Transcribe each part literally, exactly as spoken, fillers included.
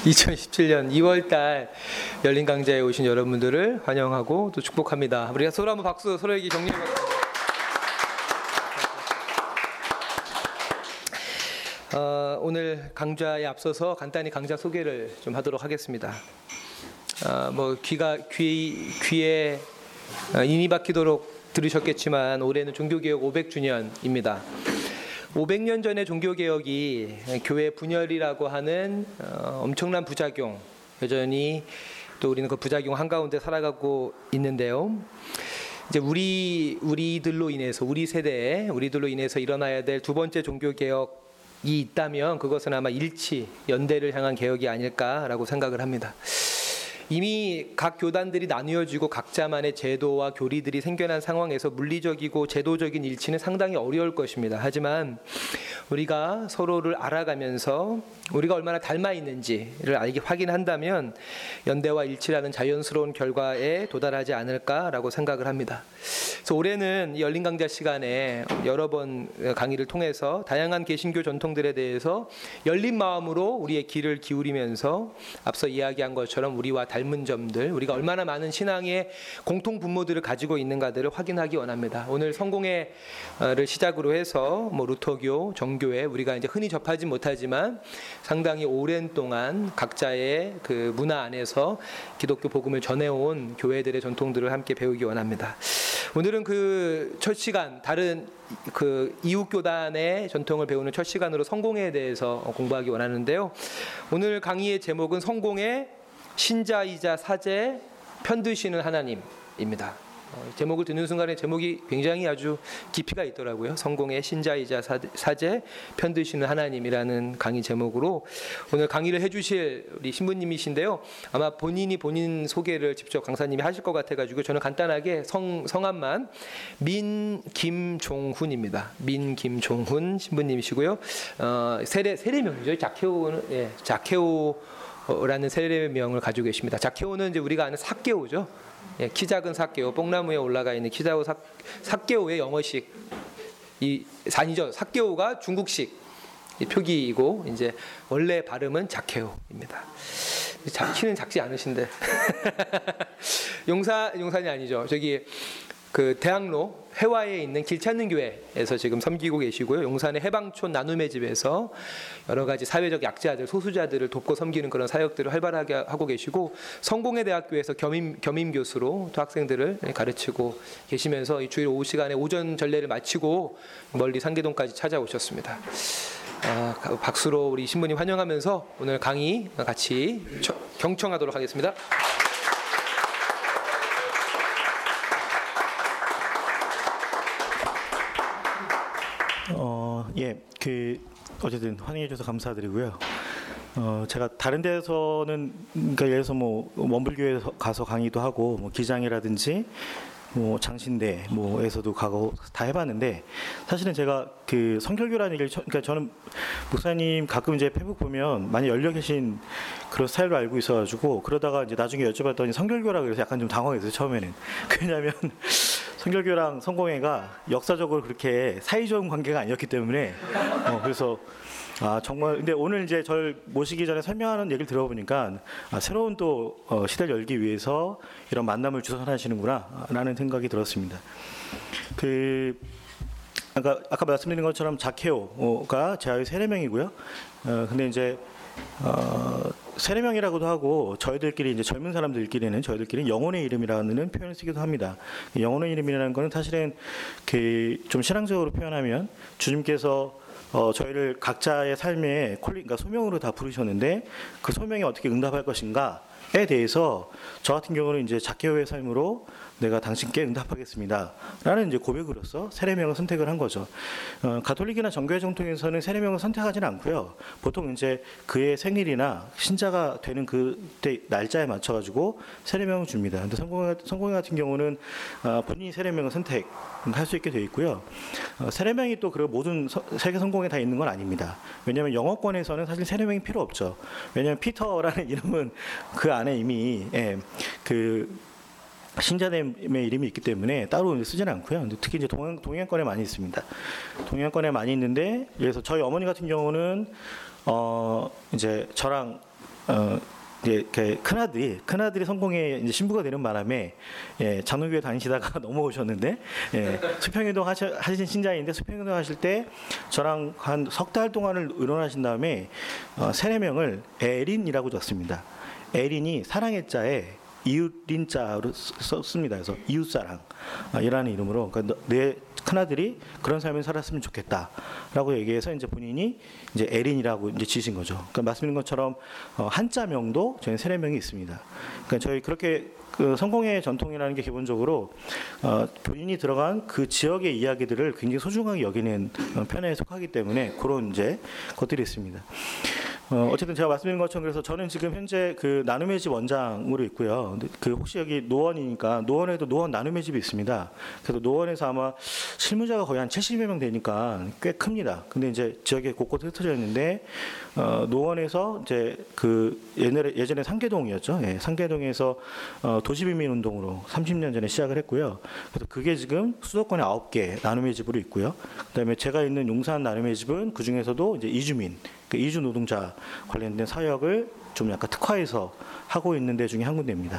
이천십칠 년 이월 달 열린 강좌에 오신 여러분들을 환영하고 또 축복합니다. 우리가 서로 한번 박수, 서로에게 격려해 박수. 어, 오늘 강좌에 앞서서 간단히 강좌 소개를 좀 하도록 하겠습니다. 어, 뭐 귀가 귀 귀에 인이 박히도록 들으셨겠지만 올해는 종교개혁 오백 주년입니다. 오백 년 전에 종교개혁이 교회 분열이라고 하는 어, 엄청난 부작용, 여전히 또 우리는 그 부작용 한가운데 살아가고 있는데요. 이제 우리 우리들로 인해서 우리 세대에 우리들로 인해서 일어나야 될 두 번째 종교개혁이 있다면 그것은 아마 일치, 연대를 향한 개혁이 아닐까라고 생각을 합니다. 이미 각 교단들이 나뉘어지고 각자만의 제도와 교리들이 생겨난 상황에서 물리적이고 제도적인 일치는 상당히 어려울 것입니다. 하지만 우리가 서로를 알아가면서 우리가 얼마나 닮아 있는지를 알게 확인한다면 연대와 일치라는 자연스러운 결과에 도달하지 않을까라고 생각을 합니다. 그래서 올해는 열린 강좌 시간에 여러 번 강의를 통해서 다양한 개신교 전통들에 대해서 열린 마음으로 우리의 귀를 기울이면서 앞서 이야기한 것처럼 우리와 닮은 점들, 우리가 얼마나 많은 신앙의 공통 분모들을 가지고 있는가들을 확인하기 원합니다. 오늘 성공회를 시작으로 해서 뭐 루터교, 정교회, 우리가 이제 흔히 접하지 못하지만 상당히 오랜 동안 각자의 그 문화 안에서 기독교 복음을 전해온 교회들의 전통들을 함께 배우기 원합니다. 오늘은 그 첫 시간, 다른 그 이웃 교단의 전통을 배우는 첫 시간으로 성공회에 대해서 공부하기 원하는데요. 오늘 강의의 제목은 성공의 신자이자 사제 편드시는 하나님입니다. 어, 제목을 듣는 순간에 제목이 굉장히 아주 깊이가 있더라고요. 성공의 신자이자 사제 편드시는 하나님이라는 강의 제목으로 오늘 강의를 해주실 우리 신부님이신데요. 아마 본인이 본인 소개를 직접 강사님이 하실 것 같아가지고 저는 간단하게 성, 성함만 민김종훈입니다. 민김종훈 신부님이시고요. 어, 세례 세례명이죠. 자케오는 예, 자케오 라는 세례명을 가지고 계십니다. 자케오는 이제 우리가 아는 삭개오죠. 예, 키 작은 삭개오, 뽕나무에 올라가 있는 키 작은 삭, 삭개오의 영어식 이 아니죠. 삭개오가 중국식 표기이고 이제 원래 발음은 자케오입니다. 자, 키는 작지 않으신데 용사 용산이 아니죠. 저기 그 대학로 해화에 있는 길 찾는 교회에서 지금 섬기고 계시고요. 용산의 해방촌 나눔의 집에서 여러 가지 사회적 약자들, 소수자들을 돕고 섬기는 그런 사역들을 활발하게 하고 계시고 성공회 대학교에서 겸임 겸임 교수로 또 학생들을 가르치고 계시면서 이 주일 오후 시간에 오전 전례를 마치고 멀리 상계동까지 찾아오셨습니다. 아, 박수로 우리 신부님 환영하면서 오늘 강의 같이 경청하도록 하겠습니다. 어, 예, 그 어쨌든 환영해 주셔서 감사드리고요. 어, 제가 다른 데서는 그러니까 예를 들어서 뭐 원불교에 가서 강의도 하고 뭐 기장이라든지 뭐 장신대 뭐에서도 가고 다 해봤는데 사실은 제가 그 성결교라는 얘기를 그러니까 저는 목사님 가끔 이제 페북 보면 많이 열려 계신 그런 스타일로 알고 있어가지고 그러다가 이제 나중에 여쭤봤더니 성결교라 그래서 약간 좀 당황했어요 처음에는. 왜냐하면 성결교랑 성공회가 역사적으로 그렇게 사이좋은 관계가 아니었기 때문에 어, 그래서 아 정말 근데 오늘 이제 저를 모시기 전에 설명하는 얘기를 들어보니까 아, 새로운 또 어, 시대를 열기 위해서 이런 만남을 주선하시는구나 라는 생각이 들었습니다. 그 아까 아까 말씀드린 것처럼 자케오가 제아의 세례명이고요. 어, 근데 이제 어, 세례명이라고도 하고 저희들끼리 이제 젊은 사람들끼리는 저희들끼리 영혼의 이름이라는 표현을 쓰기도 합니다. 영혼의 이름이라는 것은 사실은 그 좀 신앙적으로 표현하면 주님께서 어, 저희를 각자의 삶에 콜리, 그러니까 소명으로 다 부르셨는데 그 소명에 어떻게 응답할 것인가에 대해서 저 같은 경우는 이제 자케오의 삶으로 내가 당신께 응답하겠습니다 라는 이제 고백으로서 세례명을 선택을 한 거죠. 어, 가톨릭이나 정교회 정통에서는 세례명을 선택하지는 않고요. 보통 이제 그의 생일이나 신자가 되는 그때 날짜에 맞춰가지고 세례명을 줍니다. 근데 성공회, 성공회 같은 경우는 어, 본인이 세례명을 선택할 수 있게 되어 있고요. 어, 세례명이 또 그 모든 서, 세계 성공에 다 있는 건 아닙니다. 왜냐하면 영어권에서는 사실 세례명이 필요 없죠. 왜냐하면 피터라는 이름은 그 안에 이미 예, 그 신자됨의 이름이 있기 때문에 따로 쓰지는 않고요. 특히 이제 동양, 동양권에 많이 있습니다. 동양권에 많이 있는데, 그래서 저희 어머니 같은 경우는 어 이제 저랑 어, 이제 그 큰아들이 큰아들이 성공회 이제 신부가 되는 바람에 예, 장로교회 다니시다가 넘어오셨는데 예, 수평운동 하시, 하신 신자인데 수평운동 하실 때 저랑 한 석 달 동안을 의논하신 다음에 어, 세네 명을 에린이라고 줬습니다. 에린이 사랑의 자에 이웃린 자로 썼습니다. 그래서 이웃사랑 아, 이라는 이름으로 그러니까 내 큰아들이 그런 삶을 살았으면 좋겠다라고 얘기해서 이제 본인이 이제 에린이라고 이제 지신 거죠. 그러니까 말씀드린 것처럼 어, 한자명도 저희 세네 명이 있습니다. 그러니까 저희 그렇게 그 성공의 전통이라는 게 기본적으로 어, 본인이 들어간 그 지역의 이야기들을 굉장히 소중하게 여기는 어, 편에 속하기 때문에 그런 이제 것들이 있습니다. 어, 어쨌든 제가 말씀드린 것처럼 그래서 저는 지금 현재 그 나눔의 집 원장으로 있고요. 근데 그 혹시 여기 노원이니까 노원에도 노원 나눔의 집이 있습니다. 그래서 노원에서 아마 실무자가 거의 한 칠십여 명 되니까 꽤 큽니다. 근데 이제 지역에 곳곳에 흩어져 있는데 어, 노원에서 이제 그 옛날에 예전에 상계동이었죠. 예, 상계동에서 어, 도시빈민 운동으로 삼십 년 전에 시작을 했고요. 그래서 그게 지금 수도권에 아홉 개 나눔의 집으로 있고요. 그다음에 제가 있는 용산 나눔의 집은 그 중에서도 이제 이주민 그 이주 노동자 관련된 사역을 좀 약간 특화해서 하고 있는 데 중에 한 군데입니다.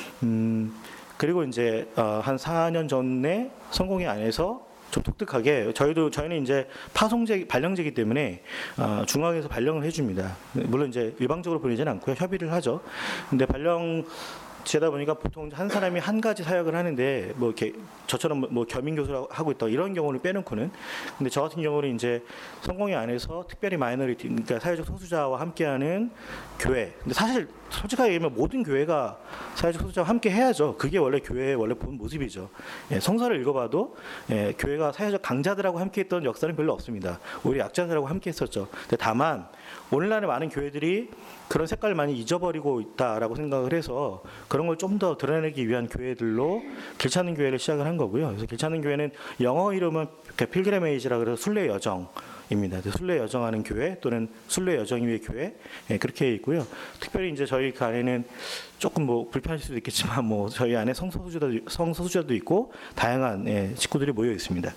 음, 그리고 이제 어, 한 사 년 전에 성공회 안에서 좀 독특하게 저희도 저희는 이제 파송제 발령제이기 때문에 어, 중앙에서 발령을 해줍니다. 물론 이제 일방적으로 보내지는 않고요, 협의를 하죠. 근데 발령 제다 보니까 보통 한 사람이 한 가지 사역을 하는데 뭐 이렇게 저처럼 뭐 겸임 교수를 하고 있다 이런 경우를 빼놓고는 근데 저 같은 경우는 이제 성공회 안에서 특별히 마이너리티 그러니까 사회적 소수자와 함께하는 교회. 근데 사실 솔직하게 얘기하면 모든 교회가 사회적 소수자와 함께 해야죠. 그게 원래 교회의 원래 본 모습이죠. 예, 성서를 읽어봐도 예, 교회가 사회적 강자들하고 함께했던 역사는 별로 없습니다. 오히려 약자들하고 함께했었죠. 근데 다만 오늘날의 많은 교회들이 그런 색깔을 많이 잊어버리고 있다라고 생각을 해서 그런 걸 좀 더 드러내기 위한 교회들로 길찾는 교회를 시작을 한 거고요. 그래서 길찾는 교회는 영어 이름은 필그레메이지라 그래서 순례 여정입니다. 순례 여정하는 교회 또는 순례 여정 위의 교회 예, 그렇게 있고요. 특별히 이제 저희 그 안에는 조금 뭐 불편할 수도 있겠지만 뭐 저희 안에 성소수자도 성소수자도 있고 다양한 예, 식구들이 모여 있습니다.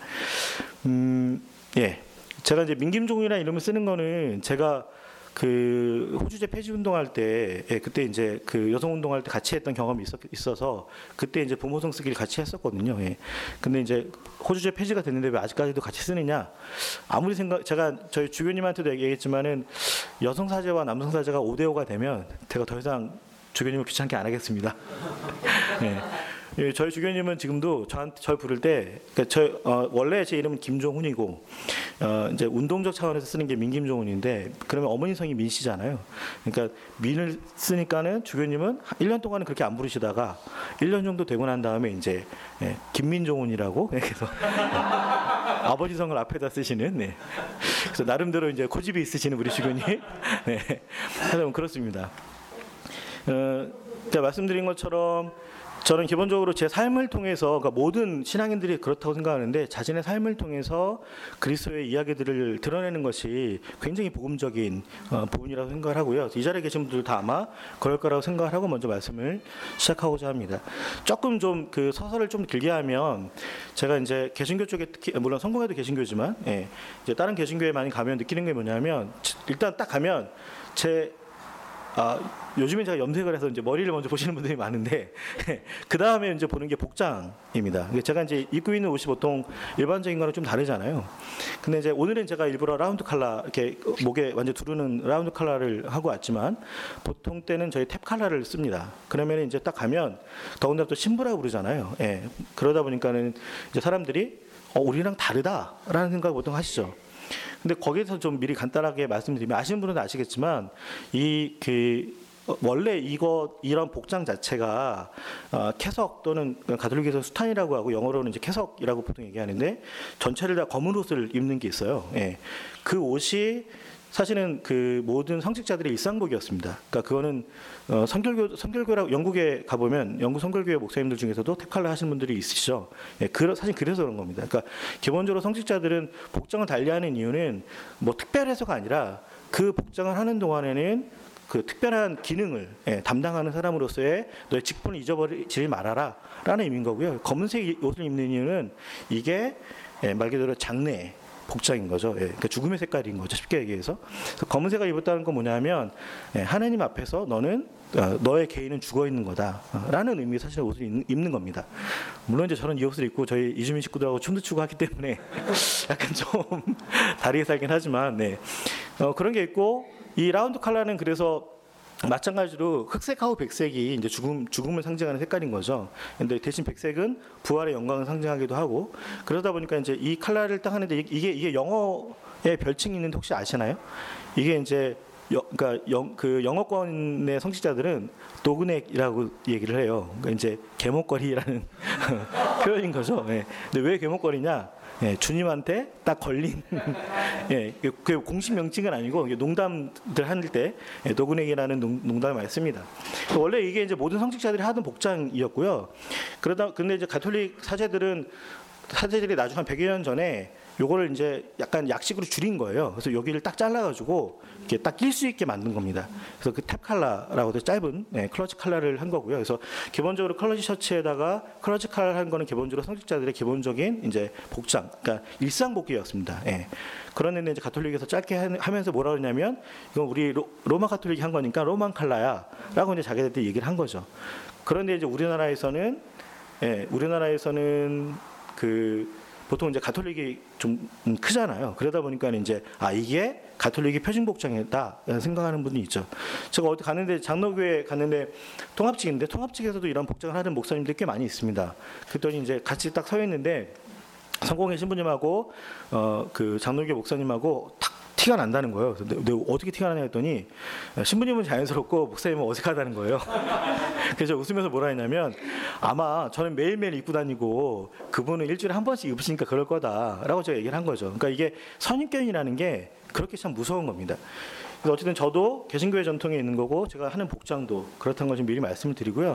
음, 예, 제가 이제 민김종이라는 이름을 쓰는 거는 제가 그 호주제 폐지 운동할 때 예, 그때 이제 그 여성 운동할 때 같이 했던 경험이 있었, 있어서 그때 이제 부모성 쓰기를 같이 했었거든요. 예. 근데 이제 호주제 폐지가 됐는데 왜 아직까지도 같이 쓰느냐? 아무리 생각 제가 저희 주교님한테도 얘기했지만은 여성 사제와 남성 사제가 오 대 오가 되면 제가 더 이상 주교님을 귀찮게 안 하겠습니다. 예. 예, 저희 주교님은 지금도 저한테 절 부를 때, 그러니까 저 어, 원래 제 이름은 김종훈이고 어, 이제 운동적 차원에서 쓰는 게 민김종훈인데 그러면 어머니 성이 민 씨잖아요. 그러니까 민을 쓰니까는 주교님은 일 년 동안은 그렇게 안 부르시다가 일 년 정도 되고 난 다음에 이제 예, 김민종훈이라고 그래서 아버지 성을 앞에다 쓰시는. 네. 그래서 나름대로 이제 고집이 있으시는 우리 주교님. 네. 하여튼 그렇습니다. 어, 제가 말씀드린 것처럼. 저는 기본적으로 제 삶을 통해서 그러니까 모든 신앙인들이 그렇다고 생각하는데 자신의 삶을 통해서 그리스도의 이야기들을 드러내는 것이 굉장히 복음적인 어, 부분이라고 생각을 하고요. 이 자리에 계신 분들 다 아마 그럴 거라고 생각을 하고 먼저 말씀을 시작하고자 합니다. 조금 좀 그 서설을 좀 길게 하면 제가 이제 개신교 쪽에 특히 물론 성공회도 개신교지만 예, 이제 다른 개신교에 많이 가면 느끼는 게 뭐냐면 일단 딱 가면 제 아, 요즘에 제가 염색을 해서 이제 머리를 먼저 보시는 분들이 많은데 그 다음에 이제 보는 게 복장입니다. 제가 이제 입고 있는 옷이 보통 일반적인 거랑 좀 다르잖아요. 근데 이제 오늘은 제가 일부러 라운드 컬러 이렇게 목에 완전 두르는 라운드 컬러를 하고 왔지만 보통 때는 저희 탭 컬러를 씁니다. 그러면 이제 딱 가면 더군다나 또 신부라고 부르잖아요. 예. 그러다 보니까는 이제 사람들이 어, 우리랑 다르다라는 생각을 보통 하시죠. 근데 거기에서 좀 미리 간단하게 말씀드리면 아시는 분은 아시겠지만 이 그 원래 이거 이런 복장 자체가 어, 캐석 또는 가톨릭에서 수탄이라고 하고 영어로는 이제 캐석이라고 보통 얘기하는데 전체를 다 검은 옷을 입는 게 있어요. 예. 그 옷이 사실은 그 모든 성직자들의 일상복이었습니다. 그러니까 그거는 어, 성결교 성결교라고 영국에 가보면 영국 성결교회 목사님들 중에서도 탭칼라 하시는 분들이 있으시죠. 예, 그 사실 그래서 그런 겁니다. 그러니까 기본적으로 성직자들은 복장을 달리하는 이유는 뭐 특별해서가 아니라 그 복장을 하는 동안에는 그 특별한 기능을 예, 담당하는 사람으로서의 너의 직분을 잊어버리지 말아라라는 의미인 거고요. 검은색 옷을 입는 이유는 이게 예, 말 그대로 장례 복장인 거죠. 예, 그러니까 죽음의 색깔인 거죠. 쉽게 얘기해서. 그래서 검은색을 입었다는 건 뭐냐면 예, 하나님 앞에서 너는 어, 너의 개인은 죽어 있는 거다라는 의미의 사실 옷을 입는, 입는 겁니다. 물론 이제 저는 이 옷을 입고 저희 이주민 식구들하고 춤도 추고 하기 때문에 약간 좀 다르게 살긴 하지만 네. 어, 그런 게 있고 이 라운드 컬러는 그래서 마찬가지로 흑색하고 백색이 이제 죽음 죽음을 상징하는 색깔인 거죠. 근데 대신 백색은 부활의 영광을 상징하기도 하고 그러다 보니까 이제 이 컬러를 딱 하는데 이게 이게 영어의 별칭이 있는데 혹시 아시나요? 이게 이제 여, 그러니까 영, 그 영어권의 성직자들은 도그넥이라고 얘기를 해요. 그러니까 이제 개목걸이라는 표현인 거죠. 예. 근데 왜 개목걸이냐? 예, 주님한테 딱 걸린 예, 그 공식 명칭은 아니고 농담들 할 때 예, 도그넥이라는 농담을 많이 씁니다. 원래 이게 이제 모든 성직자들이 하던 복장이었고요. 그러다 근데 이제 가톨릭 사제들은 사제들이 나중 한 백여 년 전에 요거를 이제 약간 약식으로 줄인 거예요. 그래서 여기를 딱 잘라가지고 이렇게 딱 낄 수 있게 만든 겁니다. 그래서 그 탭 칼라라고 짧은 네, 클러치 칼라를 한 거고요. 그래서 기본적으로 클러치 셔츠에다가 클러치 칼라 한 거는 기본적으로 성직자들의 기본적인 이제 복장, 그러니까 일상복이었습니다. 예. 그런데 이제 가톨릭에서 짧게 하면서 뭐라 그러냐면 이건 우리 로, 로마 가톨릭이 한 거니까 로만 칼라야라고 이제 자기들이 얘기를 한 거죠. 그런데 이제 우리나라에서는 예, 우리나라에서는 그 보통 이제 가톨릭이 좀 크잖아요. 그러다 보니까 이제 아 이게 가톨릭이 표준 복장이다 생각하는 분이 있죠. 제가 어디 갔는데 장로교회 갔는데 통합직인데 통합직에서도 이런 복장을 하는 목사님들이 꽤 많이 있습니다. 그랬더니 이제 같이 딱 서 있는데 성공회 신부님하고 어 그 장로교 목사님하고 탁 티가 난다는 거예요. 근데 어떻게 티가 나냐 했더니 신부님은 자연스럽고 목사님은 어색하다는 거예요. 그래서 웃으면서 뭐라 했냐면 아마 저는 매일매일 입고 다니고 그분은 일주일에 한 번씩 입으시니까 그럴 거다라고 제가 얘기를 한 거죠. 그러니까 이게 선입견이라는 게 그렇게 참 무서운 겁니다. 그래서 어쨌든 저도 개신교회 전통에 있는 거고 제가 하는 복장도 그렇다는 걸 좀 미리 말씀을 드리고요.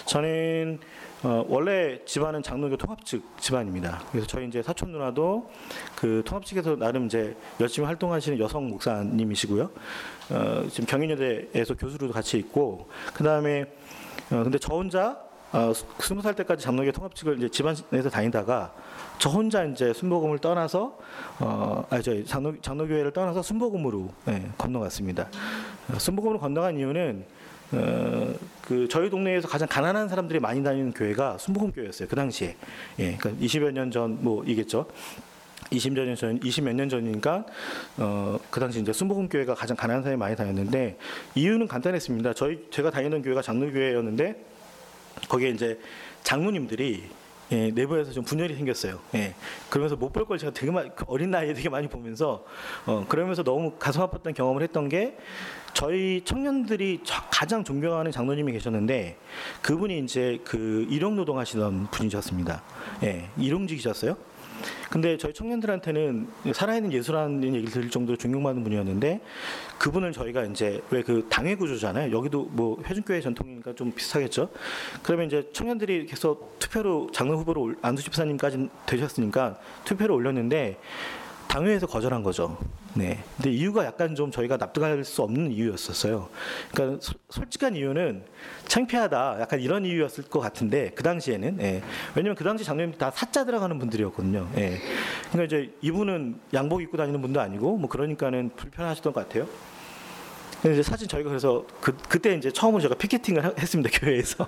저는 어, 원래 집안은 장로교 통합측 집안입니다. 그래서 저희 이제 사촌 누나도 그 통합측에서 나름 이제 열심히 활동하시는 여성 목사님이시고요. 어, 지금 경인여대에서 교수로도 같이 있고 그 다음에 어, 근데 저 혼자 어, 스무 살 때까지 장로교 통합측을 이제 집안에서 다니다가 저 혼자 이제 순복음을 떠나서 어, 아니 저 장로 장로교회를 떠나서 순복음으로 예, 건너갔습니다. 어, 순복음으로 건너간 이유는 어, 그 저희 동네에서 가장 가난한 사람들이 많이 다니는 교회가 순복음 교회였어요. 그 당시에. 예, 그러니까 이십여 년 전 뭐이겠죠. 이십 년 전, 이십 몇 년 전이니까 어, 그 당시 이제 순복음 교회가 가장 가난한 사람이 많이 다녔는데 이유는 간단했습니다. 저희 제가 다니던 교회가 장로교회였는데 거기에 이제 장로님들이 예, 내부에서 좀 분열이 생겼어요. 예, 그러면서 못 볼 걸 제가 되게 많이, 어린 나이에 되게 많이 보면서 어, 그러면서 너무 가슴 아팠던 경험을 했던 게 저희 청년들이 가장 존경하는 장로님이 계셨는데 그분이 이제 그 일용노동 하시던 분이셨습니다. 예, 일용직이셨어요. 근데 저희 청년들한테는 살아있는 예수라는 얘기를 들을 정도로 존경받는 분이었는데 그분을 저희가 이제 왜 그 당회 구조잖아요. 여기도 뭐 회중교회 전통이니까 좀 비슷하겠죠. 그러면 이제 청년들이 계속 투표로 장로 후보로 안수 집사님까지 되셨으니까 투표를 올렸는데 당회에서 거절한 거죠. 네. 근데 이유가 약간 좀 저희가 납득할 수 없는 이유였었어요. 그러니까 소, 솔직한 이유는 창피하다. 약간 이런 이유였을 것 같은데 그 당시에는 예. 왜냐면 그 당시 장로님들 다 사자 들어가는 분들이었거든요. 예. 그러니까 이제 이분은 양복 입고 다니는 분도 아니고 뭐 그러니까는 불편하셨던 것 같아요. 근데 이제 사실 저희가 그래서 그 그때 이제 처음으로 제가 피켓팅을 하, 했습니다 교회에서.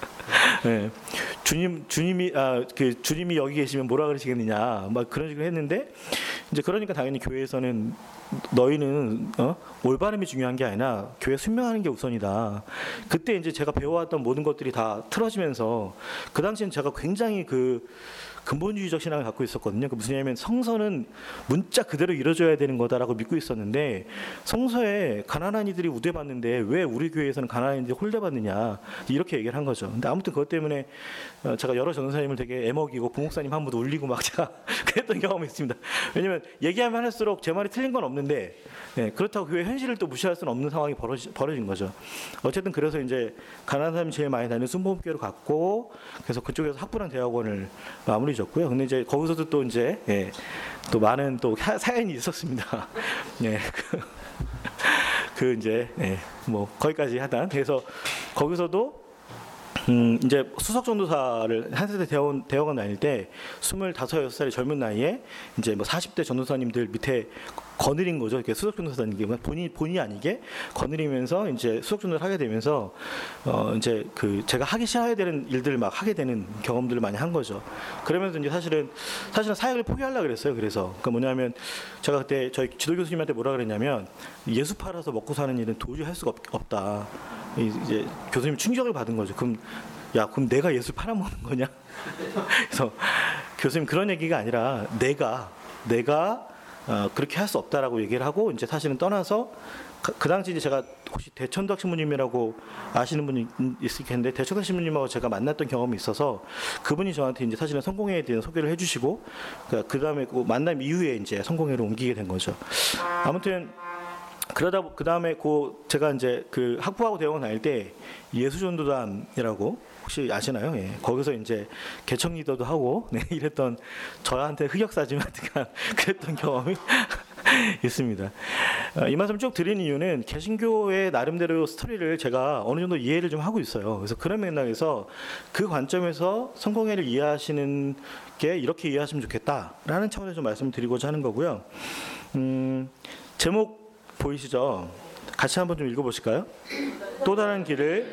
네. 주님 주님이 아 그 주님이 여기 계시면 뭐라 그러시겠느냐 막 그런 식으로 했는데 이제 그러니까 당연히 교회에서는 너희는 어? 올바름이 중요한 게 아니라 교회 순명하는 게 우선이다. 그때 이제 제가 배워왔던 모든 것들이 다 틀어지면서 그 당시엔 제가 굉장히 그 근본주의적 신앙을 갖고 있었거든요. 그 무슨 얘기냐면 성서는 문자 그대로 이루어져야 되는 거다라고 믿고 있었는데 성서에 가난한 이들이 우대받는데 왜 우리 교회에서는 가난한 이들이 홀대받느냐 이렇게 얘기를 한 거죠. 근데 아무튼 그것 때문에 제가 여러 전도사님을 되게 애먹이고 부목사님 한 분도 울리고 막 제가 그랬던 경험이 있습니다. 왜냐면 얘기하면 할수록 제 말이 틀린 건 없는데 네, 그렇다고 교회 현실을 또 무시할 수는 없는 상황이 벌어지, 벌어진 거죠. 어쨌든 그래서 이제 가난한 사람이 제일 많이 다니는 순복음교회로 갔고 그래서 그쪽에서 학부랑 대학원을 마무리 졌고요. 근데 이제 거기서도 또 이제 예, 또 많은 또 사연이 있었습니다. 예, 그, 그 이제 예, 뭐 거기까지 하단. 그래서 거기서도 음, 이제 수석 전도사를 한 세대 대원, 대학원 다닐 때 스물다섯, 여섯 살의 젊은 나이에 이제 뭐 사십 대 전도사님들 밑에 거느린 거죠. 이렇게 수석 전도사님 게 본인 본인이 아니게 거느리면서 이제 수석 전도를 하게 되면서 어 이제 그 제가 하기 싫어야 되는 일들을 막 하게 되는 경험들을 많이 한 거죠. 그러면서 이제 사실은 사실은 사역을 포기하려고 그랬어요. 그래서 그러니까 뭐냐면 제가 그때 저희 지도 교수님한테 뭐라 그랬냐면 예수 팔아서 먹고 사는 일은 도저히 할 수가 없, 없다. 이제 교수님 충격을 받은 거죠. 그럼 야 그럼 내가 예수 팔아먹는 거냐? 그래서 교수님 그런 얘기가 아니라 내가 내가 어, 그렇게 할 수 없다라고 얘기를 하고 이제 사실은 떠나서 그, 그 당시 이제 제가 혹시 대천덕 신부님이라고 아시는 분이 있을 텐데 대천덕 신부님하고 제가 만났던 경험이 있어서 그분이 저한테 이제 사실은 성공회에 대한 소개를 해주시고 그 다음에 그 만남 이후에 이제 성공회로 옮기게 된 거죠. 아무튼 그러다 그 다음에 그 제가 이제 그 학부하고 대학원 다닐 때 예수전도단이라고 혹시 아시나요? 예. 거기서 이제 개척 리더도 하고 네, 이랬던 저한테 흑역사지만 그랬던 경험이 있습니다. 어, 이 말씀 쭉 드린 이유는 개신교의 나름대로 스토리를 제가 어느 정도 이해를 좀 하고 있어요. 그래서 그런 맥락에서 그 관점에서 성공회를 이해하시는 게 이렇게 이해하시면 좋겠다라는 차원에서 좀 말씀을 드리고자 하는 거고요. 음, 제목 보이시죠? 같이 한번 좀 읽어보실까요? 또 다른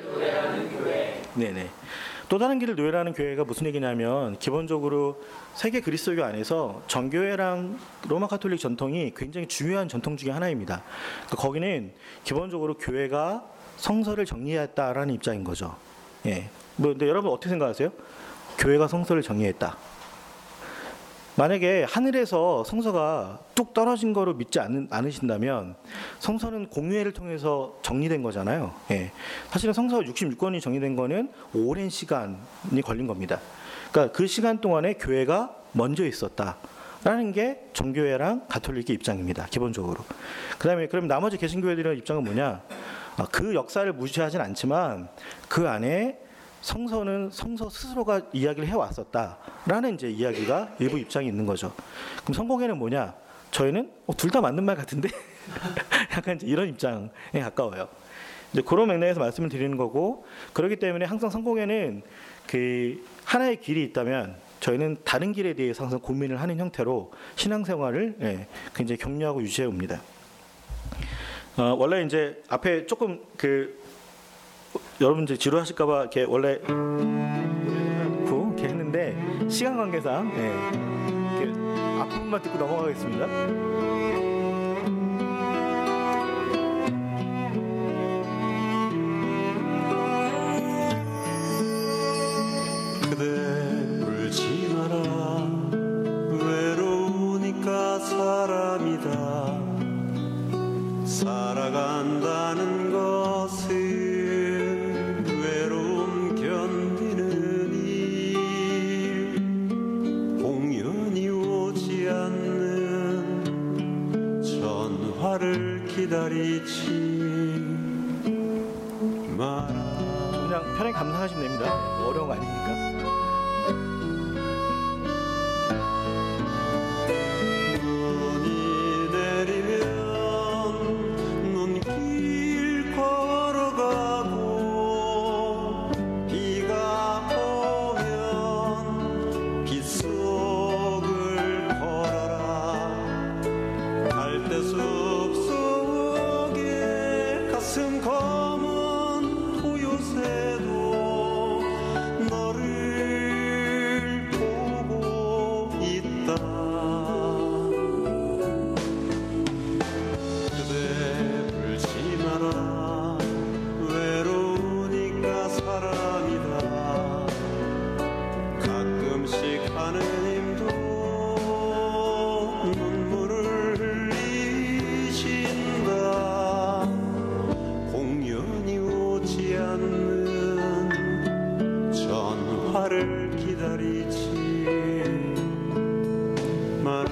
길을 네네. 또 다른 길을 노예라는 교회가 무슨 얘기냐면 기본적으로 세계 그리스도교 안에서 정교회랑 로마 가톨릭 전통이 굉장히 중요한 전통 중에 하나입니다. 그러니까 거기는 기본적으로 교회가 성서를 정리했다라는 입장인 거죠. 예. 뭐 근데 여러분 어떻게 생각하세요? 교회가 성서를 정리했다. 만약에 하늘에서 성서가 뚝 떨어진 거로 믿지 않는, 않으신다면 성서는 공유회를 통해서 정리된 거잖아요. 예. 사실은 성서 육십육 권이 정리된 거는 오랜 시간이 걸린 겁니다. 그러니까 그 시간 동안에 교회가 먼저 있었다라는 게 정교회랑 가톨릭의 입장입니다. 기본적으로. 그다음에 그럼 나머지 개신교회들의 입장은 뭐냐? 아, 그 역사를 무시하진 않지만 그 안에 성서는 성서 스스로가 이야기를 해왔었다라는 이제 이야기가 일부 입장이 있는 거죠. 그럼 성공회는 뭐냐? 저희는 어, 둘 다 맞는 말 같은데 약간 이제 이런 입장에 가까워요. 이제 그런 맥락에서 말씀을 드리는 거고 그렇기 때문에 항상 성공회는 그 하나의 길이 있다면 저희는 다른 길에 대해서 항상 고민을 하는 형태로 신앙생활을 예, 굉장히 격려하고 유지해 옵니다. 어, 원래 이제 앞에 조금 그 여러분 이제 지루하실까봐 이렇게 원래 고 이렇게 했는데 시간 관계상 예, 이렇게 앞부분만 듣고 넘어가겠습니다. 그대 울지 마라 외로우니까 사람이다 살아간다는 것은 기다리지 마라. 그냥 편하게 감상하시면 됩니다. 뭐 어려운 거 아니니까. 눈이 내리면 눈길 걸어가고 비가 오면 빗속을 걸어라 갈대숲 가슴 검은 호요새도 너를 보고 있다 그대 울지 마라 외로우니까 사람이다 가끔씩 하는 힘도 눈물을 흘리신다 공연이 오지 않는 전화를 기다리지 마라.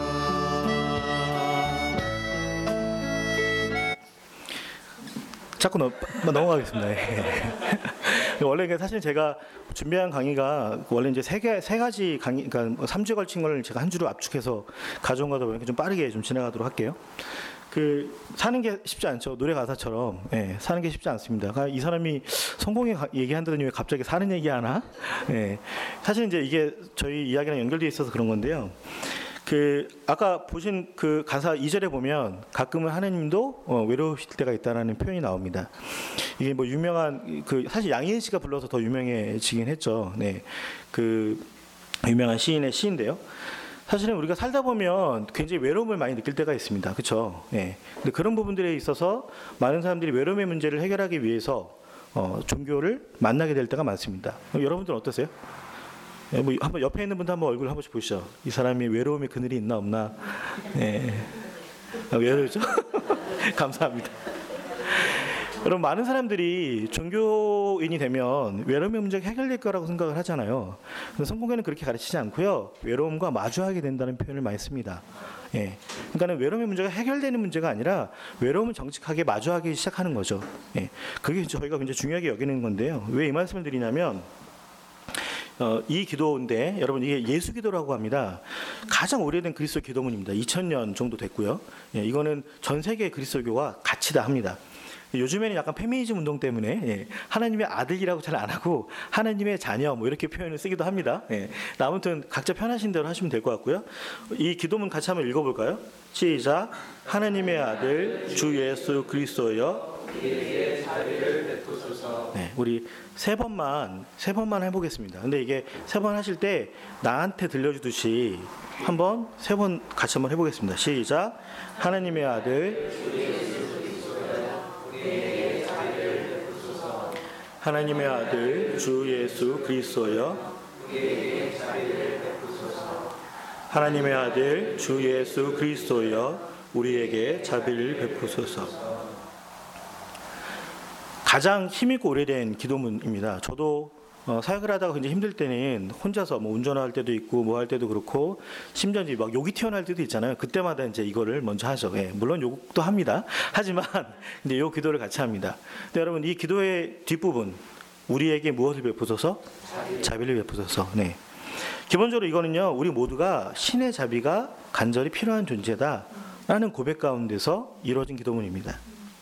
자꾸 넘, 넘어가겠습니다. 원래 이게 사실 제가 준비한 강의가 원래 이제 세 개, 세 가지 강의, 그러니까 삼 주에 걸친 걸 제가 한 주로 압축해서 가져온 거다 보니까 좀 빠르게 좀 진행하도록 할게요. 그 사는 게 쉽지 않죠. 노래 가사처럼 예, 사는 게 쉽지 않습니다. 그러니까 이 사람이 성공에 가- 얘기한다더니 왜 갑자기 사는 얘기하나? 예, 사실 이제 이게 저희 이야기랑 연결돼 있어서 그런 건데요. 그 아까 보신 그 가사 이 절에 보면 가끔은 하나님도 어, 외로우실 때가 있다라는 표현이 나옵니다. 이게 뭐 유명한 그 사실 양희은 씨가 불러서 더 유명해지긴 했죠. 네, 그 유명한 시인의 시인데요. 사실은 우리가 살다 보면 굉장히 외로움을 많이 느낄 때가 있습니다. 그렇죠? 예. 근데 그런 부분들에 있어서 많은 사람들이 외로움의 문제를 해결하기 위해서 어, 종교를 만나게 될 때가 많습니다. 그럼 여러분들은 어떠세요? 예, 뭐 한번 옆에 있는 분도 한번 얼굴 한 번씩 보시죠. 이 사람이 외로움의 그늘이 있나 없나? 예. 아, 왜 그러죠? 감사합니다. 여러분 많은 사람들이 종교인이 되면 외로움의 문제가 해결될 거라고 생각을 하잖아요. 근데 성공에는 그렇게 가르치지 않고요. 외로움과 마주하게 된다는 표현을 많이 씁니다. 예. 그러니까는 외로움의 문제가 해결되는 문제가 아니라 외로움을 정직하게 마주하기 시작하는 거죠. 예. 그게 저희가 굉장히 중요하게 여기는 건데요. 왜 이 말씀을 드리냐면 어, 이 기도인데 여러분 이게 예수 기도라고 합니다. 가장 오래된 그리스도 기도문입니다. 이천 년 정도 됐고요. 예, 이거는 전 세계 그리스도교가 같이 다 합니다. 요즘에는 약간 페미니즘 운동 때문에 예, 하나님의 아들이라고 잘 안 하고 하나님의 자녀 뭐 이렇게 표현을 쓰기도 합니다. 예, 아무튼 각자 편하신 대로 하시면 될 것 같고요. 이 기도문 같이 한번 읽어볼까요? 시작. 하나님의 아들 주 예수 그리스도여. 네, 우리 세 번만 세 번만 해보겠습니다. 근데 이게 세 번 하실 때 나한테 들려주듯이 한번 세 번 같이 한번 해보겠습니다. 시작. 하나님의 아들 하나님의 아들 주 예수 그리스도여. 하나님의 아들 주 예수 그리스도여 우리에게 자비를 베푸소서. 가장 힘있고 오래된 기도문입니다. 저도 어, 사역을 하다가 굉장히 힘들 때는 혼자서 뭐 운전할 때도 있고 뭐 할 때도 그렇고 심지어 이제 막 욕이 튀어나올 때도 있잖아요. 그때마다 이제 이거를 먼저 하죠. 예, 물론 욕도 합니다. 하지만 이제 요 기도를 같이 합니다. 근데 여러분 이 기도의 뒷부분 우리에게 무엇을 베푸소서? 자비를 베푸소서. 네. 기본적으로 이거는요. 우리 모두가 신의 자비가 간절히 필요한 존재다라는 고백 가운데서 이루어진 기도문입니다.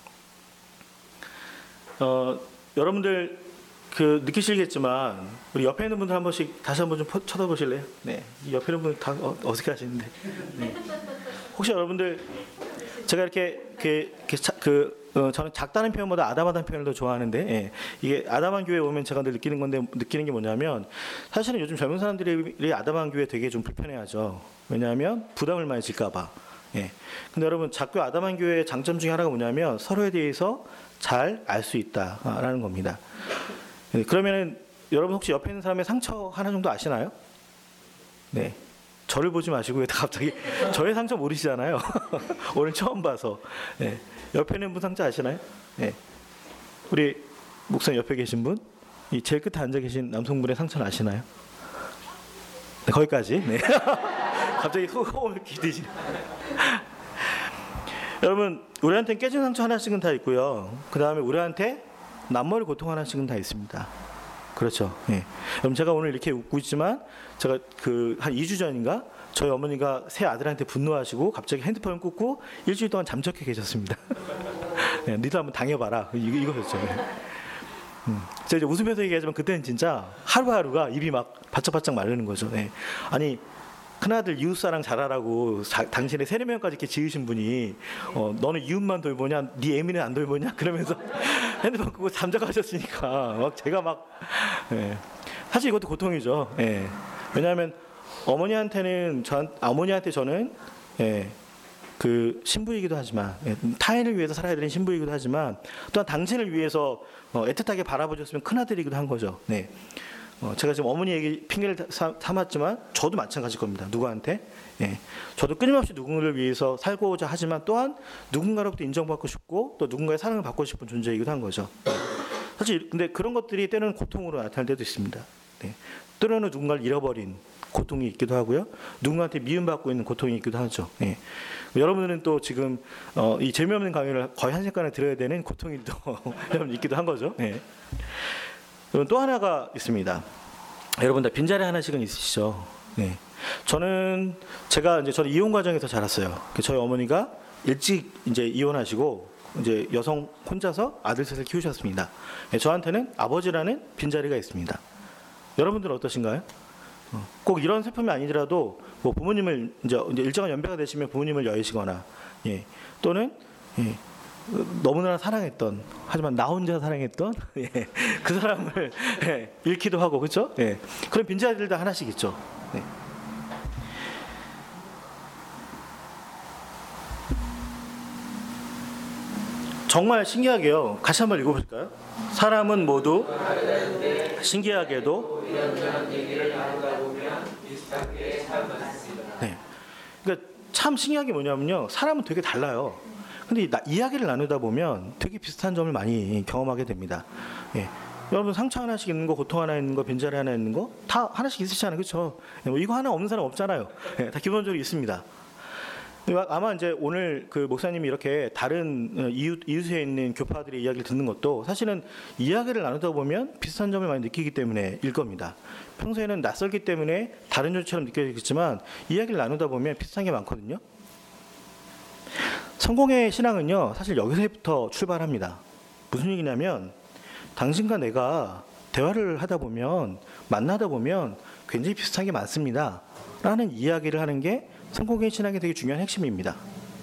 어, 여러분들 그 느끼시겠지만 우리 옆에 있는 분들 한 번씩 다시 한번 좀 쳐다보실래요? 네, 이 옆에 있는 분들 다 어, 어색하시는데 네. 혹시 여러분들 제가 이렇게 그, 그, 그 어, 저는 작다는 표현보다 아담하다는 표현을 더 좋아하는데 예, 이게 아담한 교회 오면 제가 늘 느끼는 건데 느끼는 게 뭐냐면 사실은 요즘 젊은 사람들이 아담한 교회 되게 좀 불편해하죠. 왜냐하면 부담을 많이 질까봐. 예. 근데 여러분 작교 아담한 교회의 장점 중에 하나가 뭐냐면 서로에 대해서 잘 알 수 있다라는 겁니다. 예, 그러면은 여러분 혹시 옆에 있는 사람의 상처 하나 정도 아시나요? 네. 저를 보지 마시고 왜 갑자기 저의 상처 모르시잖아요. 오늘 처음 봐서. 예. 옆에 있는 분 상처 아시나요? 예. 우리 목사님 옆에 계신 분, 이 제일 끝에 앉아 계신 남성분의 상처는 아시나요? 네, 거기까지. 네. 갑자기 호흡을 기대시네. 여러분 우리한테 깨진 상처 하나씩은 다 있고요. 그 다음에 우리한테 남모를 고통 하나씩은 다 있습니다. 그렇죠. 예. 그럼 제가 오늘 이렇게 웃고 있지만 제가 그 한 이 주 전인가 저희 어머니가 새 아들한테 분노하시고 갑자기 핸드폰을 꽂고 일주일 동안 잠적해 계셨습니다. 예, 니도 한번 당해봐라. 이거 이거였죠. 예. 음. 제가 이제 웃으면서 얘기하지만 그때는 진짜 하루하루가 입이 막 바짝바짝 마르는 거죠. 예. 아니. 큰아들 이웃사랑 잘하라고 자, 당신의 세례명까지 이렇게 지으신 분이 어, 너는 이웃만 돌보냐 네 애미는 안 돌보냐 그러면서 핸드폰 끄고 잠자가셨으니까 막 제가 막 예. 사실 이것도 고통이죠. 예. 왜냐하면 어머니한테는 전 어머니한테 저는 예. 그 신부이기도 하지만 예. 타인을 위해서 살아야 되는 신부이기도 하지만 또한 당신을 위해서 어, 애틋하게 바라보셨으면 큰아들이기도 한 거죠. 네. 어, 제가 지금 어머니 얘기 핑계를 사, 삼았지만 저도 마찬가지일 겁니다. 누구한테? 예. 저도 끊임없이 누군가를 위해서 살고자 하지만 또한 누군가로부터 인정받고 싶고 또 누군가의 사랑을 받고 싶은 존재이기도 한 거죠. 사실 근데 그런 것들이 때로는 고통으로 나타날 때도 있습니다. 네. 때로는 누군가를 잃어버린 고통이 있기도 하고요. 누군가한테 미움받고 있는 고통이 있기도 하죠. 예. 여러분들은 또 지금 어, 이 재미없는 강의를 거의 한 시간에 들어야 되는 고통이 또 있기도 한 거죠. 예. 또 하나가 있습니다. 여러분 다 빈자리 하나씩은 있으시죠. 네. 저는 제가 이제 저는 이혼 과정에서 자랐어요. 저희 어머니가 일찍 이제 이혼하시고 이제 여성 혼자서 아들 셋을 키우셨습니다. 예, 저한테는 아버지라는 빈자리가 있습니다. 여러분들은 어떠신가요? 어, 꼭 이런 슬픔이 아니더라도 뭐 부모님을 이제, 이제 일정한 연배가 되시면 부모님을 여의시거나 예, 또는 예, 너무나 사랑했던 하지만 나 혼자 사랑했던 예, 그 사람을 예, 잃기도 하고 그렇죠? 예, 그런 빈자리들도 하나씩 있죠. 네. 정말 신기하게요. 같이 한번 읽어볼까요? 사람은 모두 신기하게도 네. 그러니까 참 신기한 게 뭐냐면요. 사람은 되게 달라요. 근데 나, 이야기를 나누다 보면 되게 비슷한 점을 많이 경험하게 됩니다. 예. 여러분 상처 하나씩 있는 거, 고통 하나 있는 거, 빈자리 하나 있는 거 다 하나씩 있으시잖아요, 그렇죠? 예, 뭐 이거 하나 없는 사람 없잖아요. 예, 다 기본적으로 있습니다. 아마 이제 오늘 그 목사님이 이렇게 다른 이웃, 이웃에 있는 교파들의 이야기를 듣는 것도 사실은 이야기를 나누다 보면 비슷한 점을 많이 느끼기 때문에일 겁니다. 평소에는 낯설기 때문에 다른 존재처럼 느껴지겠지만 이야기를 나누다 보면 비슷한 게 많거든요. 성공의 신앙은요, 사실 여기서부터 출발합니다. 무슨 얘기냐면 당신과 내가 대화를 하다 보면 만나다 보면 굉장히 비슷한 게 많습니다. 라는 이야기를 하는 게 성공의 신앙의 되게 중요한 핵심입니다.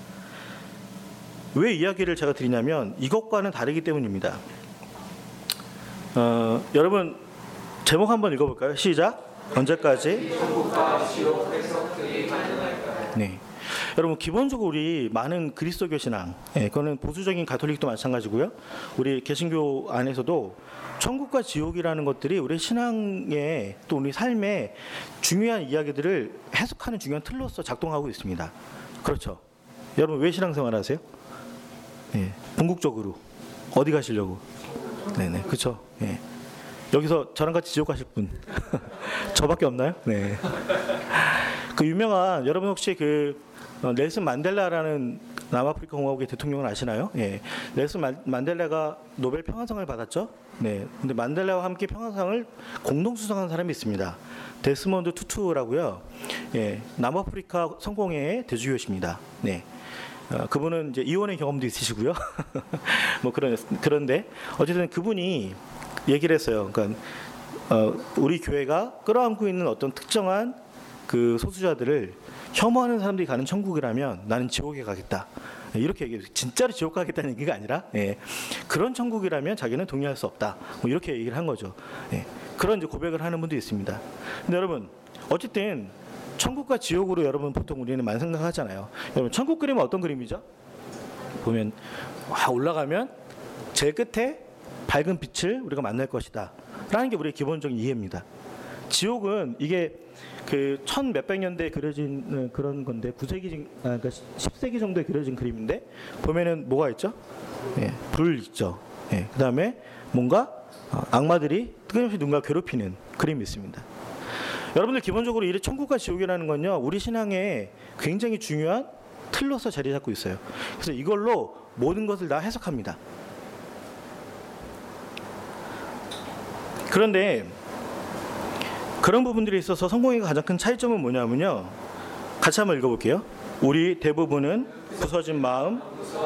왜 이야기를 제가 드리냐면 이것과는 다르기 때문입니다. 어, 여러분 제목 한번 읽어볼까요? 시작. 언제까지? 네. 여러분 기본적으로 우리 많은 그리스도교 신앙, 예, 그거는 보수적인 가톨릭도 마찬가지고요. 우리 개신교 안에서도 천국과 지옥이라는 것들이 우리 신앙의 또 우리 삶의 중요한 이야기들을 해석하는 중요한 틀로서 작동하고 있습니다. 그렇죠. 여러분 왜 신앙생활 하세요? 예, 궁극적으로 어디 가시려고? 네네, 그렇죠. 예. 여기서 저랑 같이 지옥 가실 분 저밖에 없나요? 네. 그 유명한 여러분 혹시 그 어, 넬슨 만델라라는 남아프리카 공화국의 대통령을 아시나요? 예. 넬슨 만, 만델라가 노벨 평화상을 받았죠. 네. 근데 만델라와 함께 평화상을 공동 수상한 사람이 있습니다. 데스몬드 투투라고요. 예. 남아프리카 성공회의 대주교십니다. 네. 어, 그분은 이제 이혼의 경험도 있으시고요. 뭐 그런 그런데 어쨌든 그분이 얘기를 했어요. 그러니까 어, 우리 교회가 끌어안고 있는 어떤 특정한 그 소수자들을 혐오하는 사람들이 가는 천국이라면 나는 지옥에 가겠다. 이렇게 얘기해요. 진짜로 지옥 가겠다는 얘기가 아니라 예, 그런 천국이라면 자기는 동의할 수 없다. 뭐 이렇게 얘기를 한 거죠. 예, 그런 이제 고백을 하는 분도 있습니다. 근데 여러분 어쨌든 천국과 지옥으로 여러분 보통 우리는 많이 생각하잖아요. 여러분 천국 그림은 어떤 그림이죠? 보면 와 올라가면 제일 끝에 밝은 빛을 우리가 만날 것이다. 라는 게 우리의 기본적인 이해입니다. 지옥은 이게 그 천 몇백 년대에 그려진 그런 건데 구 세기 아, 그러니까 십 세기 정도에 그려진 그림인데 보면은 뭐가 있죠? 예, 불 있죠. 예, 그다음에 뭔가 악마들이 끊임없이 누군가 괴롭히는 그림이 있습니다. 여러분들 기본적으로 이 천국과 지옥이라는 건요 우리 신앙에 굉장히 중요한 틀로서 자리 잡고 있어요. 그래서 이걸로 모든 것을 다 해석합니다. 그런데 그런 부분들에 있어서 성공의 가장 큰 차이점은 뭐냐면요. 같이 한번 읽어볼게요. 우리 대부분은 부서진 마음,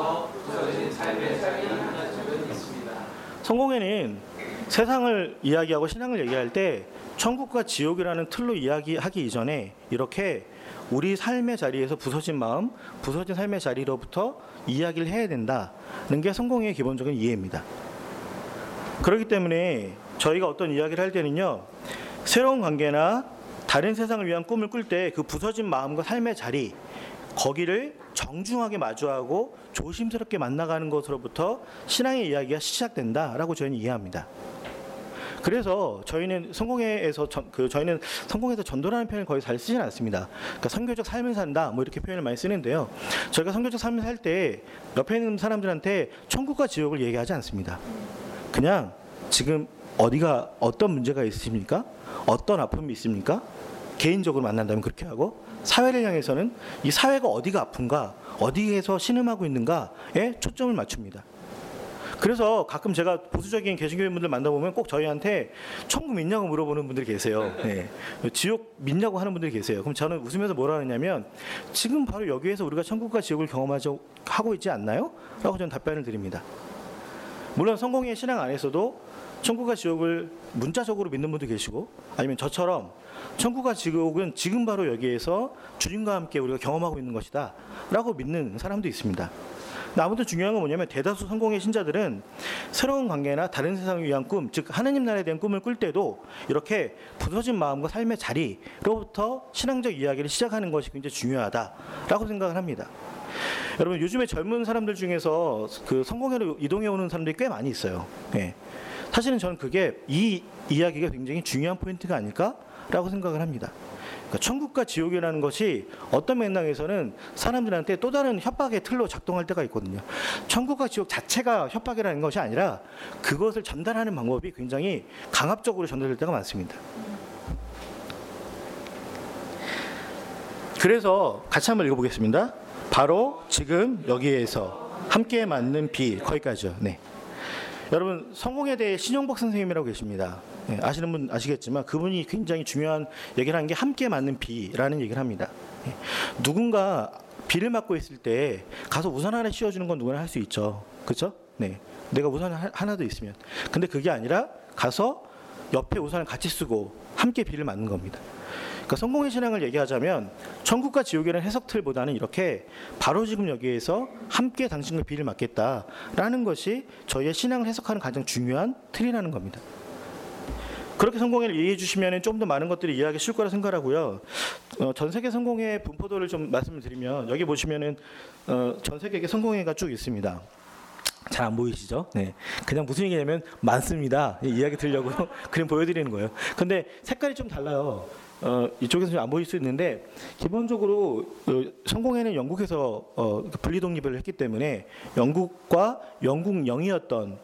성공에는 세상을 이야기하고 신앙을 얘기할 때 천국과 지옥이라는 틀로 이야기하기 이전에 이렇게 우리 삶의 자리에서 부서진 마음, 부서진 삶의 자리로부터 이야기를 해야 된다는 게 성공의 기본적인 이해입니다. 그렇기 때문에 저희가 어떤 이야기를 할 때는요. 새로운 관계나 다른 세상을 위한 꿈을 꿀 때 그 부서진 마음과 삶의 자리 거기를 정중하게 마주하고 조심스럽게 만나가는 것으로부터 신앙의 이야기가 시작된다라고 저희는 이해합니다. 그래서 저희는 성공회에서 전, 그 저희는 성공회에서 전도라는 표현을 거의 잘 쓰지는 않습니다. 그러니까 선교적 삶을 산다 뭐 이렇게 표현을 많이 쓰는데요. 저희가 선교적 삶을 살 때 옆에 있는 사람들한테 천국과 지옥을 얘기하지 않습니다. 그냥 지금 어디가 어떤 문제가 있으십니까? 어떤 아픔이 있습니까? 개인적으로 만난다면 그렇게 하고 사회를 향해서는 이 사회가 어디가 아픈가 어디에서 신음하고 있는가에 초점을 맞춥니다. 그래서 가끔 제가 보수적인 개신교인분들 만나보면 꼭 저희한테 천국 믿냐고 물어보는 분들이 계세요. 네. 지옥 믿냐고 하는 분들이 계세요. 그럼 저는 웃으면서 뭐라 하냐면 지금 바로 여기에서 우리가 천국과 지옥을 경험하죠 하고 있지 않나요? 라고 저는 답변을 드립니다. 물론 성공의 신앙 안에서도 천국과 지옥을 문자적으로 믿는 분도 계시고 아니면 저처럼 천국과 지옥은 지금 바로 여기에서 주님과 함께 우리가 경험하고 있는 것이다 라고 믿는 사람도 있습니다. 아무튼 중요한 건 뭐냐면 대다수 성공의 신자들은 새로운 관계나 다른 세상을 위한 꿈, 즉 하나님 나라에 대한 꿈을 꿀 때도 이렇게 부서진 마음과 삶의 자리로부터 신앙적 이야기를 시작하는 것이 굉장히 중요하다라고 생각을 합니다. 여러분 요즘에 젊은 사람들 중에서 그 성공회로 이동해 오는 사람들이 꽤 많이 있어요. 예. 사실은 저는 그게 이 이야기가 굉장히 중요한 포인트가 아닐까라고 생각을 합니다. 그러니까 천국과 지옥이라는 것이 어떤 맥락에서는 사람들한테 또 다른 협박의 틀로 작동할 때가 있거든요. 천국과 지옥 자체가 협박이라는 것이 아니라 그것을 전달하는 방법이 굉장히 강압적으로 전달될 때가 많습니다. 그래서 같이 한번 읽어보겠습니다. 바로 지금 여기에서 함께 맞는 비, 거기까지요. 네. 여러분 성공에 대해 신용복 선생님이라고 계십니다. 네, 아시는 분 아시겠지만 그분이 굉장히 중요한 얘기를 하는 게 함께 맞는 비라는 얘기를 합니다. 네, 누군가 비를 맞고 있을 때 가서 우산 하나 씌워주는 건 누구나 할 수 있죠. 그렇죠? 네, 내가 우산 하나도 있으면. 근데 그게 아니라 가서 옆에 우산을 같이 쓰고 함께 비를 맞는 겁니다. 그러니까 성공의 신앙을 얘기하자면 천국과 지옥이라는 해석 틀보다는 이렇게 바로 지금 여기에서 함께 당신과 비를 맞겠다라는 것이 저희의 신앙을 해석하는 가장 중요한 틀이라는 겁니다. 그렇게 성공회를 이해해 주시면 좀 더 많은 것들이 이해하기 쉬울 거라 생각하고요. 어, 전 세계 성공회 분포도를 좀 말씀을 드리면 여기 보시면은 어, 전 세계에 성공회가 쭉 있습니다. 잘 안 보이시죠? 네, 그냥 무슨 얘기냐면 많습니다. 이야기 드리려고 그림 보여드리는 거예요. 근데 색깔이 좀 달라요. 어, 이쪽에서 좀 안 보일 수 있는데 기본적으로 어, 성공회는 영국에서 어, 분리 독립을 했기 때문에 영국과 영국령이었던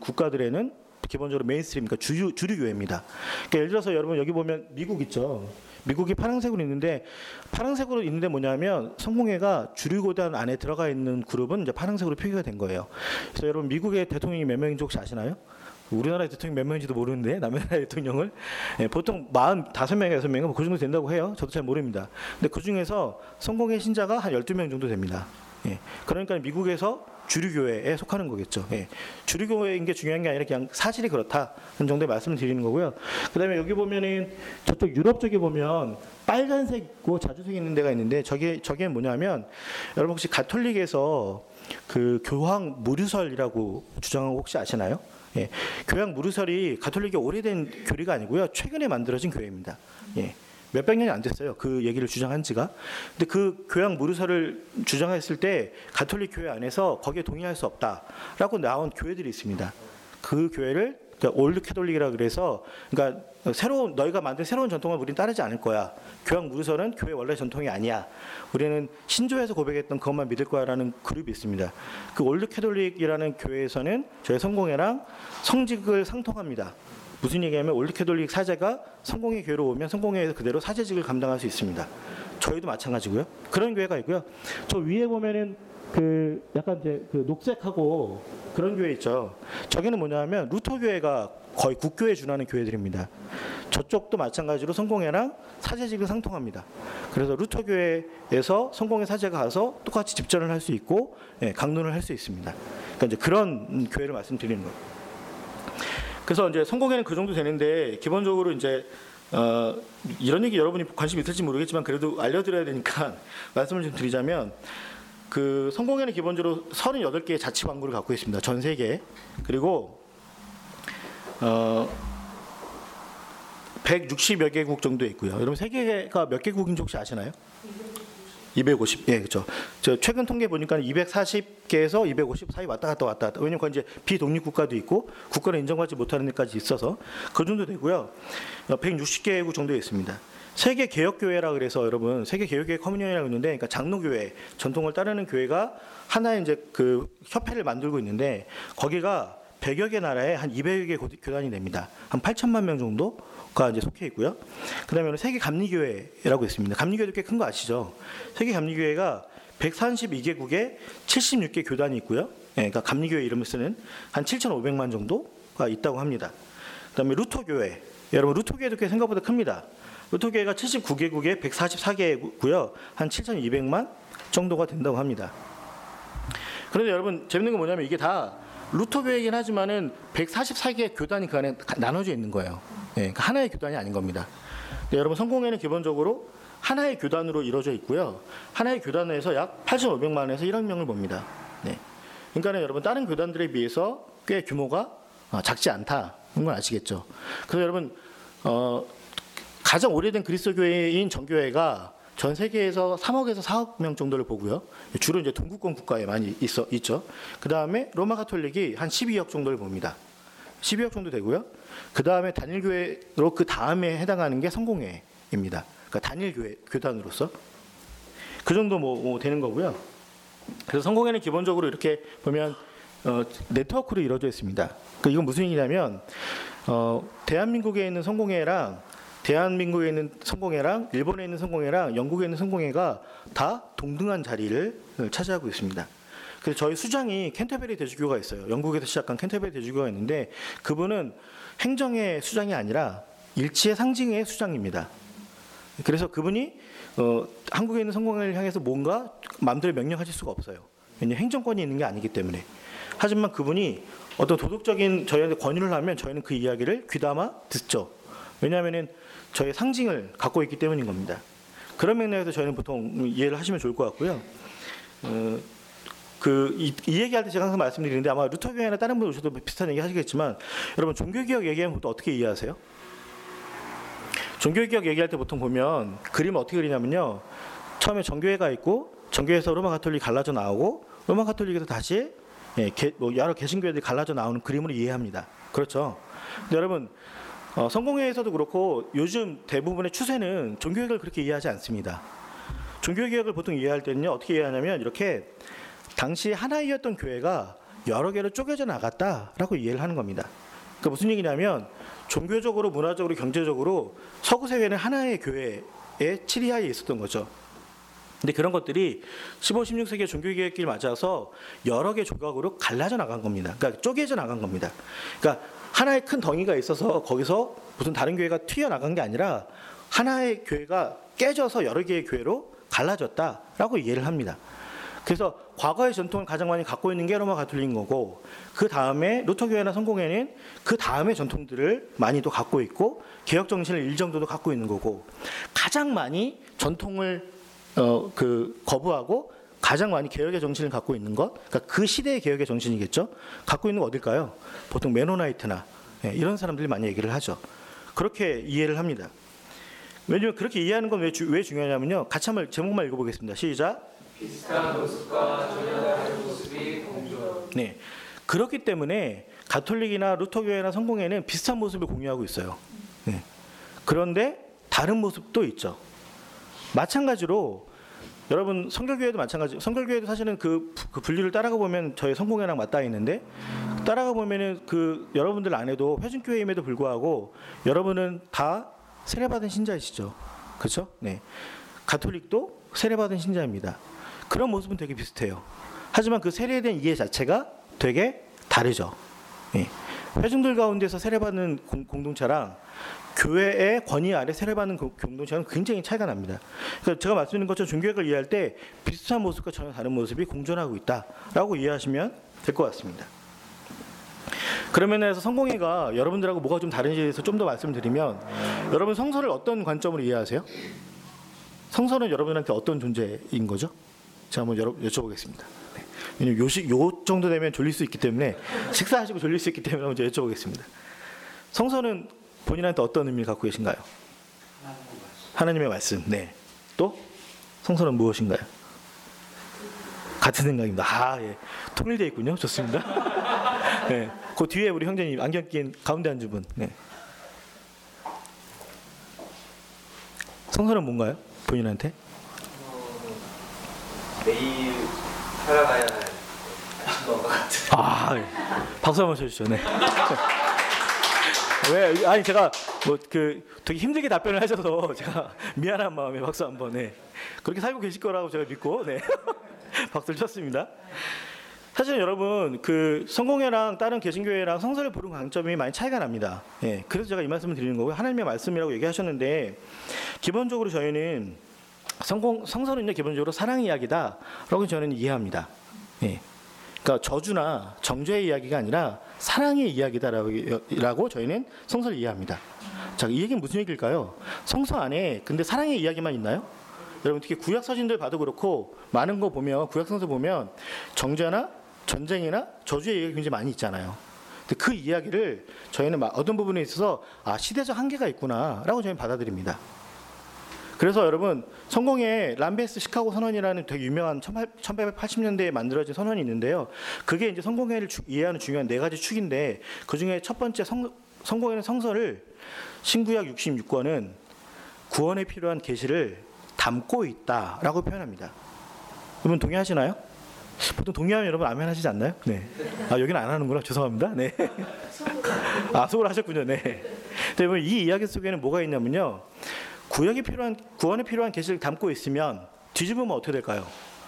국가들에는 기본적으로 메인스트림, 그러니까 주류, 주류 교회입니다. 그러니까 예를 들어서 여러분 여기 보면 미국 있죠. 미국이 파란색으로 있는데 파란색으로 있는데 뭐냐면 성공회가 주류교단 안에 들어가 있는 그룹은 이제 파란색으로 표기가 된 거예요. 그래서 여러분 미국의 대통령이 몇 명인지 혹시 아시나요? 우리나라의 대통령 몇 명인지도 모르는데 남의 나라의 대통령을 예, 보통 사십오 명에서 여섯 명 그 정도 된다고 해요. 저도 잘 모릅니다. 근데 그 중에서 성공회 신자가 한 열두 명 정도 됩니다. 예, 그러니까 미국에서 주류교회에 속하는 거겠죠. 예, 주류교회인 게 중요한 게 아니라 그냥 사실이 그렇다는 정도의 말씀을 드리는 거고요. 그 다음에 여기 보면은 저쪽 유럽 쪽에 보면 빨간색 있고 자주색 있는 데가 있는데 저게, 저게 뭐냐면 여러분 혹시 가톨릭에서 그 교황 무류설이라고 주장하고 혹시 아시나요? 예, 교황 무류설이 가톨릭의 오래된 교리가 아니고요. 최근에 만들어진 교회입니다. 예. 몇백 년이 안 됐어요. 그 얘기를 주장한 지가. 근데 그 교황 무류설을 주장했을 때 가톨릭 교회 안에서 거기에 동의할 수 없다라고 나온 교회들이 있습니다. 그 교회를 그러니까 올드 캐톨릭이라 그래서 그러니까 새로운 너희가 만든 새로운 전통을 우리는 따르지 않을 거야. 교황 무류설은 교회 원래 전통이 아니야. 우리는 신조에서 고백했던 그것만 믿을 거야라는 그룹이 있습니다. 그 올드 캐톨릭이라는 교회에서는 저희 성공회랑 성직을 상통합니다. 무슨 얘기냐면 올드 캐톨릭 사제가 성공회 교회로 오면 성공회에서 그대로 사제직을 감당할 수 있습니다. 저희도 마찬가지고요. 그런 교회가 있고요. 저 위에 보면은 그 약간 이제 그 녹색하고 그런 교회 있죠. 저기는 뭐냐면 루터 교회가 거의 국교에 준하는 교회들입니다. 저쪽도 마찬가지로 성공회랑 사제직을 상통합니다. 그래서 루터 교회에서 성공회 사제가 가서 똑같이 집전을 할 수 있고 예, 강론을 할 수 있습니다. 그러니까 이제 그런 교회를 말씀드리는 거예요. 그래서 이제 성공회는 그 정도 되는데 기본적으로 이제 어, 이런 얘기 여러분이 관심 있을지 모르겠지만 그래도 알려드려야 되니까 말씀을 좀 드리자면 그 성공회는 기본적으로 서른여덟 개의 자치 광구를 갖고 있습니다. 전 세계에. 그리고 어, 백육십여 개국 정도 있고요. 여러분 세계가 몇 개국인지 혹시 아시나요? 이백오십. 예, 그렇죠. 저 최근 통계 보니까 이백사십 개에서 이백오십 사이 왔다 갔다 왔다 갔다. 왜냐면 이제 비독립 국가도 있고 국가를 인정받지 못하는 데까지 있어서 그 정도 되고요. 백육십 개국 정도 있습니다. 세계 개혁 교회라 그래서 여러분 세계 개혁 교회 커뮤니언이라고 있는데 그러니까 장로 교회 전통을 따르는 교회가 하나의 이제 그 협회를 만들고 있는데 거기가 백여 개 나라에 한 이백여 개 교단이 됩니다. 한 팔천만 명 정도가 이제 속해 있고요. 그다음에 세계 감리교회라고 있습니다. 감리교회도 꽤 큰 거 아시죠? 세계 감리교회가 백삼십이 개국에 칠십육 개 교단이 있고요. 예, 그러니까 감리교회 이름을 쓰는 한 칠천오백만 정도가 있다고 합니다. 그다음에 루터교회, 여러분 루터교회도 꽤 생각보다 큽니다. 루터교회가 칠십구 개국에 백사십사 개고요, 한 칠천이백만 정도가 된다고 합니다. 그런데 여러분 재밌는 건 뭐냐면 이게 다 루터교회이긴 하지만은 백사십사 개 교단이 그 안에 나눠져 있는 거예요. 예, 그러니까 하나의 교단이 아닌 겁니다. 근데 여러분 성공회는 기본적으로 하나의 교단으로 이루어져 있고요. 하나의 교단에서 약 팔천오백만에서 일억 명을 봅니다. 네. 그러니까 여러분 다른 교단들에 비해서 꽤 규모가 작지 않다는 건 아시겠죠. 그래서 여러분 어, 가장 오래된 그리스도교회인 정교회가 전 세계에서 삼억에서 사억 명 정도를 보고요. 주로 이제 동구권 국가에 많이 있어 있죠. 그 다음에 로마 가톨릭이 한 십이억 정도를 봅니다. 십이억 정도 되고요. 그 다음에 단일교회로 그 다음에 해당하는 게 성공회입니다. 그러니까 단일교회 교단으로서 그 정도 뭐, 뭐 되는 거고요. 그래서 성공회는 기본적으로 이렇게 보면 어, 네트워크로 이루어져 있습니다. 그러니까 이건 무슨 얘기냐면 어, 대한민국에 있는 성공회랑 대한민국에 있는 성공회랑 일본에 있는 성공회랑 영국에 있는 성공회가 다 동등한 자리를 차지하고 있습니다. 그래서 저희 수장이 캔터베리 대주교가 있어요. 영국에서 시작한 캔터베리 대주교가 있는데 그분은 행정의 수장이 아니라 일치의 상징의 수장입니다. 그래서 그분이 어, 한국에 있는 성공회를 향해서 뭔가 마음대로 명령하실 수가 없어요. 왜냐하면 행정권이 있는 게 아니기 때문에. 하지만 그분이 어떤 도덕적인 저희한테 권유를 하면 저희는 그 이야기를 귀담아 듣죠. 왜냐하면 저희 상징을 갖고 있기 때문인 겁니다. 그런 맥락에서 저희는 보통 이해를 하시면 좋을 것 같고요. 어, 그, 이, 이 얘기할 때 제가 항상 말씀드리는데 아마 루터교회나 다른 분 오셔도 비슷한 얘기 하시겠지만 여러분 종교개혁 얘기하면 보통 어떻게 이해하세요? 종교개혁 얘기할 때 보통 보면 그림을 어떻게 그리냐면요. 처음에 정교회가 있고 정교회에서 로마 가톨릭이 갈라져 나오고 로마 가톨릭에서 다시 예, 개, 뭐 여러 개신교회들이 갈라져 나오는 그림으로 이해합니다. 그렇죠? 근데 여러분 어, 성공회에서도 그렇고 요즘 대부분의 추세는 종교개혁을 그렇게 이해하지 않습니다. 종교개혁을 보통 이해할 때는요. 어떻게 이해하냐면 이렇게 당시 하나이었던 교회가 여러 개로 쪼개져 나갔다라고 이해를 하는 겁니다. 그러니까 무슨 얘기냐면 종교적으로, 문화적으로, 경제적으로 서구 세계는 하나의 교회의 치리하에 있었던 거죠. 근데 그런 것들이 십오, 십육 세기의 종교개혁기를 맞아서 여러 개 조각으로 갈라져 나간 겁니다. 그러니까 쪼개져 나간 겁니다. 그러니까 하나의 큰 덩이가 있어서 거기서 무슨 다른 교회가 튀어나간 게 아니라 하나의 교회가 깨져서 여러 개의 교회로 갈라졌다라고 이해를 합니다. 그래서 과거의 전통을 가장 많이 갖고 있는 게 로마 가톨릭인 거고 그 다음에 루터교회나 성공회는 그 다음의 전통들을 많이 또 갖고 있고 개혁 정신을 일정도도 갖고 있는 거고 가장 많이 전통을 어, 그 거부하고 가장 많이 개혁의 정신을 갖고 있는 것, 그러니까 그 시대의 개혁의 정신이겠죠. 갖고 있는 거 어딜까요? 보통 메노나이트나 예, 이런 사람들이 많이 얘기를 하죠. 그렇게 이해를 합니다. 왜냐하면 그렇게 이해하는 건 왜 왜 중요하냐면요. 같이 한번 제목만 읽어보겠습니다. 시작. 비슷한 모습과 전혀 다른 모습이 공존. 네, 그렇기 때문에 가톨릭이나 루터교회나 성공회는 비슷한 모습을 공유하고 있어요. 네. 그런데 다른 모습도 있죠. 마찬가지로 여러분 성결교회도 마찬가지. 성결교회도 사실은 그, 그 분류를 따라가 보면 저희 성공회랑 맞닿아 있는데 따라가 보면은 그 여러분들 안에도 회중교회임에도 불구하고 여러분은 다 세례받은 신자이시죠. 그렇죠? 네. 가톨릭도 세례받은 신자입니다. 그런 모습은 되게 비슷해요. 하지만 그 세례된 이해 자체가 되게 다르죠. 네. 회중들 가운데서 세례받는 공, 공동체랑 교회의 권위 아래 세례받는 공동체는 굉장히 차이가 납니다. 그러니까 제가 말씀드린 것처럼 종교개혁을 이해할 때 비슷한 모습과 전혀 다른 모습이 공존하고 있다라고 이해하시면 될 것 같습니다. 그러면 해서 성공회가 여러분들하고 뭐가 좀 다른지에 대해서 좀 더 말씀드리면 여러분 성서를 어떤 관점으로 이해하세요? 성서는 여러분한테 어떤 존재인 거죠? 제가 한번 여러, 여쭤보겠습니다. 네. 왜냐면 요식 요 정도 되면 졸릴 수 있기 때문에 식사하시고 졸릴 수 있기 때문에 먼저 여쭤보겠습니다. 성서는 본인한테 어떤 의미를 갖고 계신가요? 하나님의 말씀. 네. 또 성서는 무엇인가요? 같은 생각입니다. 아, 예. 통일되어 있군요. 좋습니다. 네. 그 뒤에 우리 형제님 안경 낀 가운데 앉은 분. 네. 성서는 뭔가요? 본인한테? 매일 살아가야 할 것인 것 같아요. 아, 예. 박수 한번 쳐주시죠. 네. 왜? 아니 제가 뭐 그 되게 힘들게 답변을 하셔서 제가 미안한 마음에 박수 한번. 네. 그렇게 살고 계실 거라고 제가 믿고 네. 박수를 쳤습니다. 사실 여러분 그 성공회랑 다른 개신교회랑 성서를 보는 관점이 많이 차이가 납니다. 예, 그래서 제가 이 말씀을 드리는 거고요. 하나님의 말씀이라고 얘기하셨는데 기본적으로 저희는 성공 성서는요 기본적으로 사랑 이야기다라고 저는 이해합니다. 예, 그러니까 저주나 정죄의 이야기가 아니라 사랑의 이야기다라고 저희는 성서를 이해합니다. 자, 이 얘기는 무슨 얘기일까요? 성서 안에 근데 사랑의 이야기만 있나요? 여러분 특히 구약 서신들 봐도 그렇고 많은 거 보면 구약 성서 보면 정죄나 전쟁이나 저주의 얘기가 굉장히 많이 있잖아요. 근데 그 이야기를 저희는 어떤 부분에 있어서 아 시대적 한계가 있구나라고 저희는 받아들입니다. 그래서 여러분 성공의 람베스 시카고 선언이라는 되게 유명한 천팔백팔십 년대에 만들어진 선언이 있는데요. 그게 이제 성공회를 주, 이해하는 중요한 네 가지 축인데 그 중에 첫 번째 성, 성공회는 성서를 신구약 육십육 권은 구원에 필요한 계시를 담고 있다라고 표현합니다. 여러분 동의하시나요? 보통 동의하면 여러분 아멘 하시지 않나요? 네. 아 여기는 안 하는구나. 죄송합니다. 네. 아 속으로 하셨군요. 네. 여러분 이 이야기 속에는 뭐가 있냐면요. 구약이 필요한 구원에 필요한 계시를 담고 있으면 뒤집으면 어떻게 될까요?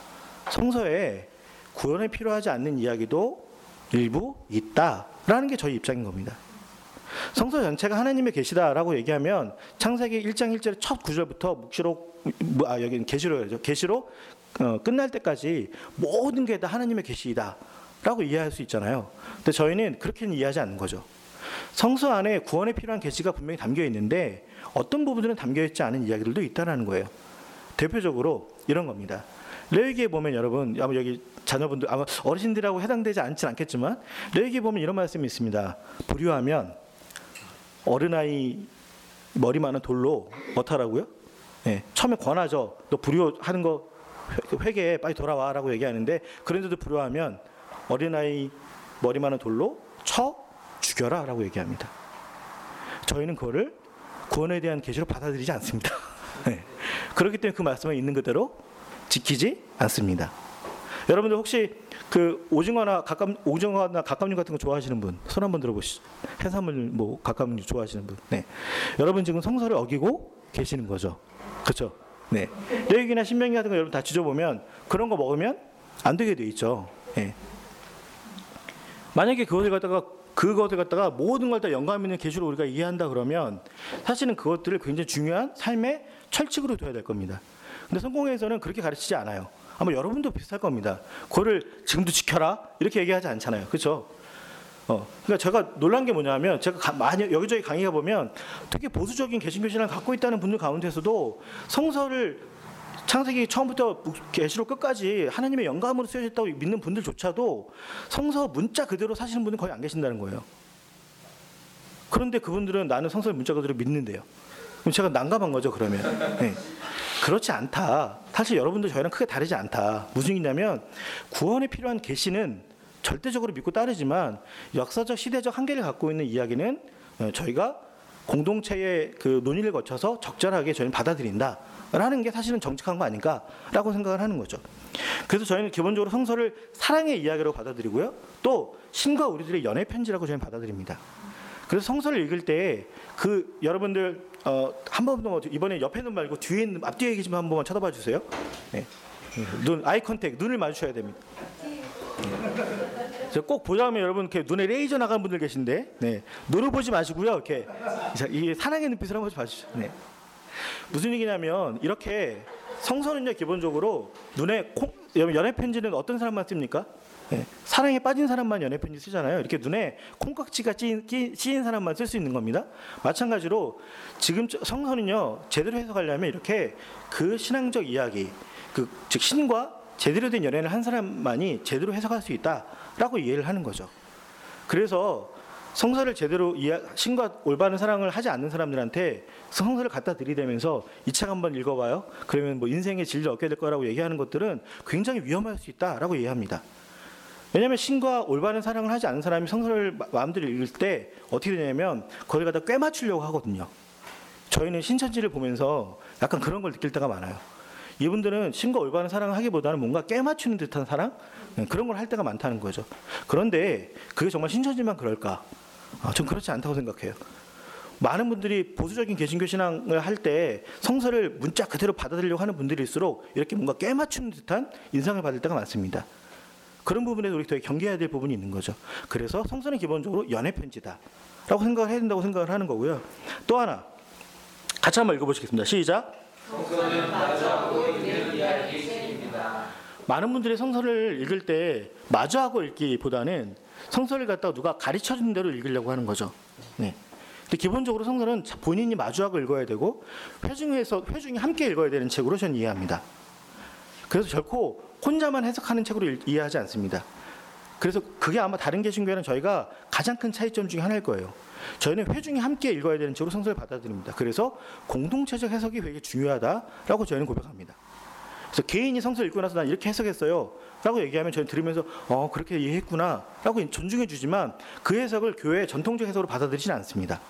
성서에 구원에 필요하지 않는 이야기도 일부 있다라는 게 저희 입장인 겁니다. 성서 전체가 하나님의 계시다라고 얘기하면 창세기 일 장 일 절의 첫 구절부터 묵시록 아 여기는 계시록이죠. 계시록 어, 끝날 때까지 모든 게 다 하나님의 계시이다라고 이해할 수 있잖아요. 근데 저희는 그렇게는 이해하지 않는 거죠. 성서 안에 구원에 필요한 계시가 분명히 담겨 있는데 어떤 부분들은 담겨 있지 않은 이야기들도 있다라는 거예요. 대표적으로 이런 겁니다. 레위기에 보면 여러분 아마 여기 자녀분들 아마 어르신들하고 해당되지 않진 않겠지만 레위기에 보면 이런 말씀이 있습니다. 불효하면 어린아이 머리 많은 돌로 어떡하라고요? 네, 처음에 권하죠. 너 불효하는 거 회개해 빨리 돌아와라고 얘기하는데 그런데도 불효하면 어린아이 머리 많은 돌로 쳐 죽여라라고 얘기합니다. 저희는 그거를 구원에 대한 계시로 받아들이지 않습니다. 네. 그렇기 때문에 그 말씀을 있는 그대로 지키지 않습니다. 여러분들 혹시 그 오징어나 각감 오징어나 각감류 같은 거 좋아하시는 분 손 한번 들어보시죠. 해산물 뭐 각감류 좋아하시는 분. 네. 여러분 지금 성서를 어기고 계시는 거죠. 그렇죠? 네. 레위기나 신명기 같은 거 여러분 다 지져보면 그런 거 먹으면 안 되게 돼 있죠. 네. 만약에 그것을 갖다가 그것을 갖다가 모든 걸 다 영감 있는 계시로 우리가 이해한다 그러면 사실은 그것들을 굉장히 중요한 삶의 철칙으로 둬야 될 겁니다. 근데 성공회에서는 그렇게 가르치지 않아요. 아마 여러분도 비슷할 겁니다. 그거를 지금도 지켜라 이렇게 얘기하지 않잖아요. 그렇죠? 어, 그러니까 제가 놀란 게 뭐냐면 제가 가, 많이 여기저기 강의가 보면 되게 보수적인 개신교 신앙을 갖고 있다는 분들 가운데서도 성서를 창세기 처음부터 계시록 끝까지 하나님의 영감으로 쓰여졌다고 믿는 분들조차도 성서 문자 그대로 사시는 분은 거의 안 계신다는 거예요. 그런데 그분들은 나는 성서 문자 그대로 믿는데요. 그럼 제가 난감한 거죠. 그러면 네. 그렇지 않다. 사실 여러분들 저희랑 크게 다르지 않다. 무슨 얘기냐면 구원에 필요한 계시는 절대적으로 믿고 따르지만 역사적 시대적 한계를 갖고 있는 이야기는 저희가 공동체의 그 논의를 거쳐서 적절하게 저희는 받아들인다라는 게 사실은 정직한 거 아닌가라고 생각을 하는 거죠. 그래서 저희는 기본적으로 성서를 사랑의 이야기로 받아들이고요. 또 신과 우리들의 연애 편지라고 저희는 받아들입니다. 그래서 성서를 읽을 때 그 여러분들 어, 한 번 더 이번에 옆에 눈 말고 뒤에 있는 앞뒤에 계신 분 한 번만 쳐다봐 주세요. 네. 눈 아이 컨택 눈을 마주쳐야 됩니다. 네. 꼭 보자면 여러분 이렇게 눈에 레이저 나가는 분들 계신데 네. 눈을 보지 마시고요. 이렇게 자, 이 사랑의 눈빛을 한번 봐주시죠. 네. 무슨 얘기냐면 이렇게 성서는요 기본적으로 눈에 콩, 연애 편지는 어떤 사람만 씁니까? 네. 사랑에 빠진 사람만 연애 편지 쓰잖아요. 이렇게 눈에 콩깍지가 찌인, 찌인 사람만 쓸 수 있는 겁니다. 마찬가지로 지금 성서는요 제대로 해석하려면 이렇게 그 신앙적 이야기, 그 즉 신과 제대로 된 연애를 한 사람만이 제대로 해석할 수 있다라고 이해를 하는 거죠. 그래서 성서를 제대로 이해, 신과 올바른 사랑을 하지 않는 사람들한테 성서를 갖다 들이대면서 이 책 한번 읽어봐요. 그러면 뭐 인생의 진리를 얻게 될 거라고 얘기하는 것들은 굉장히 위험할 수 있다라고 이해합니다. 왜냐하면 신과 올바른 사랑을 하지 않는 사람이 성서를 마음대로 읽을 때 어떻게 되냐면 거기 갖다 꿰 맞추려고 하거든요. 저희는 신천지를 보면서 약간 그런 걸 느낄 때가 많아요. 이분들은 신과 올바른 사랑을 하기보다는 뭔가 꿰 맞추는 듯한 사랑? 그런 걸 할 때가 많다는 거죠. 그런데 그게 정말 신천지만 그럴까? 아, 전 그렇지 않다고 생각해요. 많은 분들이 보수적인 개신교 신앙을 할 때 성서를 문자 그대로 받아들이려고 하는 분들일수록 이렇게 뭔가 꿰 맞추는 듯한 인상을 받을 때가 많습니다. 그런 부분에서 우리 되게 경계해야 될 부분이 있는 거죠. 그래서 성서는 기본적으로 연애 편지다라고 생각을 해야 된다고 생각을 하는 거고요. 또 하나 같이 한번 읽어보시겠습니다. 시작. 성서는 마주하고 읽는 이야기의 책입니다. 많은 분들이 성서를 읽을 때 마주하고 읽기보다는 성서를 갖다가 누가 가르쳐준 대로 읽으려고 하는 거죠. 네. 근데 기본적으로 성서는 본인이 마주하고 읽어야 되고 회중에서 회중이 함께 읽어야 되는 책으로 저는 이해합니다. 그래서 결코 혼자만 해석하는 책으로 일, 이해하지 않습니다. 그래서 그게 아마 다른 개신교회는 저희가 가장 큰 차이점 중에 하나일 거예요. 저희는 회중이 함께 읽어야 되는 책으로 성서를 받아들입니다. 그래서 공동체적 해석이 되게 중요하다라고 저희는 고백합니다. 그래서 개인이 성서를 읽고 나서 난 이렇게 해석했어요 라고 얘기하면 저희는 들으면서 어 그렇게 이해했구나 라고 존중해 주지만 그 해석을 교회의 전통적 해석으로 받아들이지는 않습니다.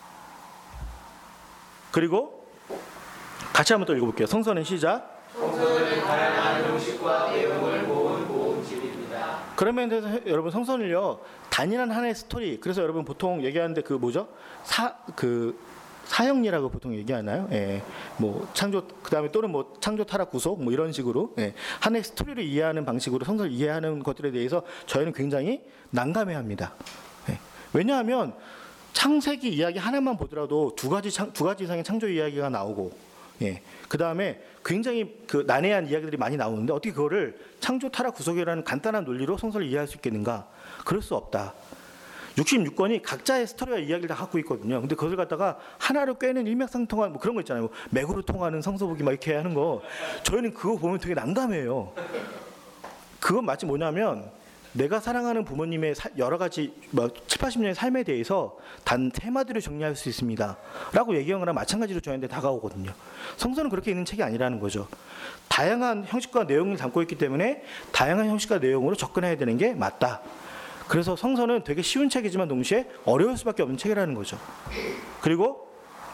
그리고 같이 한번 또 읽어볼게요. 성서는 시작. 성서는 다양한 형식과 내용을 모은 모음집입니다. 그런 면에서 여러분 성서는요 단일한 하나의 스토리. 그래서 여러분 보통 얘기하는데 그 뭐죠? 사 그 사형리라고 보통 얘기하나요? 예, 뭐 창조 그다음에 또는 뭐 창조 타락 구속 뭐 이런 식으로 예, 하나의 스토리를 이해하는 방식으로 성서를 이해하는 것들에 대해서 저희는 굉장히 난감해합니다. 예, 왜냐하면 창세기 이야기 하나만 보더라도 두 가지 창, 두 가지 이상의 창조 이야기가 나오고, 예, 그 다음에 굉장히 그 난해한 이야기들이 많이 나오는데 어떻게 그거를 창조 타락 구속이라는 간단한 논리로 성서를 이해할 수 있겠는가? 그럴 수 없다. 육십육 권이 각자의 스토리와 이야기를 다 갖고 있거든요. 근데 그것을 갖다가 하나로 꿰는 일맥상통한 뭐 그런 거 있잖아요. 뭐 맥으로 통하는 성서보기 막 이렇게 하는 거. 저희는 그거 보면 되게 난감해요. 그건 마치 뭐냐면 내가 사랑하는 부모님의 여러 가지 뭐 칠팔십 년의 삶에 대해서 단 테마들을 정리할 수 있습니다 라고 얘기한 거랑 마찬가지로 저희한테 다가오거든요. 성서는 그렇게 있는 책이 아니라는 거죠. 다양한 형식과 내용을 담고 있기 때문에 다양한 형식과 내용으로 접근해야 되는 게 맞다. 그래서 성서는 되게 쉬운 책이지만 동시에 어려울 수밖에 없는 책이라는 거죠. 그리고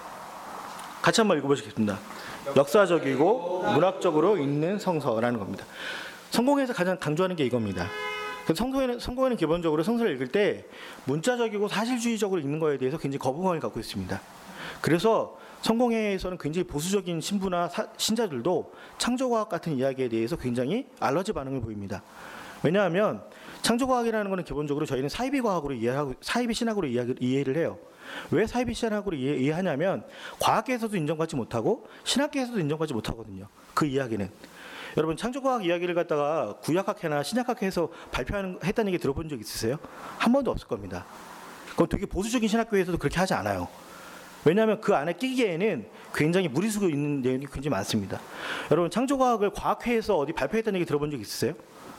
같이 한번 읽어보시겠습니다. 역사적이고 문학적으로 읽는 성서라는 겁니다. 성공에서 가장 강조하는 게 이겁니다. 성서에는, 성공에는 기본적으로 성서를 읽을 때 문자적이고 사실주의적으로 읽는 거에 대해서 굉장히 거부감을 갖고 있습니다. 그래서 성공회에서는 굉장히 보수적인 신부나 사, 신자들도 창조과학 같은 이야기에 대해서 굉장히 알러지 반응을 보입니다. 왜냐하면 창조과학이라는 것은 기본적으로 저희는 사이비 과학으로 이해하고 사이비 신학으로 이해, 이해를 해요. 왜 사이비 신학으로 이해, 이해하냐면 과학계에서도 인정받지 못하고 신학계에서도 인정받지 못하거든요. 그 이야기는. 여러분 창조과학 이야기를 갖다가 구약학회나 신약학회에서 발표하는 했다는 얘기 들어본 적 있으세요? 한 번도 없을 겁니다. 그건 되게 보수적인 신학교에서도 그렇게 하지 않아요. 왜냐하면 그 안에 끼기에는 굉장히 무리수가 있는 내용이 굉장히 많습니다. 여러분 창조과학을 과학회에서 어디 발표했다는 얘기 들어본 적 있으세요?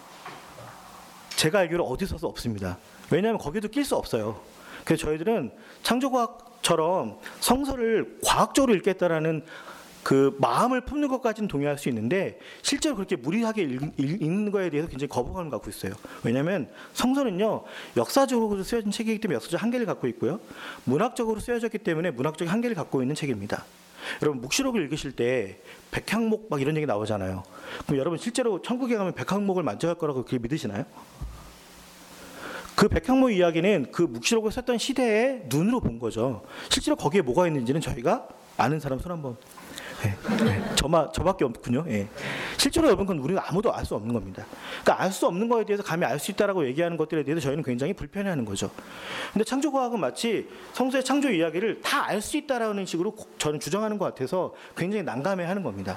제가 알기로 어디서도 없습니다. 왜냐하면 거기도 낄 수 없어요. 그래서 저희들은 창조과학처럼 성서를 과학적으로 읽겠다라는 그 마음을 품는 것까지는 동의할 수 있는데 실제로 그렇게 무리하게 읽, 읽는 거에 대해서 굉장히 거부감을 갖고 있어요. 왜냐하면 성서는요 역사적으로 쓰여진 책이기 때문에 역사적 한계를 갖고 있고요, 문학적으로 쓰여졌기 때문에 문학적 한계를 갖고 있는 책입니다. 여러분 묵시록을 읽으실 때 백향목 막 이런 얘기 나오잖아요. 그럼 여러분 실제로 천국에 가면 백향목을 만져갈 거라고 그렇게 믿으시나요? 그 백향목 이야기는 그 묵시록을 썼던 시대의 눈으로 본 거죠. 실제로 거기에 뭐가 있는지는 저희가 아는 사람 손 한번. 네, 네. 저마, 저밖에 없군요. 네. 실제로 여러분 그건 우리는 아무도 알 수 없는 겁니다. 그러니까 알 수 없는 거에 대해서 감히 알 수 있다라고 얘기하는 것들에 대해서 저희는 굉장히 불편해하는 거죠. 근데 창조과학은 마치 성서의 창조 이야기를 다 알 수 있다라는 식으로 저는 주장하는 것 같아서 굉장히 난감해하는 겁니다.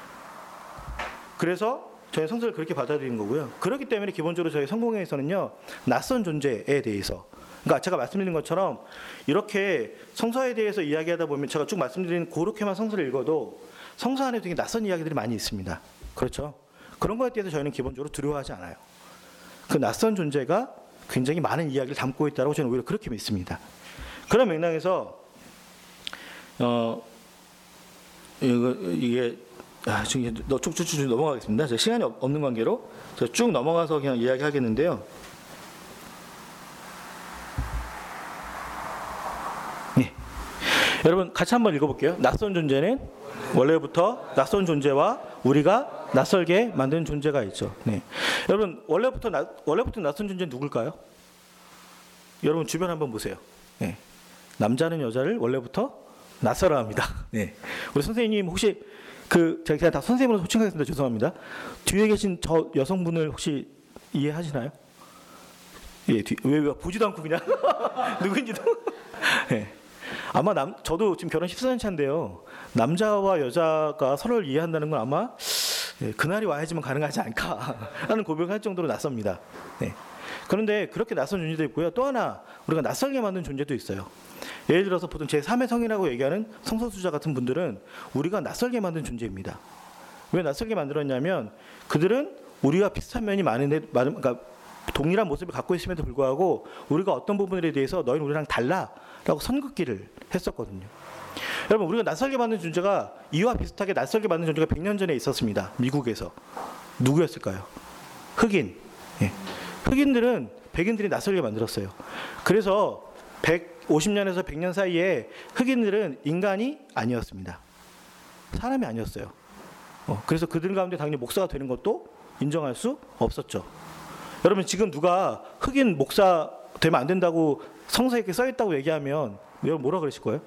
그래서 저희 성서를 그렇게 받아들이는 거고요. 그렇기 때문에 기본적으로 저희 성공회에서는요 낯선 존재에 대해서, 그러니까 제가 말씀드린 것처럼 이렇게 성서에 대해서 이야기하다 보면 제가 쭉 말씀드린 그렇게만 성서를 읽어도 성서 안에 되게 낯선 이야기들이 많이 있습니다. 그렇죠? 그런 거에 대해서 저희는 기본적으로 두려워하지 않아요. 그 낯선 존재가 굉장히 많은 이야기를 담고 있다고 저는 오히려 그렇게 믿습니다. 그런 맥락에서 어 이거 이게 아, 지금 쭉쭉쭉 넘어가겠습니다. 제가 시간이 없는 관계로 제가 쭉 넘어가서 그냥 이야기하겠는데요. 네. 여러분 같이 한번 읽어볼게요. 낯선 존재는 원래부터 낯선 존재와 우리가 낯설게 만든 존재가 있죠. 네. 여러분 원래부터 나, 원래부터 낯선 존재는 누굴까요? 여러분 주변 한번 보세요. 네. 남자는 여자를 원래부터 낯설어합니다. 네. 우리 선생님 혹시 그 제가 다 선생님으로 호칭하겠습니다. 죄송합니다. 뒤에 계신 저 여성분을 혹시 이해하시나요? 예, 뒤, 왜, 왜 보지도 않고 그냥 누구인지도. 예. 아마 남 저도 지금 결혼 십사 년 차인데요. 남자와 여자가 서로를 이해한다는 건 아마 예, 그날이 와야지만 가능하지 않을까라는 고백을 할 정도로 낯섭니다. 네. 그런데 그렇게 낯선 존재도 있고요. 또 하나 우리가 낯설게 만든 존재도 있어요. 예를 들어서 보통 제삼의 성이라고 얘기하는 성소수자 같은 분들은 우리가 낯설게 만든 존재입니다. 왜 낯설게 만들었냐면 그들은 우리와 비슷한 면이 많은데, 그러니까 동일한 모습을 갖고 있음에도 불구하고 우리가 어떤 부분에 대해서 너희는 우리랑 달라라고 선긋기를 했었거든요. 여러분, 우리가 낯설게 만든 존재가 이와 비슷하게 낯설게 만든 존재가 백 년 전에 있었습니다. 미국에서. 누구였을까요? 흑인. 예. 흑인들은 백인들이 낯설게 만들었어요. 그래서 백오십 년에서 백 년 사이에 흑인들은 인간이 아니었습니다. 사람이 아니었어요. 어, 그래서 그들 가운데 당연히 목사가 되는 것도 인정할 수 없었죠. 여러분, 지금 누가 흑인 목사 되면 안 된다고 성서에 이렇게 써있다고 얘기하면 여러분 뭐라 그러실 거예요?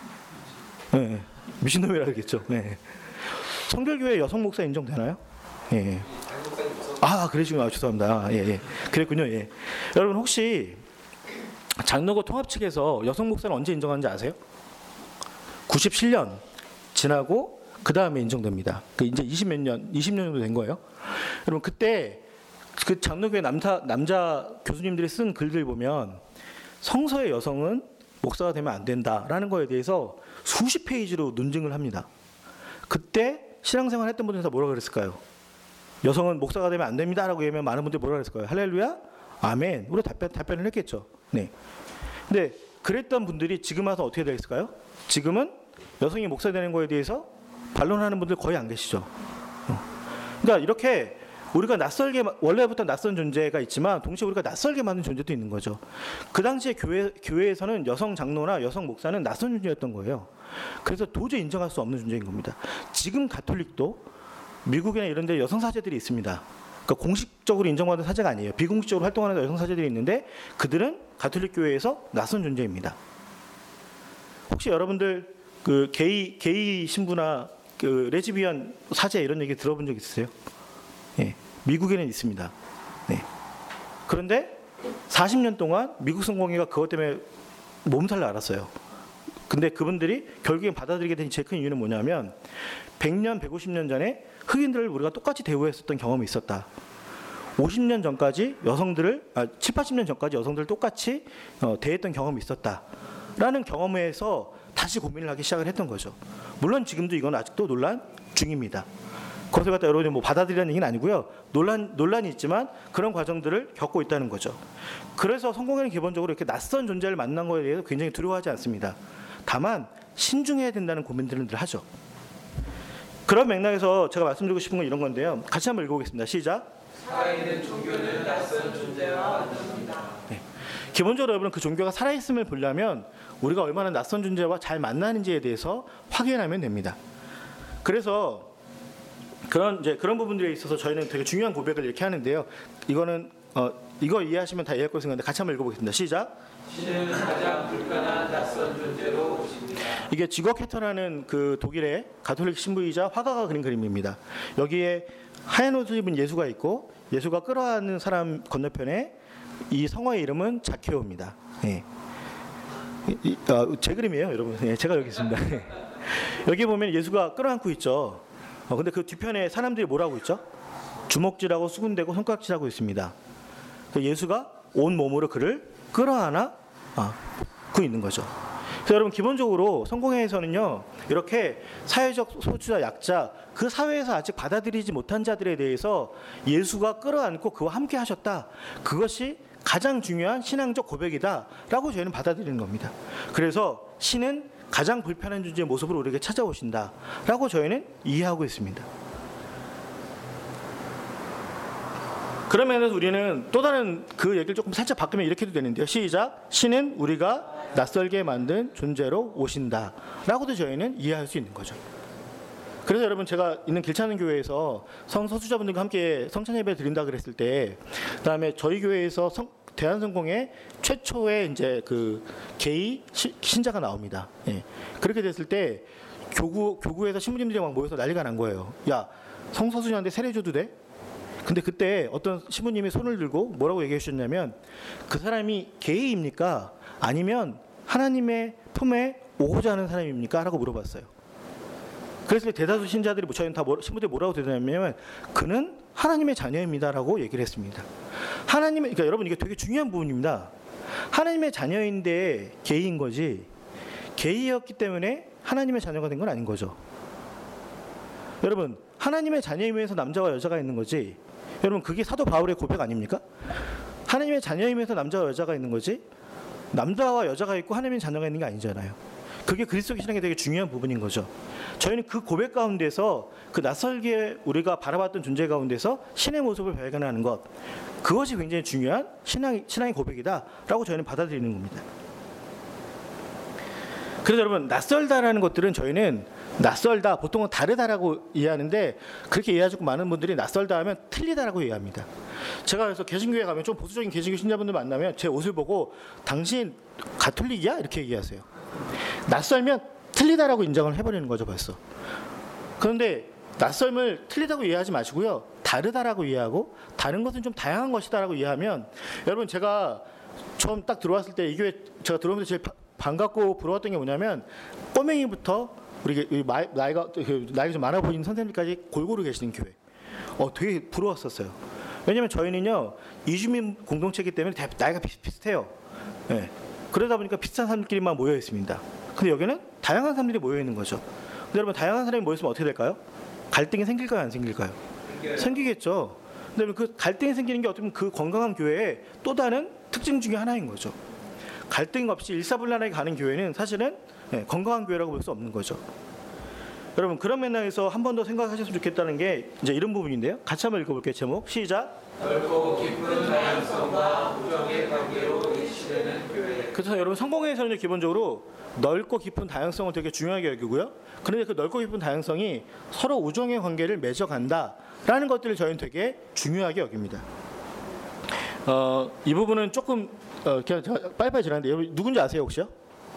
네, 미친놈이라 그러겠죠. 네. 성결교회 여성 목사 인정되나요? 예. 아, 그러시군요. 아, 죄송합니다. 예, 예. 그랬군요. 예. 여러분, 혹시 장로교 통합 측에서 여성 목사는 언제 인정하는지 아세요? 구십칠 년 지나고 그 다음에 인정됩니다. 그 이제 이십 몇 년, 이십 년 정도 된 거예요. 여러분, 그때 그 장로교회 남자 남자 교수님들이 쓴 글들 보면 성서의 여성은 목사가 되면 안 된다라는 거에 대해서 수십 페이지로 논증을 합니다. 그때 신앙생활 했던 분들이 다 뭐라 그랬을까요? 여성은 목사가 되면 안 됩니다라고 얘기하면 많은 분들이 뭐라 그랬을까요? 할렐루야, 아멘. 우리 답변 답변을 했겠죠. 네. 근데 그랬던 분들이 지금 와서 어떻게 되겠을까요? 지금은 여성이 목사 되는 거에 대해서 반론하는 분들 거의 안 계시죠. 어. 그러니까 이렇게 우리가 낯설게, 원래부터 낯선 존재가 있지만 동시에 우리가 낯설게 만든 존재도 있는 거죠. 그 당시에 교회, 교회에서는 여성 장로나 여성 목사는 낯선 존재였던 거예요. 그래서 도저히 인정할 수 없는 존재인 겁니다. 지금 가톨릭도 미국이나 이런 데 여성 사제들이 있습니다. 그러니까 공식적으로 인정받은 사제가 아니에요. 비공식적으로 활동하는 여성 사제들이 있는데 그들은 가톨릭 교회에서 낯선 존재입니다. 혹시 여러분들 그 게이, 게이 신부나 그 레즈비언 사제 이런 얘기 들어본 적 있으세요? 예, 미국에는 있습니다. 네. 그런데 사십 년 동안 미국 성공회가 그것 때문에 몸살을 앓았어요. 근데 그분들이 결국엔 받아들이게 된 제일 큰 이유는 뭐냐면 백 년, 백오십 년 전에 흑인들을 우리가 똑같이 대우했었던 경험이 있었다. 오십 년 전까지 여성들을, 아, 칠, 팔십 년 전까지 여성들을 똑같이 어, 대했던 경험이 있었다. 라는 경험에서 다시 고민을 하기 시작을 했던 거죠. 물론 지금도 이건 아직도 논란 중입니다. 그것을 갖다 여러분이 뭐 받아들이라는 얘기는 아니고요. 논란, 논란이 있지만 그런 과정들을 겪고 있다는 거죠. 그래서 성공회는 기본적으로 이렇게 낯선 존재를 만난 거에 대해서 굉장히 두려워하지 않습니다. 다만 신중해야 된다는 고민들은 늘 하죠. 그런 맥락에서 제가 말씀드리고 싶은 건 이런 건데요. 같이 한번 읽어보겠습니다. 시작. 살아있는 종교는 낯선 존재와 만납니다. 네. 기본적으로 여러분 그 종교가 살아있음을 보려면 우리가 얼마나 낯선 존재와 잘 만나는지에 대해서 확인하면 됩니다. 그래서 그런 이제 그런 부분들에 있어서 저희는 되게 중요한 고백을 이렇게 하는데요. 이거는 어, 이거 이해하시면 다 이해할 거라고 생각하는데 같이 한번 읽어보겠습니다. 시작. 신은 가장 불편한 낯선 존재로 오십니다. 이게 지거 캐터라는 그 독일의 가톨릭 신부이자 화가가 그린 그림입니다. 여기에 하얀 옷을 입은 예수가 있고 예수가 끌어안는 사람 건너편에 이 성화의 이름은 자케오입니다. 예. 이, 이, 아, 제 그림이에요, 여러분. 예, 제가 여기 있습니다. 여기 보면 예수가 끌어안고 있죠. 어, 근데 그 뒤편에 사람들이 뭐라고 있죠? 주먹질하고 수군대고 손가락질하고 있습니다. 그 예수가 온 몸으로 그를 끌어안아 아, 그 있는 거죠. 그래서 여러분 기본적으로 성공회에서는요 이렇게 사회적 소수자 약자 그 사회에서 아직 받아들이지 못한 자들에 대해서 예수가 끌어안고 그와 함께 하셨다. 그것이 가장 중요한 신앙적 고백이다라고 저희는 받아들이는 겁니다. 그래서 신은 가장 불편한 존재의 모습으로 우리에게 찾아오신다라고 저희는 이해하고 있습니다. 그런 면에서 우리는 또 다른 그 얘기를 조금 살짝 바꾸면 이렇게 해도 되는데요. 시작. 신은 우리가 낯설게 만든 존재로 오신다라고도 저희는 이해할 수 있는 거죠. 그래서 여러분 제가 있는 길찾는 교회에서 성소수자분들과 함께 성찬 예배 드린다 그랬을 때, 그다음에 저희 교회에서 성, 대한성공회 최초의 이제 그 게이 시, 신자가 나옵니다. 예. 그렇게 됐을 때 교구 교구에서 신부님들이 막 모여서 난리가 난 거예요. 야, 성소수자한테 세례 줘도 돼? 근데 그때 어떤 신부님이 손을 들고 뭐라고 얘기해 주셨냐면 그 사람이 게이입니까? 아니면 하나님의 품에 오고자 하는 사람입니까? 라고 물어봤어요. 그래서 대다수 신자들이 저희는 다 신부들이 뭐라고 대답하냐면 그는 하나님의 자녀입니다라고 얘기를 했습니다. 하나님의 그러니까 여러분 이게 되게 중요한 부분입니다. 하나님의 자녀인데 게이인 거지 게이였기 때문에 하나님의 자녀가 된 건 아닌 거죠. 여러분 하나님의 자녀이면서 남자와 여자가 있는 거지. 여러분 그게 사도 바울의 고백 아닙니까? 하나님의 자녀이면서 남자와 여자가 있는 거지. 남자와 여자가 있고 하나님의 자녀가 있는 게 아니잖아요. 그게 그리스도의 신앙의 되게 중요한 부분인 거죠. 저희는 그 고백 가운데서 그 낯설게 우리가 바라봤던 존재 가운데서 신의 모습을 발견하는 것 그것이 굉장히 중요한 신앙, 신앙의 고백이다라고 저희는 받아들이는 겁니다. 그래서 여러분 낯설다라는 것들은 저희는 낯설다 보통은 다르다라고 이해하는데 그렇게 이해하시고 많은 분들이 낯설다 하면 틀리다라고 이해합니다. 제가 그래서 개신교회 가면 좀 보수적인 개신교 신자분들 만나면 제 옷을 보고 당신 가톨릭이야? 이렇게 얘기하세요. 낯설면 틀리다라고 인정을 해버리는 거죠 벌써. 그런데 낯설음을 틀리다고 이해하지 마시고요. 다르다라고 이해하고 다른 것은 좀 다양한 것이다라고 이해하면 여러분 제가 처음 딱 들어왔을 때 이 교회 제가 들어오면서 제일 반갑고 부러웠던 게 뭐냐면 꼬맹이부터 우리 나이가 나이가 좀 많아 보이는 선생님까지 골고루 계시는 교회. 어 되게 부러웠었어요. 왜냐면 저희는요 이주민 공동체이기 때문에 나이가 비슷비슷해요. 네. 그러다 보니까 비슷한 사람들끼리만 모여 있습니다. 근데 여기는 다양한 사람들이 모여 있는 거죠. 근데 여러분 다양한 사람이 모였으면 어떻게 될까요? 갈등이 생길까요, 안 생길까요? 생기겠죠. 근데 그 갈등이 생기는 게 어떻게 보면 그 건강한 교회의 또 다른 특징 중에 하나인 거죠. 갈등 없이 일사불란하게 가는 교회는 사실은 네, 건강한 교회라고 볼 수 없는 거죠. 여러분 그런 맥락에서 한 번 더 생각하셨으면 좋겠다는 게 이제 이런 부분인데요. 같이 한번 읽어볼게요. 제목 시작. 넓고 깊은 다양성과 우정의 관계로 일치되는 교회. 그래서 여러분 성공회에서는 기본적으로 넓고 깊은 다양성을 되게 중요하게 여기고요. 그런데 그 넓고 깊은 다양성이 서로 우정의 관계를 맺어간다라는 것들을 저희는 되게 중요하게 여깁니다. 어, 이 부분은 조금 어, 그냥 제가 빨리빨리 지나는데 여러분 누군지 아세요 혹시요?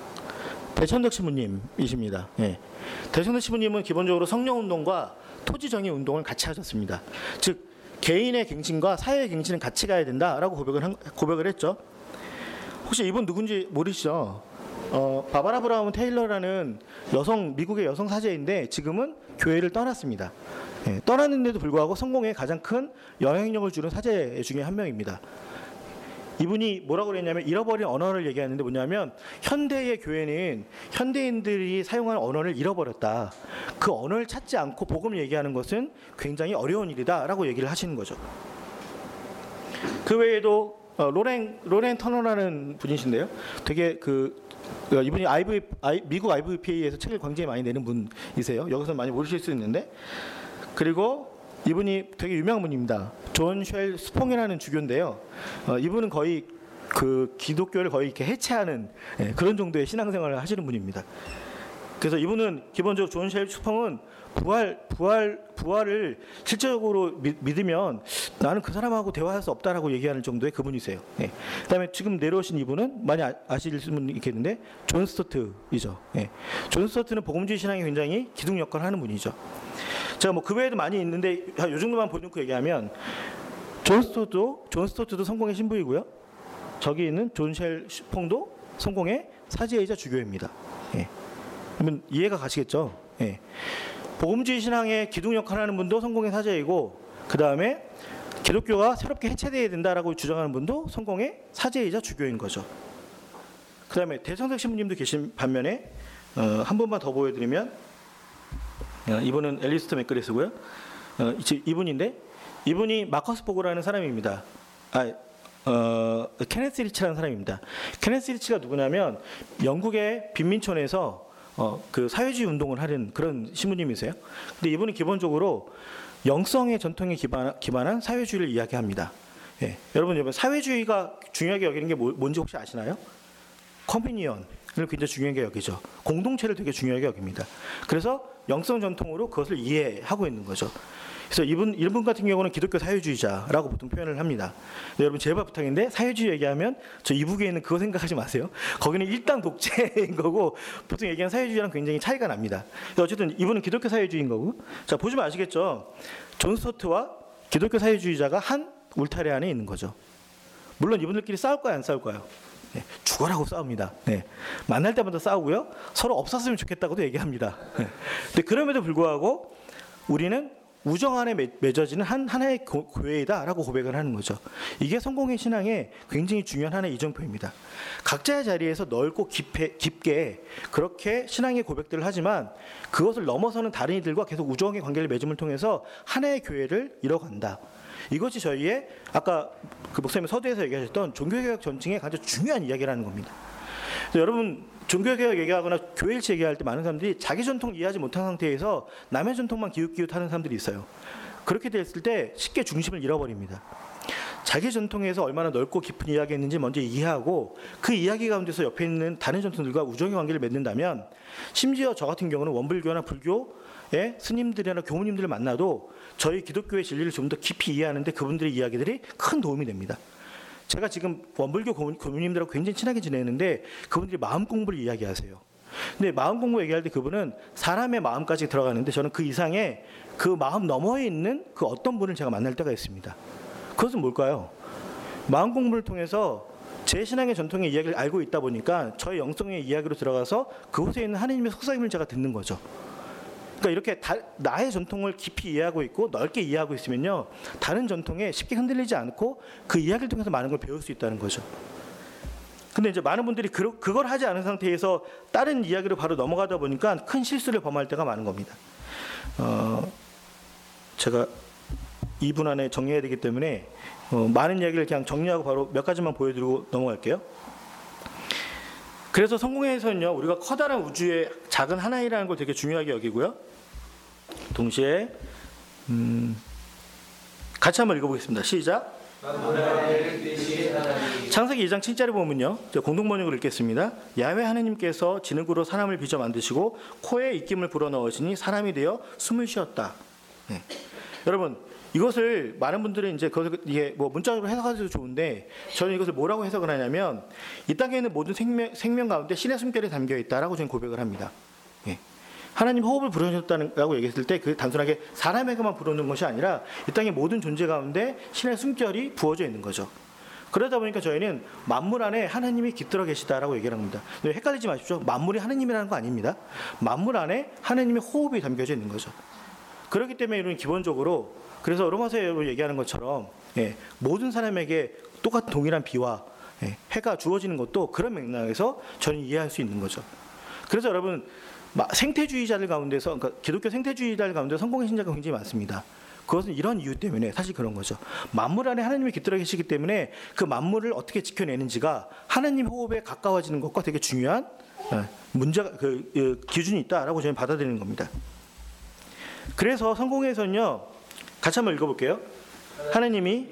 대천덕 신부님이십니다. 예. 대천덕 신부님은 기본적으로 성령운동과 토지정의 운동을 같이 하셨습니다. 즉 개인의 갱신과 사회의 갱신은 같이 가야 된다라고 고백을 한, 고백을 했죠. 혹시 이분 누군지 모르시죠? 어, 바바라 브라운 테일러라는 여성 미국의 여성 사제인데 지금은 교회를 떠났습니다. 예, 떠났는데도 불구하고 성공에 가장 큰 영향력을 주는 사제 중에 한 명입니다. 이분이 뭐라고 그랬냐면 잃어버린 언어를 얘기하는데 뭐냐면 현대의 교회는 현대인들이 사용하는 언어를 잃어버렸다. 그 언어를 찾지 않고 복음을 얘기하는 것은 굉장히 어려운 일이다라고 얘기를 하시는 거죠. 그 외에도 어, 로렌 로렌 터너라는 분이신데요. 되게 그 이분이 아이브이, 아이, 미국 아이브이피에이에서 책을 굉장히 많이 내는 분이세요. 여기서 많이 모르실 수 있는데 그리고 이분이 되게 유명한 분입니다. 존 쉘 스퐁이라는 주교인데요. 어, 이분은 거의 그 기독교를 거의 이렇게 해체하는 예, 그런 정도의 신앙생활을 하시는 분입니다. 그래서 이분은 기본적으로 존 쉘 스퐁은 부활, 부활, 부활을 실제적으로 미, 믿으면 나는 그 사람하고 대화할 수 없다라고 얘기하는 정도의 그분이세요. 예. 그다음에 지금 내려오신 이분은 많이 아, 아실 분이 있겠는데 존 스토트이죠. 예. 존 스토트는 복음주의 신앙이 굉장히 기둥 역할을 하는 분이죠. 제가 뭐 그 외에도 많이 있는데 요 정도만 보여놓고 얘기하면 존 스토트도 존 스토트도 성공의 신부이고요. 저기 있는 존 쉘 스퐁도 성공의 사제이자 주교입니다. 예. 그러면 이해가 가시겠죠? 예. 복음주의 신앙의 기둥 역할을 하는 분도 성공의 사제이고 그 다음에 기독교가 새롭게 해체되어야 된다라고 주장하는 분도 성공의 사제이자 주교인 거죠. 그 다음에 대성석 신부님도 계신 반면에 어, 한 번만 더 보여드리면 어, 이분은 앨리스터 맥그리스고요. 어, 이분인데 이분이 마커스 보고라는 사람입니다. 아, 어, 케네스 리치라는 사람입니다. 케네스 리치가 누구냐면 영국의 빈민촌에서 어, 그 사회주의 운동을 하는 그런 신부님이세요. 근데 이분은 기본적으로 영성의 전통에 기반, 기반한 사회주의를 이야기합니다. 예. 여러분, 여러분 사회주의가 중요하게 여기는 게 뭐, 뭔지 혹시 아시나요? 커뮤니언을 굉장히 중요하게 여기죠. 공동체를 되게 중요하게 여깁니다. 그래서 영성 전통으로 그것을 이해하고 있는 거죠. 그래서 이분, 이분 같은 경우는 기독교 사회주의자라고 보통 표현을 합니다. 여러분 제발 부탁인데 사회주의 얘기하면 저 이북에 있는 그거 생각하지 마세요. 거기는 일당 독재인 거고 보통 얘기하는 사회주의랑 굉장히 차이가 납니다. 어쨌든 이분은 기독교 사회주의인 거고 자 보시면 아시겠죠. 존 스토트와 기독교 사회주의자가 한 울타리 안에 있는 거죠. 물론 이분들끼리 싸울까요, 안 싸울까요? 네, 죽어라고 싸웁니다. 네, 만날 때마다 싸우고요. 서로 없었으면 좋겠다고도 얘기합니다. 네. 근데 그럼에도 불구하고 우리는 우정 안에 맺어지는 한 하나의 교회이다라고 고백을 하는 거죠. 이게 성공의 신앙의 굉장히 중요한 하나의 이정표입니다. 각자의 자리에서 넓고 깊게, 깊게 그렇게 신앙의 고백들을 하지만 그것을 넘어서는 다른 이들과 계속 우정의 관계를 맺음을 통해서 하나의 교회를 이뤄간다. 이것이 저희의 아까 그 목사님 서두에서 얘기하셨던 종교개혁 전쟁의 가장 중요한 이야기라는 겁니다. 여러분 종교개혁 얘기하거나 교회일치 얘기할 때 많은 사람들이 자기 전통 이해하지 못한 상태에서 남의 전통만 기웃기웃하는 사람들이 있어요. 그렇게 됐을 때 쉽게 중심을 잃어버립니다. 자기 전통에서 얼마나 넓고 깊은 이야기했는지 먼저 이해하고 그 이야기 가운데서 옆에 있는 다른 전통들과 우정의 관계를 맺는다면 심지어 저 같은 경우는 원불교나 불교의 스님들이나 교무님들을 만나도 저희 기독교의 진리를 좀 더 깊이 이해하는데 그분들의 이야기들이 큰 도움이 됩니다. 제가 지금 원불교 교무님들하고 굉장히 친하게 지내는데 그분들이 마음 공부를 이야기하세요. 근데 마음 공부 얘기할 때 그분은 사람의 마음까지 들어가는데 저는 그 이상의 그 마음 너머에 있는 그 어떤 분을 제가 만날 때가 있습니다. 그것은 뭘까요? 마음 공부를 통해서 제 신앙의 전통의 이야기를 알고 있다 보니까 저의 영성의 이야기로 들어가서 그곳에 있는 하나님의 속삭임을 제가 듣는 거죠. 그러니까 이렇게 다, 나의 전통을 깊이 이해하고 있고 넓게 이해하고 있으면요, 다른 전통에 쉽게 흔들리지 않고 그 이야기를 통해서 많은 걸 배울 수 있다는 거죠. 근데 이제 많은 분들이 그, 그걸 하지 않은 상태에서 다른 이야기로 바로 넘어가다 보니까 큰 실수를 범할 때가 많은 겁니다. 어, 제가 이 분 안에 정리해야 되기 때문에 어, 많은 이야기를 그냥 정리하고 바로 몇 가지만 보여드리고 넘어갈게요. 그래서 성공회에서는요, 우리가 커다란 우주의 작은 하나이라는 걸 되게 중요하게 여기고요. 동시에 음, 같이 한번 읽어보겠습니다. 시작. 창세기 이 장 칠 절에 보면요, 공동번역을 읽겠습니다. 야훼 하나님께서 진흙으로 사람을 빚어 만드시고 코에 입김을 불어넣으시니 사람이 되어 숨을 쉬었다. 네. 여러분, 이것을 많은 분들이 이제 그것을 이게 뭐 문자적으로 해석하셔도 좋은데 저는 이것을 뭐라고 해석을 하냐면 이 땅에 있는 모든 생명, 생명 가운데 신의 숨결이 담겨 있다라고 저는 고백을 합니다. 예. 하나님 호흡을 불어넣었다고 얘기했을 때 그 단순하게 사람에게만 불어넣는 것이 아니라 이 땅의 모든 존재 가운데 신의 숨결이 부어져 있는 거죠. 그러다 보니까 저희는 만물 안에 하나님이 깃들어 계시다라고 얘기를 합니다. 헷갈리지 마십시오. 만물이 하나님이라는 거 아닙니다. 만물 안에 하나님의 호흡이 담겨져 있는 거죠. 그렇기 때문에 이런 기본적으로 그래서 로마서에 얘기하는 것처럼 예, 모든 사람에게 똑같은 동일한 비와 예, 해가 주어지는 것도 그런 맥락에서 저는 이해할 수 있는 거죠. 그래서 여러분 생태주의자들 가운데서 그러니까 기독교 생태주의자들 가운데 성공의 신자가 굉장히 많습니다. 그것은 이런 이유 때문에 사실 그런 거죠. 만물 안에 하나님이 깃들어 계시기 때문에 그 만물을 어떻게 지켜내는지가 하나님 호흡에 가까워지는 것과 되게 중요한 문제가 그, 그 기준이 있다라고 저는 받아들이는 겁니다. 그래서 성공에서는요, 같이 한번 읽어볼게요. 하나님이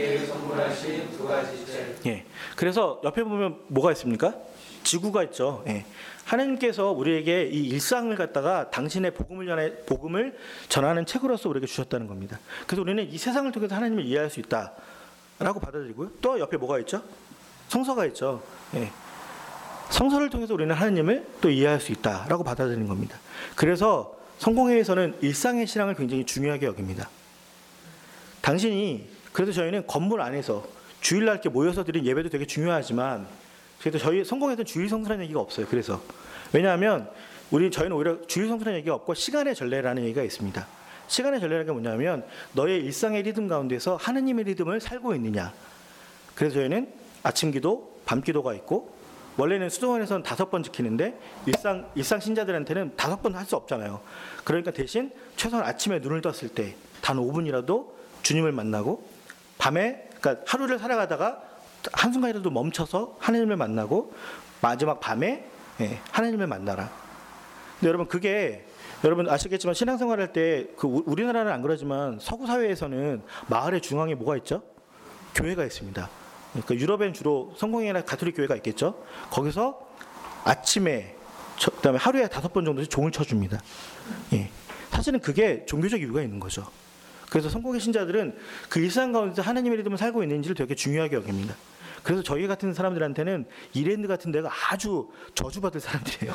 예. 그래서 옆에 보면 뭐가 있습니까? 지구가 있죠. 예. 하나님께서 우리에게 이 일상을 갖다가 당신의 복음을 전해 복음을 전하는 책으로서 우리에게 주셨다는 겁니다. 그래서 우리는 이 세상을 통해서 하나님을 이해할 수 있다라고 받아들이고요. 또 옆에 뭐가 있죠? 성서가 있죠. 예. 성서를 통해서 우리는 하나님을 또 이해할 수 있다라고 받아들이는 겁니다. 그래서 성공회에서는 일상의 신앙을 굉장히 중요하게 여깁니다. 당신이 그래서 저희는 건물 안에서 주일날 이렇게 모여서 드린 예배도 되게 중요하지만 그래도 저희 성공회에서는 주일 성수라는 얘기가 없어요. 그래서 왜냐하면 우리 저희는 오히려 주일 성수라는 얘기가 없고 시간의 전례라는 얘기가 있습니다. 시간의 전례라는 게 뭐냐면 너의 일상의 리듬 가운데서 하느님의 리듬을 살고 있느냐. 그래서 저희는 아침 기도, 밤 기도가 있고 원래는 수도원에서는 다섯 번 지키는데 일상 일상 신자들한테는 다섯 번 할 수 없잖아요. 그러니까 대신 최소한 아침에 눈을 떴을 때 단 오 분이라도 주님을 만나고 밤에 그러니까 하루를 살아가다가 한순간이라도 멈춰서 하나님을 만나고 마지막 밤에 예, 하나님을 만나라. 근데 여러분 그게 여러분 아시겠지만 신앙생활할 때 그 우리나라는 안 그러지만 서구 사회에서는 마을의 중앙에 뭐가 있죠? 교회가 있습니다. 그러니까 유럽엔 주로 성공회나 가톨릭 교회가 있겠죠. 거기서 아침에 저, 그다음에 하루에 다섯 번 정도씩 종을 쳐줍니다. 예. 사실은 그게 종교적 이유가 있는 거죠. 그래서 성공의 신자들은 그 일상 가운데서 하나님의 리듬을 살고 있는지를 되게 중요하게 여깁니다. 그래서 저희 같은 사람들한테는 이랜드 같은 데가 아주 저주받을 사람들이에요.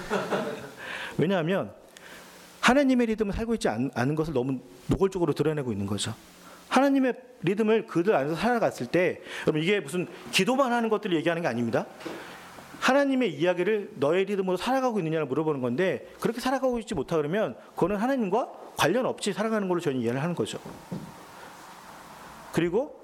왜냐하면 하나님의 리듬을 살고 있지 않, 않은 것을 너무 노골적으로 드러내고 있는 거죠. 하나님의 리듬을 그들 안에서 살아갔을 때, 여러분 이게 무슨 기도만 하는 것들을 얘기하는 게 아닙니다. 하나님의 이야기를 너의 리듬으로 살아가고 있느냐를 물어보는 건데, 그렇게 살아가고 있지 못하 그러면 그거는 하나님과 관련 없이 살아가는 걸로 저는 이해를 하는 거죠. 그리고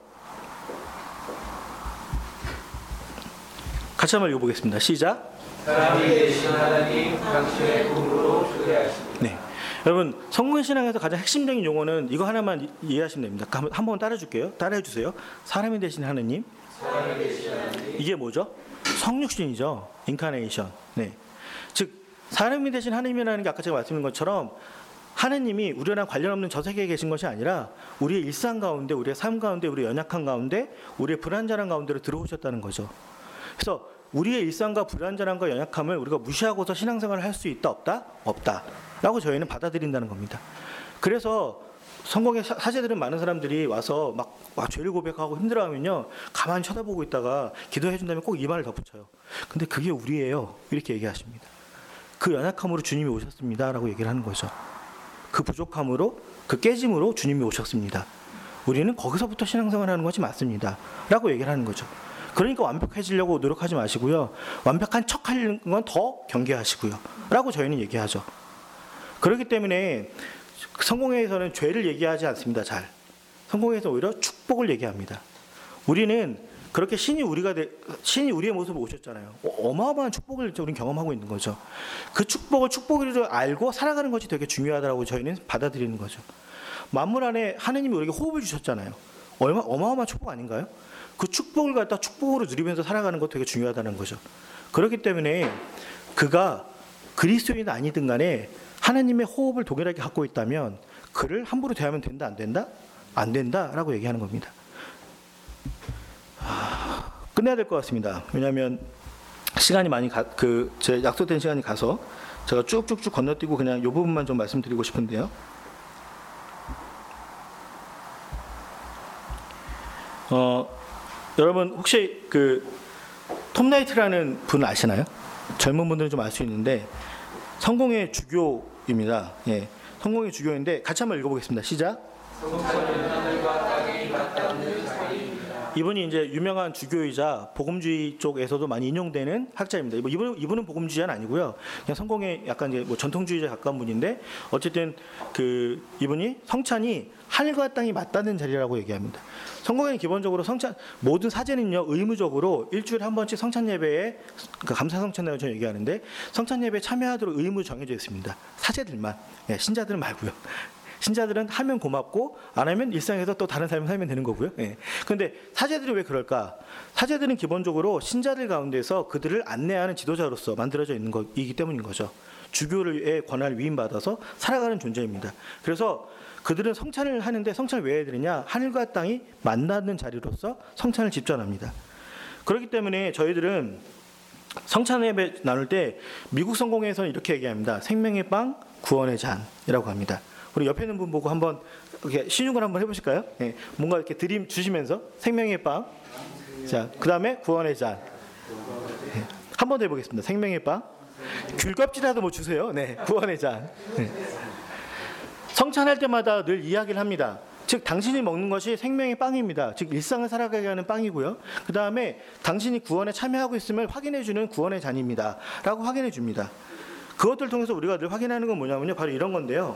같이 한번 읽어보겠습니다. 시작. 사람이 되신 하나님 당신의 공으로 초대하십니다. 네, 여러분 성공의 신앙에서 가장 핵심적인 용어는 이거 하나만 이- 이해하시면 됩니다. 한번 한번 따라줄게요. 따라해 주세요. 사람이 되신 하나님. 사람이 되신 하나님. 이게 뭐죠? 성육신이죠. 인카네이션. 네, 즉 사람이 되신 하나님이라는 게 아까 제가 말씀드린 것처럼 하나님이 우리랑 관련 없는 저 세계에 계신 것이 아니라 우리의 일상 가운데, 우리의 삶 가운데, 우리의 연약한 가운데, 우리의 불안전한 가운데로 들어오셨다는 거죠. 그래서 우리의 일상과 불안전함과 연약함을 우리가 무시하고서 신앙생활을 할 수 있다 없다? 없다 라고 저희는 받아들인다는 겁니다. 그래서 성공의 사- 사제들은 많은 사람들이 와서 막, 막 죄를 고백하고 힘들어하면요, 가만히 쳐다보고 있다가 기도해 준 다음에 꼭 이 말을 덧붙여요. 근데 그게 우리예요, 이렇게 얘기하십니다. 그 연약함으로 주님이 오셨습니다 라고 얘기를 하는 거죠. 그 부족함으로, 그 깨짐으로 주님이 오셨습니다. 우리는 거기서부터 신앙생활을 하는 것이 맞습니다 라고 얘기를 하는 거죠. 그러니까 완벽해지려고 노력하지 마시고요, 완벽한 척하는 건 더 경계하시고요 라고 저희는 얘기하죠. 그렇기 때문에 성공회에서는 죄를 얘기하지 않습니다. 잘 성공회에서 오히려 축복을 얘기합니다. 우리는 그렇게 신이 우리가 되, 신이 우리의 모습을 오셨잖아요. 어, 어마어마한 축복을 우리는 경험하고 있는 거죠. 그 축복을 축복으로 알고 살아가는 것이 되게 중요하다고 저희는 받아들이는 거죠. 만물 안에 하느님이 우리에게 호흡을 주셨잖아요. 얼마 어마어마한 축복 아닌가요? 그 축복을 갖다 축복으로 누리면서 살아가는 것도 되게 중요하다는 거죠. 그렇기 때문에 그가 그리스도인 아니든 간에 하나님의 호흡을 동일하게 갖고 있다면 그를 함부로 대하면 된다 안 된다? 안 된다라고 얘기하는 겁니다. 하, 끝내야 될 것 같습니다. 왜냐하면 시간이 많이 가, 그 제 약속된 시간이 가서 제가 쭉쭉쭉 건너뛰고 그냥 이 부분만 좀 말씀드리고 싶은데요. 어. 여러분 혹시 그 톰 나이트라는 분 아시나요? 젊은 분들은 좀 알 수 있는데 성공의 주교입니다. 예, 성공의 주교인데 같이 한번 읽어보겠습니다. 시작. 이분이 이제 유명한 주교이자 복음주의 쪽에서도 많이 인용되는 학자입니다. 이분 이분은 복음주의자는 아니고요. 그냥 성공의 약간 이제 뭐 전통주의자에 가까운 분인데 어쨌든 그 이분이 성찬이 하늘과 땅이 맞닿는 자리라고 얘기합니다. 성공회는 기본적으로 성찬 모든 사제는요 의무적으로 일주일에 한 번씩 성찬 예배에 그러니까 감사 성찬이라고 저는 얘기하는데 성찬 예배에 참여하도록 의무 정해져 있습니다. 사제들만, 예, 신자들은 말고요. 신자들은 하면 고맙고 안 하면 일상에서 또 다른 삶을 살면 되는 거고요. 예. 그런데 사제들이 왜 그럴까? 사제들은 기본적으로 신자들 가운데서 그들을 안내하는 지도자로서 만들어져 있는 것이기 때문인 거죠. 주교의 권한을 위임받아서 살아가는 존재입니다. 그래서 그들은 성찬을 하는데 성찬을 왜 해야 되느냐? 하늘과 땅이 만나는 자리로서 성찬을 집전합니다. 그렇기 때문에 저희들은 성찬 예배 나눌 때 미국 성공회에서는 이렇게 얘기합니다. 생명의 빵, 구원의 잔이라고 합니다. 우리 옆에 있는 분 보고 한번 이렇게 신용을 한번 해보실까요? 네, 뭔가 이렇게 드림 주시면서 생명의 빵, 자, 그 다음에 구원의 잔. 네, 한 번 더 해보겠습니다. 생명의 빵, 귤껍질이라도 뭐 주세요. 네, 구원의 잔. 네. 성찬할 때마다 늘 이야기를 합니다. 즉 당신이 먹는 것이 생명의 빵입니다. 즉 일상을 살아가게 하는 빵이고요. 그 다음에 당신이 구원에 참여하고 있음을 확인해주는 구원의 잔입니다. 라고 확인해줍니다. 그것들 통해서 우리가 늘 확인하는 건 뭐냐면요. 바로 이런 건데요.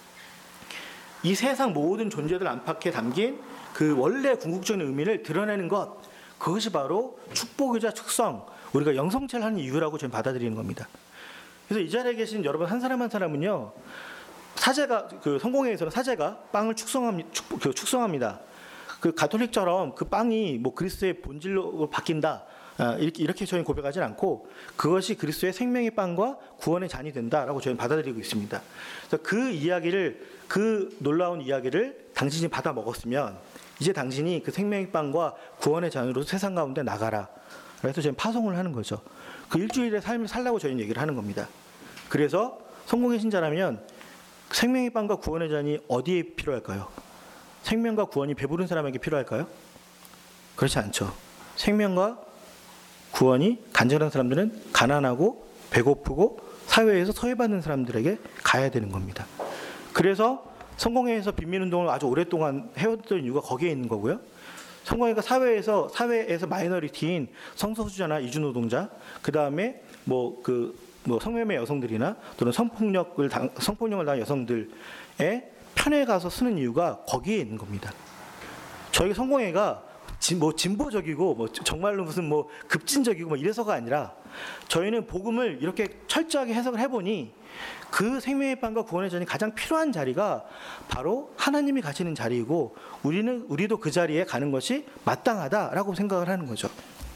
이 세상 모든 존재들 안팎에 담긴 그 원래 궁극적인 의미를 드러내는 것, 그것이 바로 축복이자 축성, 우리가 영성체를 하는 이유라고 저는 받아들이는 겁니다. 그래서 이 자리에 계신 여러분 한 사람 한 사람은요, 사제가 그 성공회에서는 사제가 빵을 축성합니다. 축, 그 축성합니다. 그 가톨릭처럼 그 빵이 뭐 그리스도의 본질로 바뀐다, 아, 이렇게 이렇게 저희는 고백하지 않고 그것이 그리스도의 생명의 빵과 구원의 잔이 된다라고 저희는 받아들이고 있습니다. 그래서 그 이야기를, 그 놀라운 이야기를 당신이 받아 먹었으면 이제 당신이 그 생명의 빵과 구원의 잔으로 세상 가운데 나가라. 그래서 저희는 파송을 하는 거죠. 그 일주일의 삶을 살라고 저희는 얘기를 하는 겁니다. 그래서 성공의 신자라면 생명의 빵과 구원의 잔이 어디에 필요할까요? 생명과 구원이 배부른 사람에게 필요할까요? 그렇지 않죠. 생명과 구원이 간절한 사람들은 가난하고 배고프고 사회에서 소외받는 사람들에게 가야 되는 겁니다. 그래서 성공회에서 빈민운동을 아주 오랫동안 해왔던 이유가 거기에 있는 거고요. 성공회가 사회에서 사회에서 마이너리티인 성소수자나 이주노동자, 그 다음에 뭐 그 뭐 성매매 여성들이나 또는 성폭력을 당, 성폭력을 당한 여성들의 편에 가서 쓰는 이유가 거기에 있는 겁니다. 저희 성공회가 진, 뭐 진보적이고 뭐 정말로 무슨 뭐 급진적이고 뭐 이래서가 아니라 저희는 복음을 이렇게 철저하게 해석을 해보니 그 생명의 빵과 구원의 잔이 가장 필요한 자리가 바로 하나님이 가시는 자리이고 우리는 우리도 그 자리에 가는 것이 마땅하다라고 생각을 하는 거죠.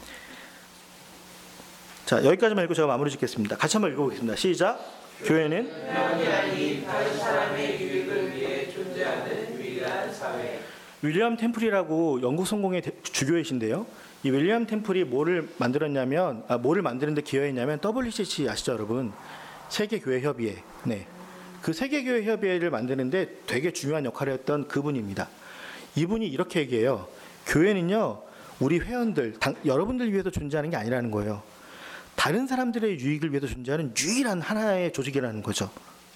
자, 여기까지만 읽고 제가 마무리 짓겠습니다. 같이 한번 읽어보겠습니다. 시작. 교회는 윌리엄 템플이라고 영국 성공의 주교이신데요. 이 윌리엄 템플이 뭐를 만들었냐면, 아, 뭐를 만드는데 기여했냐면 더블유씨씨 아시죠, 여러분? 세계교회협의회. 네, 그 세계교회협의회를 만드는데 되게 중요한 역할을 했던 그분입니다. 이분이 이렇게 얘기해요. 교회는요, 우리 회원들, 당, 여러분들 위해서 존재하는 게 아니라는 거예요. 다른 사람들의 유익을 위해서 존재하는 유일한 하나의 조직이라는 거죠.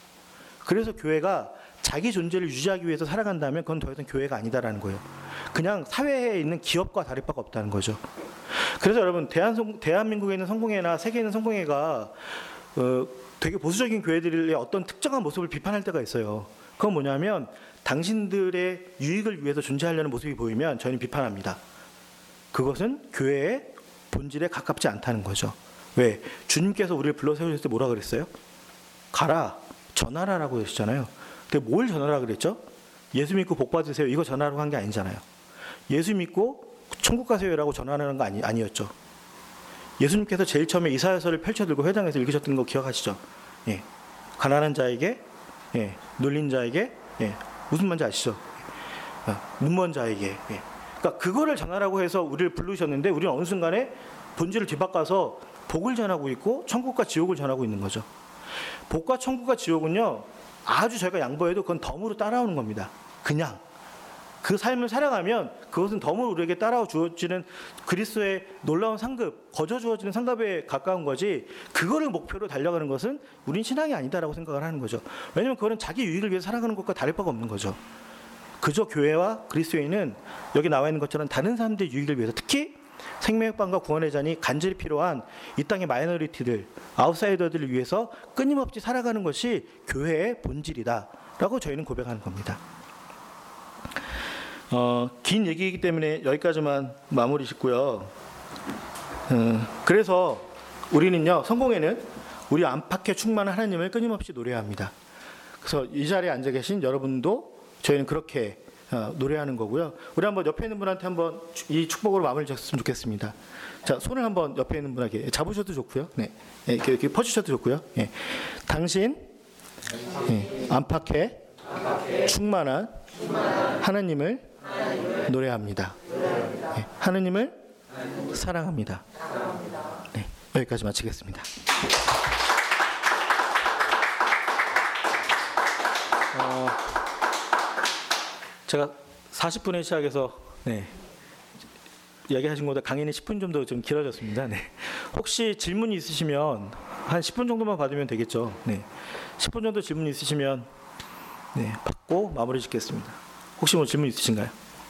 그래서 교회가 자기 존재를 유지하기 위해서 살아간다면 그건 더 이상 교회가 아니다라는 거예요. 그냥 사회에 있는 기업과 다를 바가 없다는 거죠. 그래서 여러분, 대한, 대한민국에 있는 성공회나 세계에 있는 성공회가 어, 되게 보수적인 교회들의 어떤 특정한 모습을 비판할 때가 있어요. 그건 뭐냐면 당신들의 유익을 위해서 존재하려는 모습이 보이면 저희는 비판합니다. 그것은 교회의 본질에 가깝지 않다는 거죠. 왜? 주님께서 우리를 불러 세우실 때 뭐라 그랬어요? 가라, 전하라라고 하셨잖아요. 근데 뭘 전하라 그랬죠? 예수 믿고 복 받으세요, 이거 전하라고 한 게 아니잖아요. 예수 믿고 천국 가세요라고 전하는 거 아니, 아니었죠. 예수님께서 제일 처음에 이사야서를 펼쳐들고 회당에서 읽으셨던 거 기억하시죠? 예. 가난한 자에게, 예. 눌린 자에게, 예. 무슨 말인지 아시죠? 예. 눈먼 자에게. 예. 그러니까 그거를 전하라고 해서 우리를 부르셨는데 우리는 어느 순간에 본질을 뒤바꿔서 복을 전하고 있고 천국과 지옥을 전하고 있는 거죠. 복과 천국과 지옥은요, 아주 저희가 양보해도 그건 덤으로 따라오는 겁니다. 그냥 그 삶을 살아가면 그것은 덤으로 우리에게 따라와 주어지는 그리스도의 놀라운 상급, 거저 주어지는 상급에 가까운 거지, 그거를 목표로 달려가는 것은 우린 신앙이 아니다라고 생각을 하는 거죠. 왜냐하면 그거는 자기 유익을 위해서 살아가는 것과 다를 바가 없는 거죠. 그저 교회와 그리스도인은 여기 나와 있는 것처럼 다른 사람들의 유익을 위해서, 특히 생명의 빵과 구원의 잔이 간절히 필요한 이 땅의 마이너리티들, 아웃사이더들을 위해서 끊임없이 살아가는 것이 교회의 본질이다라고 저희는 고백하는 겁니다. 어, 긴 얘기이기 때문에 여기까지만 마무리 짓고요. 음, 그래서 우리는요, 성공회는 우리 안팎에 충만한 하나님을 끊임없이 노래해야 합니다. 그래서 이 자리에 앉아 계신 여러분도 저희는 그렇게 어, 노래하는 거고요. 우리 한번 옆에 있는 분한테 한번 이 축복으로 마무리 졌으면 좋겠습니다. 자, 손을 한번 옆에 있는 분에게 잡으셔도 좋고요. 네, 네, 이렇게, 이렇게 퍼주셔도 좋고요. 네. 당신 네, 안팎에 충만한 하나님을 노래합니다. 네, 하나님을 사랑합니다. 네, 여기까지 마치겠습니다. 어, 제가 사십 분에 시작해서 네, 이야기하신 것보다 강의는 십 분 정도 좀 길어졌습니다. 네. 혹시 질문이 있으시면 한 십 분 정도만 받으면 되겠죠. 네. 십 분 정도 질문 있으시면 네, 받고 마무리 짓겠습니다. 혹시 뭐 질문 있으신가요?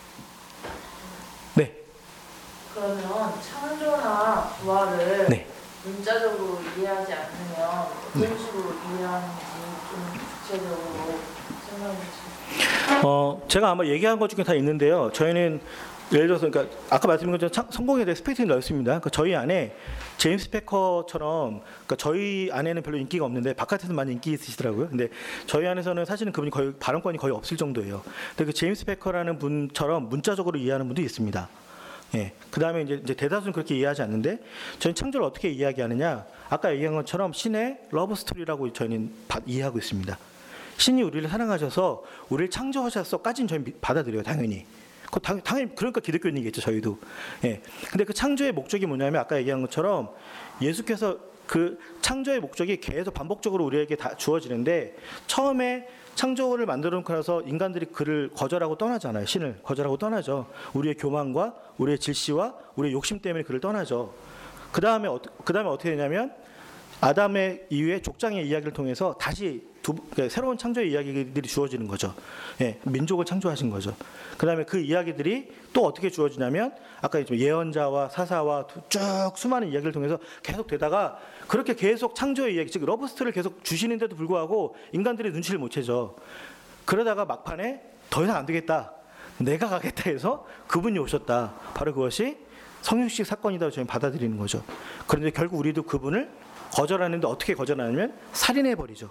네. 그러면 창조나 부활을 네. 문자적으로 이해하지 않으면 어떤 네. 식으로 이해하는지 좀 구체적으로 설명해 주세요. 어, 제가 아마 얘기한 것 중에 다 있는데요. 저희는 예를 들어서, 그러니까 아까 말씀드린 것처럼 성공에 대해 스펙트럼이 넓습니다. 그러니까 저희 안에 제임스 패커처럼, 그러니까 저희 안에는 별로 인기가 없는데 바깥에서 많이 인기 있으시더라고요. 근데 저희 안에서는 사실은 그분이 거의 발언권이 거의 없을 정도예요. 근데 그 제임스 패커라는 분처럼 문자적으로 이해하는 분도 있습니다. 예. 그 다음에 이제, 이제 대다수는 그렇게 이해하지 않는데, 저희는 창조를 어떻게 이야기하느냐? 아까 얘기한 것처럼 신의 러브 스토리라고 저희는 바, 이해하고 있습니다. 신이 우리를 사랑하셔서 우리를 창조하셔서까지는 저희 받아들여요, 당연히. 그 당, 당연히 그러니까 기독교인이겠죠, 저희도. 예. 근데 그 창조의 목적이 뭐냐면 아까 얘기한 것처럼 예수께서 그 창조의 목적이 계속 반복적으로 우리에게 다 주어지는데, 처음에 창조를 만들어 놓고 나서 인간들이 그를 거절하고 떠나잖아요. 신을 거절하고 떠나죠. 우리의 교만과 우리의 질시와 우리의 욕심 때문에 그를 떠나죠. 그 다음에 그 다음에 어떻게 되냐면 아담의 이후에 족장의 이야기를 통해서 다시 두, 그러니까 새로운 창조의 이야기들이 주어지는 거죠. 예, 민족을 창조하신 거죠. 그다음에 그 이야기들이 또 어떻게 주어지냐면 아까 예언자와 사사와 쭉 수많은 이야기를 통해서 계속 되다가 그렇게 계속 창조의 이야기, 즉 러브스토리를 계속 주시는데도 불구하고 인간들이 눈치를 못 채죠. 그러다가 막판에 더 이상 안 되겠다, 내가 가겠다 해서 그분이 오셨다. 바로 그것이 성육식 사건이라고 저희는 받아들이는 거죠. 그런데 결국 우리도 그분을 거절하는데 어떻게 거절하냐면 살인해버리죠.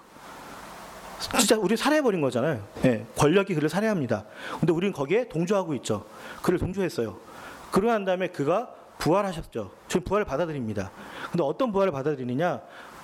진짜 우리 살해해버린 거잖아요. 예, 권력이 그를 살해합니다. 근데 우리는 거기에 동조하고 있죠. 그를 동조했어요. 그러고 난 다음에 그가 부활하셨죠. 저는 부활을 받아들입니다. 근데 어떤 부활을 받아들이느냐?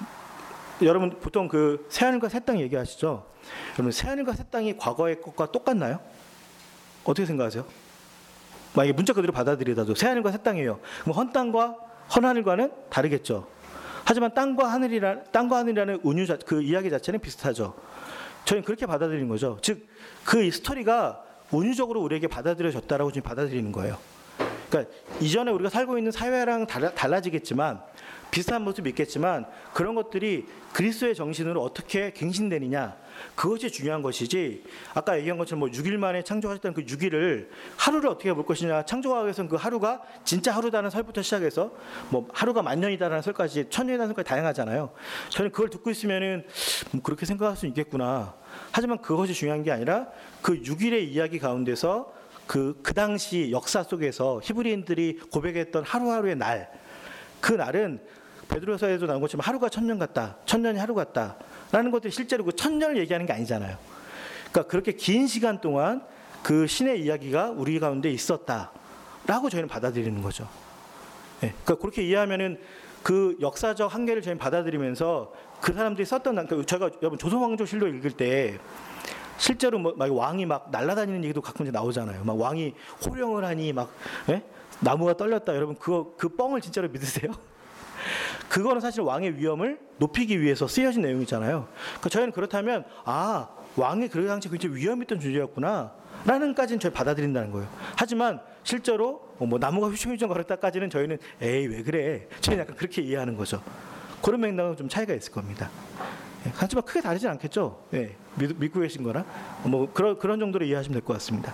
여러분 보통 그 새하늘과 새 땅 얘기하시죠. 여러분 새하늘과 새 땅이 과거의 것과 똑같나요? 어떻게 생각하세요? 만약에 문자 그대로 받아들이다도 새하늘과 새 땅이에요. 그럼 헌 땅과 헌 하늘과는 다르겠죠. 하지만 땅과 하늘이라 땅과 하늘이라는 운유 자, 그 이야기 자체는 비슷하죠. 저희는 그렇게 받아들이는 거죠. 즉 그 스토리가 운유적으로 우리에게 받아들여졌다라고 지금 받아들이는 거예요. 그러니까 이전에 우리가 살고 있는 사회랑 달라, 달라지겠지만 비슷한 모습이 있겠지만 그런 것들이 그리스도의 정신으로 어떻게 갱신되느냐, 그것이 중요한 것이지, 아까 얘기한 것처럼 뭐 육 일 만에 창조하셨던 그 육 일을 하루를 어떻게 볼 것이냐, 창조하기위해서는 그 하루가 진짜 하루다는 설부터 시작해서 뭐 하루가 만 년이다라는 설까지, 천년이라는 설까지 다양하잖아요. 저는 그걸 듣고 있으면은 뭐 그렇게 생각할 수 있겠구나. 하지만 그것이 중요한 게 아니라 그 육 일의 이야기 가운데서 그, 그 당시 역사 속에서 히브리인들이 고백했던 하루하루의 날, 그 날은 베드로서에도 나온 것처럼 하루가 천년 같다, 천년이 하루 같다 라는 것들이 실제로 그 천년을 얘기하는 게 아니잖아요. 그러니까 그렇게 긴 시간 동안 그 신의 이야기가 우리 가운데 있었다라고 저희는 받아들이는 거죠. 네, 그러니까 그렇게 이해하면은 그 역사적 한계를 저희는 받아들이면서 그 사람들이 썼던, 그러니까 제가 여러분 조선왕조실록 읽을 때 실제로 뭐 막 왕이 막 날아다니는 얘기도 가끔 이제 나오잖아요. 막 왕이 호령을 하니 막 예? 나무가 떨렸다. 여러분 그거 그 뻥을 진짜로 믿으세요? 그거는 사실 왕의 위엄을 높이기 위해서 쓰여진 내용이잖아요. 그러니까 저희는 그렇다면 아, 왕이 그 당시 굉장히 위엄 있던 존재였구나 라는까지는 저희 받아들인다는 거예요. 하지만 실제로 뭐 나무가 휘청휘청 거렸다까지는 저희는 에이 왜 그래, 저희는 약간 그렇게 이해하는 거죠. 그런 맥락은 좀 차이가 있을 겁니다. 예, 하지만 크게 다르진 않겠죠. 예, 믿, 믿고 계신 거라 뭐 그런 그런 정도로 이해하시면 될 것 같습니다.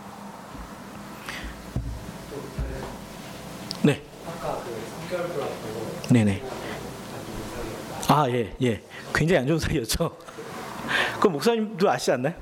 네. 아까 그 성결부라고. 네네. 아, 예, 예. 굉장히 안 좋은 사이였죠. 그 목사님도 아시지 않나요?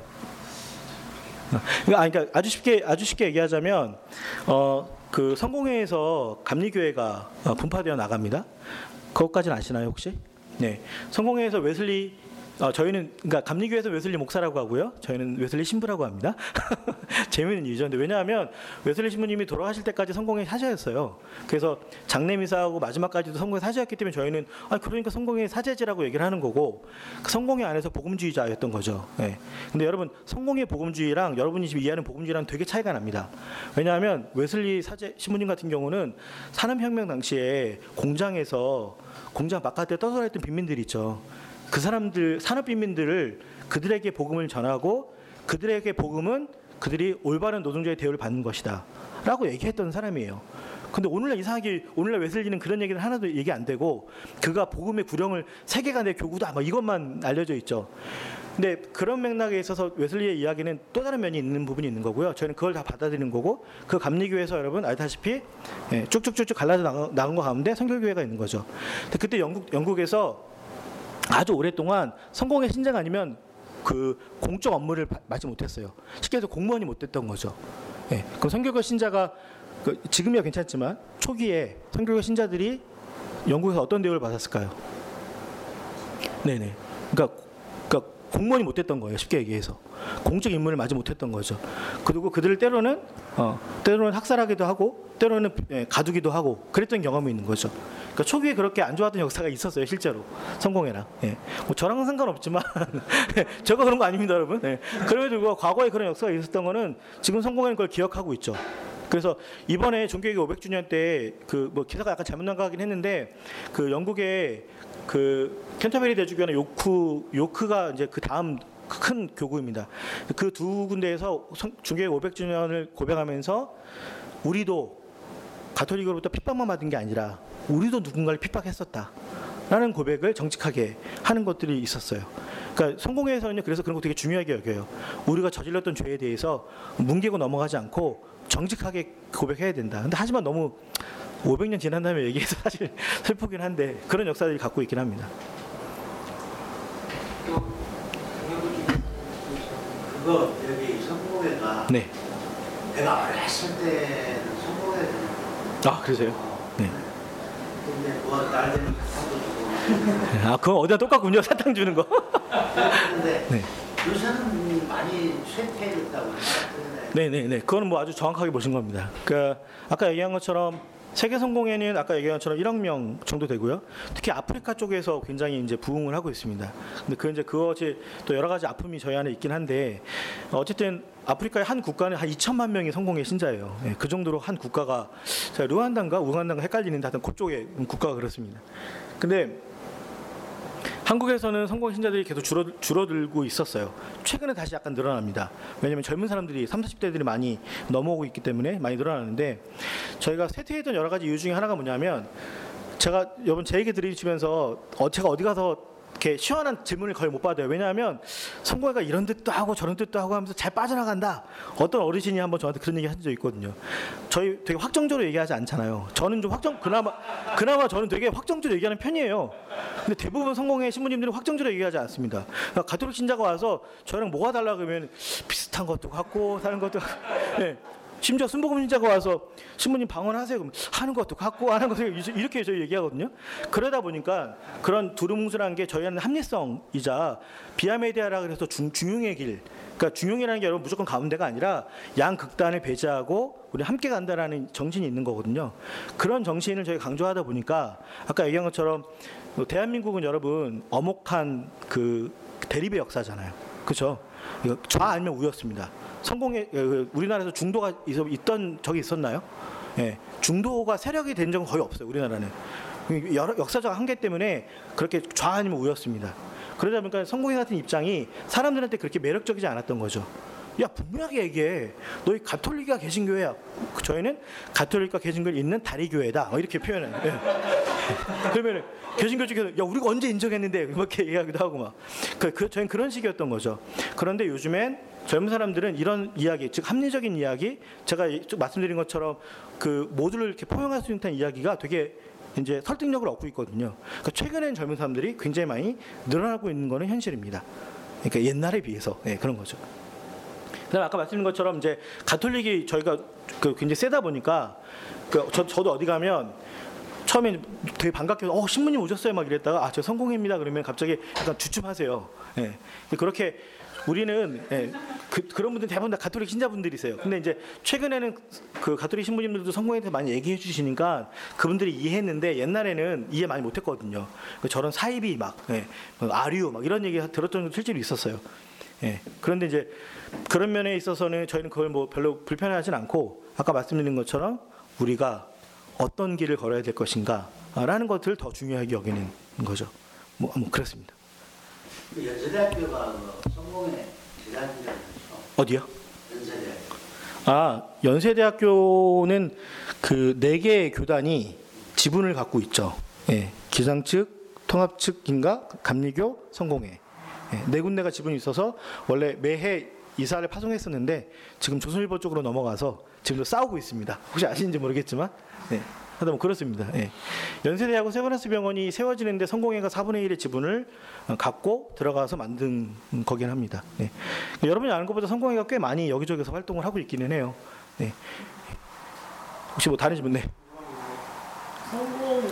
아, 그러니까 아주 쉽게 아주 쉽게 얘기하자면 어, 그 성공회에서 감리교회가 어, 분파되어 나갑니다. 그것까지는 아시나요 혹시? 네. 성공회에서 웨슬리 어, 저희는 그러니까 감리교회에서 웨슬리 목사라고 하고요. 저희는 웨슬리 신부라고 합니다. 재미있는 이유죠. 근데 왜냐하면 웨슬리 신부님이 돌아가실 때까지 성공회 사제였어요. 그래서 장례 미사하고 마지막까지도 성공회 사제였기 때문에 저희는 아 그러니까 성공회 사제지라고 얘기를 하는 거고, 그 성공회 안에서 복음주의자였던 거죠. 네. 근데 여러분 성공회 복음주의랑 여러분이 지금 이해하는 복음주의랑 되게 차이가 납니다. 왜냐하면 웨슬리 사제 신부님 같은 경우는 산업혁명 당시에 공장에서 공장 바깥에 떠돌아 있던 빈민들이 있죠. 그 사람들, 산업빈민들을 그들에게 복음을 전하고 그들에게 복음은 그들이 올바른 노동자의 대우를 받는 것이다 라고 얘기했던 사람이에요. 근데 오늘날 이상하게 오늘날 웨슬리는 그런 얘기는 하나도 얘기 안 되고 그가 복음의 구령을 세계가 내 교구다 막 이것만 알려져 있죠. 근데 그런 맥락에 있어서 웨슬리의 이야기는 또 다른 면이 있는 부분이 있는 거고요. 저희는 그걸 다 받아들이는 거고, 그 감리교회에서 여러분 알다시피 예, 쭉쭉쭉쭉 갈라져 나간, 나간 거 가운데 성결교회가 있는 거죠. 근데 그때 영국, 영국에서 아주 오랫동안 성공의 신자가 아니면 그 공적 업무를 맡지 못했어요. 쉽게 해서 공무원이 못 됐던 거죠. 예, 그럼 성결교 신자가 그 지금이야 괜찮지만 초기에 성결교 신자들이 영국에서 어떤 대우를 받았을까요? 네네. 그러니까, 그러니까 공무원이 못 됐던 거예요. 쉽게 얘기해서 공적 임무를 마치 못했던 거죠. 그리고 그들을 때로는 어, 때로는 학살하기도 하고 때로는 예, 가두기도 하고 그랬던 경험이 있는 거죠. 그러니까 초기에 그렇게 안 좋았던 역사가 있었어요, 실제로 성공회랑. 예. 뭐 저랑은 상관없지만 제가 그런 거 아닙니다, 여러분. 예. 그럼에도 불구하고 과거에 그런 역사가 있었던 거는 지금 성공회는 그걸 기억하고 있죠. 그래서 이번에 종교개혁 오백 주년 때 그 뭐 기사가 약간 잘못 나가긴 했는데 그 영국의 그 캔터베리 대주교는 요크 요크가 이제 그 다음 큰 교구입니다. 그 두 군데에서 종교개혁 오백 주년을 고백하면서 우리도 가톨릭으로부터 핍박만 받은 게 아니라 우리도 누군가를 핍박했었다 라는 고백을 정직하게 하는 것들이 있었어요. 그러니까 성공회에서는요, 그래서 그런 거 되게 중요하게 여겨요. 우리가 저질렀던 죄에 대해서 뭉개고 넘어가지 않고 정직하게 고백해야 된다. 근데 하지만 너무 오백 년 지난 다음에 얘기해서 사실 슬프긴 한데 그런 역사들이 갖고 있긴 합니다. 그거 여기 성공회가 네. 내가 어렸을 때는 성공회 아, 그러세요? 네. 근데 뭐 날되면 사탕도 주고 아, 그건 어디나 똑같군요. 사탕 주는 거. 근데 네. 요새는 많이 쇠퇴해졌다고 생각하는데 네, 네, 네. 그거는 뭐 아주 정확하게 보신 겁니다. 그러니까 아까 얘기한 것처럼 세계 성공회는 아까 얘기한 것처럼 일억 명 정도 되고요. 특히 아프리카 쪽에서 굉장히 이제 부흥을 하고 있습니다. 근데 그 이제 그것이 또 여러 가지 아픔이 저희 안에 있긴 한데 어쨌든 아프리카의 한 국가는 한 이천만 명이 성공회 신자예요. 예, 그 정도로 한 국가가 제가 르완다인가 우간다인가 헷갈리는데 하여튼 그쪽에 국가가 그렇습니다. 근데 한국에서는 성공 신자들이 계속 줄어, 줄어들고 있었어요. 최근에 다시 약간 늘어납니다. 왜냐하면 젊은 사람들이 삼십, 사십 대들이 많이 넘어오고 있기 때문에 많이 늘어나는데 저희가 쇠퇴했던 여러 가지 이유 중에 하나가 뭐냐면 제가 여러분 제 얘기 들으시면서 어, 제가 어디 가서 이렇게 시원한 질문을 거의 못 받아요. 왜냐하면 성공회가 이런 뜻도 하고 저런 뜻도 하고 하면서 잘 빠져나간다. 어떤 어르신이 한번 저한테 그런 얘기 하신 적 있거든요. 저희 되게 확정적으로 얘기하지 않잖아요. 저는 좀 확정 그나마 그나마 저는 되게 확정적으로 얘기하는 편이에요. 근데 대부분 성공회 신부님들은 확정적으로 얘기하지 않습니다. 그러니까 가톨릭 신자가 와서 저랑 뭐가 달라 그러면 비슷한 것도 같고 다른 것도 네. 심지어 순복음 신자가 와서 신부님 방언하세요. 그럼 하는 것도 같고 하는 것도 이렇게 저희 얘기하거든요. 그러다 보니까 그런 두루뭉술한 게 저희한테는 합리성이자 비아메디아라 그래서 중, 중용의 길. 그러니까 중용이라는 게 여러분 무조건 가운데가 아니라 양극단을 배제하고 우리 함께 간다라는 정신이 있는 거거든요. 그런 정신을 저희가 강조하다 보니까 아까 얘기한 것처럼 대한민국은 여러분 어목한 그 대립의 역사잖아요. 그렇죠? 좌 아니면 우였습니다. 성공에 우리나라에서 중도가 있던 적이 있었나요? 예, 중도가 세력이 된 적은 거의 없어요. 우리나라는 여러 역사적 한계 때문에 그렇게 좌 아니면 우였습니다. 그러다 보니까 성공회 같은 입장이 사람들한테 그렇게 매력적이지 않았던 거죠. 야 분명하게 얘기해. 너희 가톨릭과 개신교회야. 저희는 가톨릭과 개신교를 잇는 다리교회다. 이렇게 표현해요. 예. 그러면 개신교 쪽에서 야 우리가 언제 인정했는데 이렇게 얘기하기도 하고 막. 그, 그 저희는 그런 식이었던 거죠. 그런데 요즘엔 젊은 사람들은 이런 이야기, 즉 합리적인 이야기, 제가 말씀드린 것처럼 그 모두를 이렇게 포용할 수 있는 이야기가 되게 이제 설득력을 얻고 있거든요. 그러니까 최근엔 젊은 사람들이 굉장히 많이 늘어나고 있는 거는 현실입니다. 그러니까 옛날에 비해서 네, 그런 거죠. 그다음 아까 말씀드린 것처럼 이제 가톨릭이 저희가 그 굉장히 세다 보니까 그 저, 저도 어디 가면 처음에 되게 반갑게 어 신부님 오셨어요 막 이랬다가 아 저 성공회입니다 그러면 갑자기 약간 주춤하세요. 예. 그렇게 우리는 예, 그, 그런 분들 대부분 다 가톨릭 신자분들이세요. 근데 이제 최근에는 그 가톨릭 신부님들도 성공회에 대해서 많이 얘기해 주시니까 그분들이 이해했는데 옛날에는 이해 많이 못했거든요. 저런 사이비 막 예, 아류 막 이런 얘기 들었던 적 실제로 있었어요. 예. 그런데 이제 그런 면에 있어서는 저희는 그걸 뭐 별로 불편해하진 않고 아까 말씀드린 것처럼 우리가 어떤 길을 걸어야 될 것인가라는 것을 더 중요하게 여기는 거죠. 뭐, 뭐 그렇습니다. 연세대학교가 그 성공회 재단이라는 어디요? 연세대학교. 아 연세대학교는 그 네 개의 교단이 지분을 갖고 있죠. 예, 기장 측, 통합 측인가, 감리교, 성공회 예, 네 군데가 지분이 있어서 원래 매해 이사를 파송했었는데 지금 조선일보 쪽으로 넘어가서 지금도 싸우고 있습니다. 혹시 아시는지 모르겠지만 네. 하다 뭐 그렇습니다. 예. 연세대하고 세브란스 병원이 세워지는데 성공회가 사분의 일의 지분을 갖고 들어가서 만든 거긴 합니다. 예. 여러분이 아는 것보다 성공회가 꽤 많이 여기저기서 활동을 하고 있기는 해요. 예. 혹시 뭐 다른 질문? 네. 성공회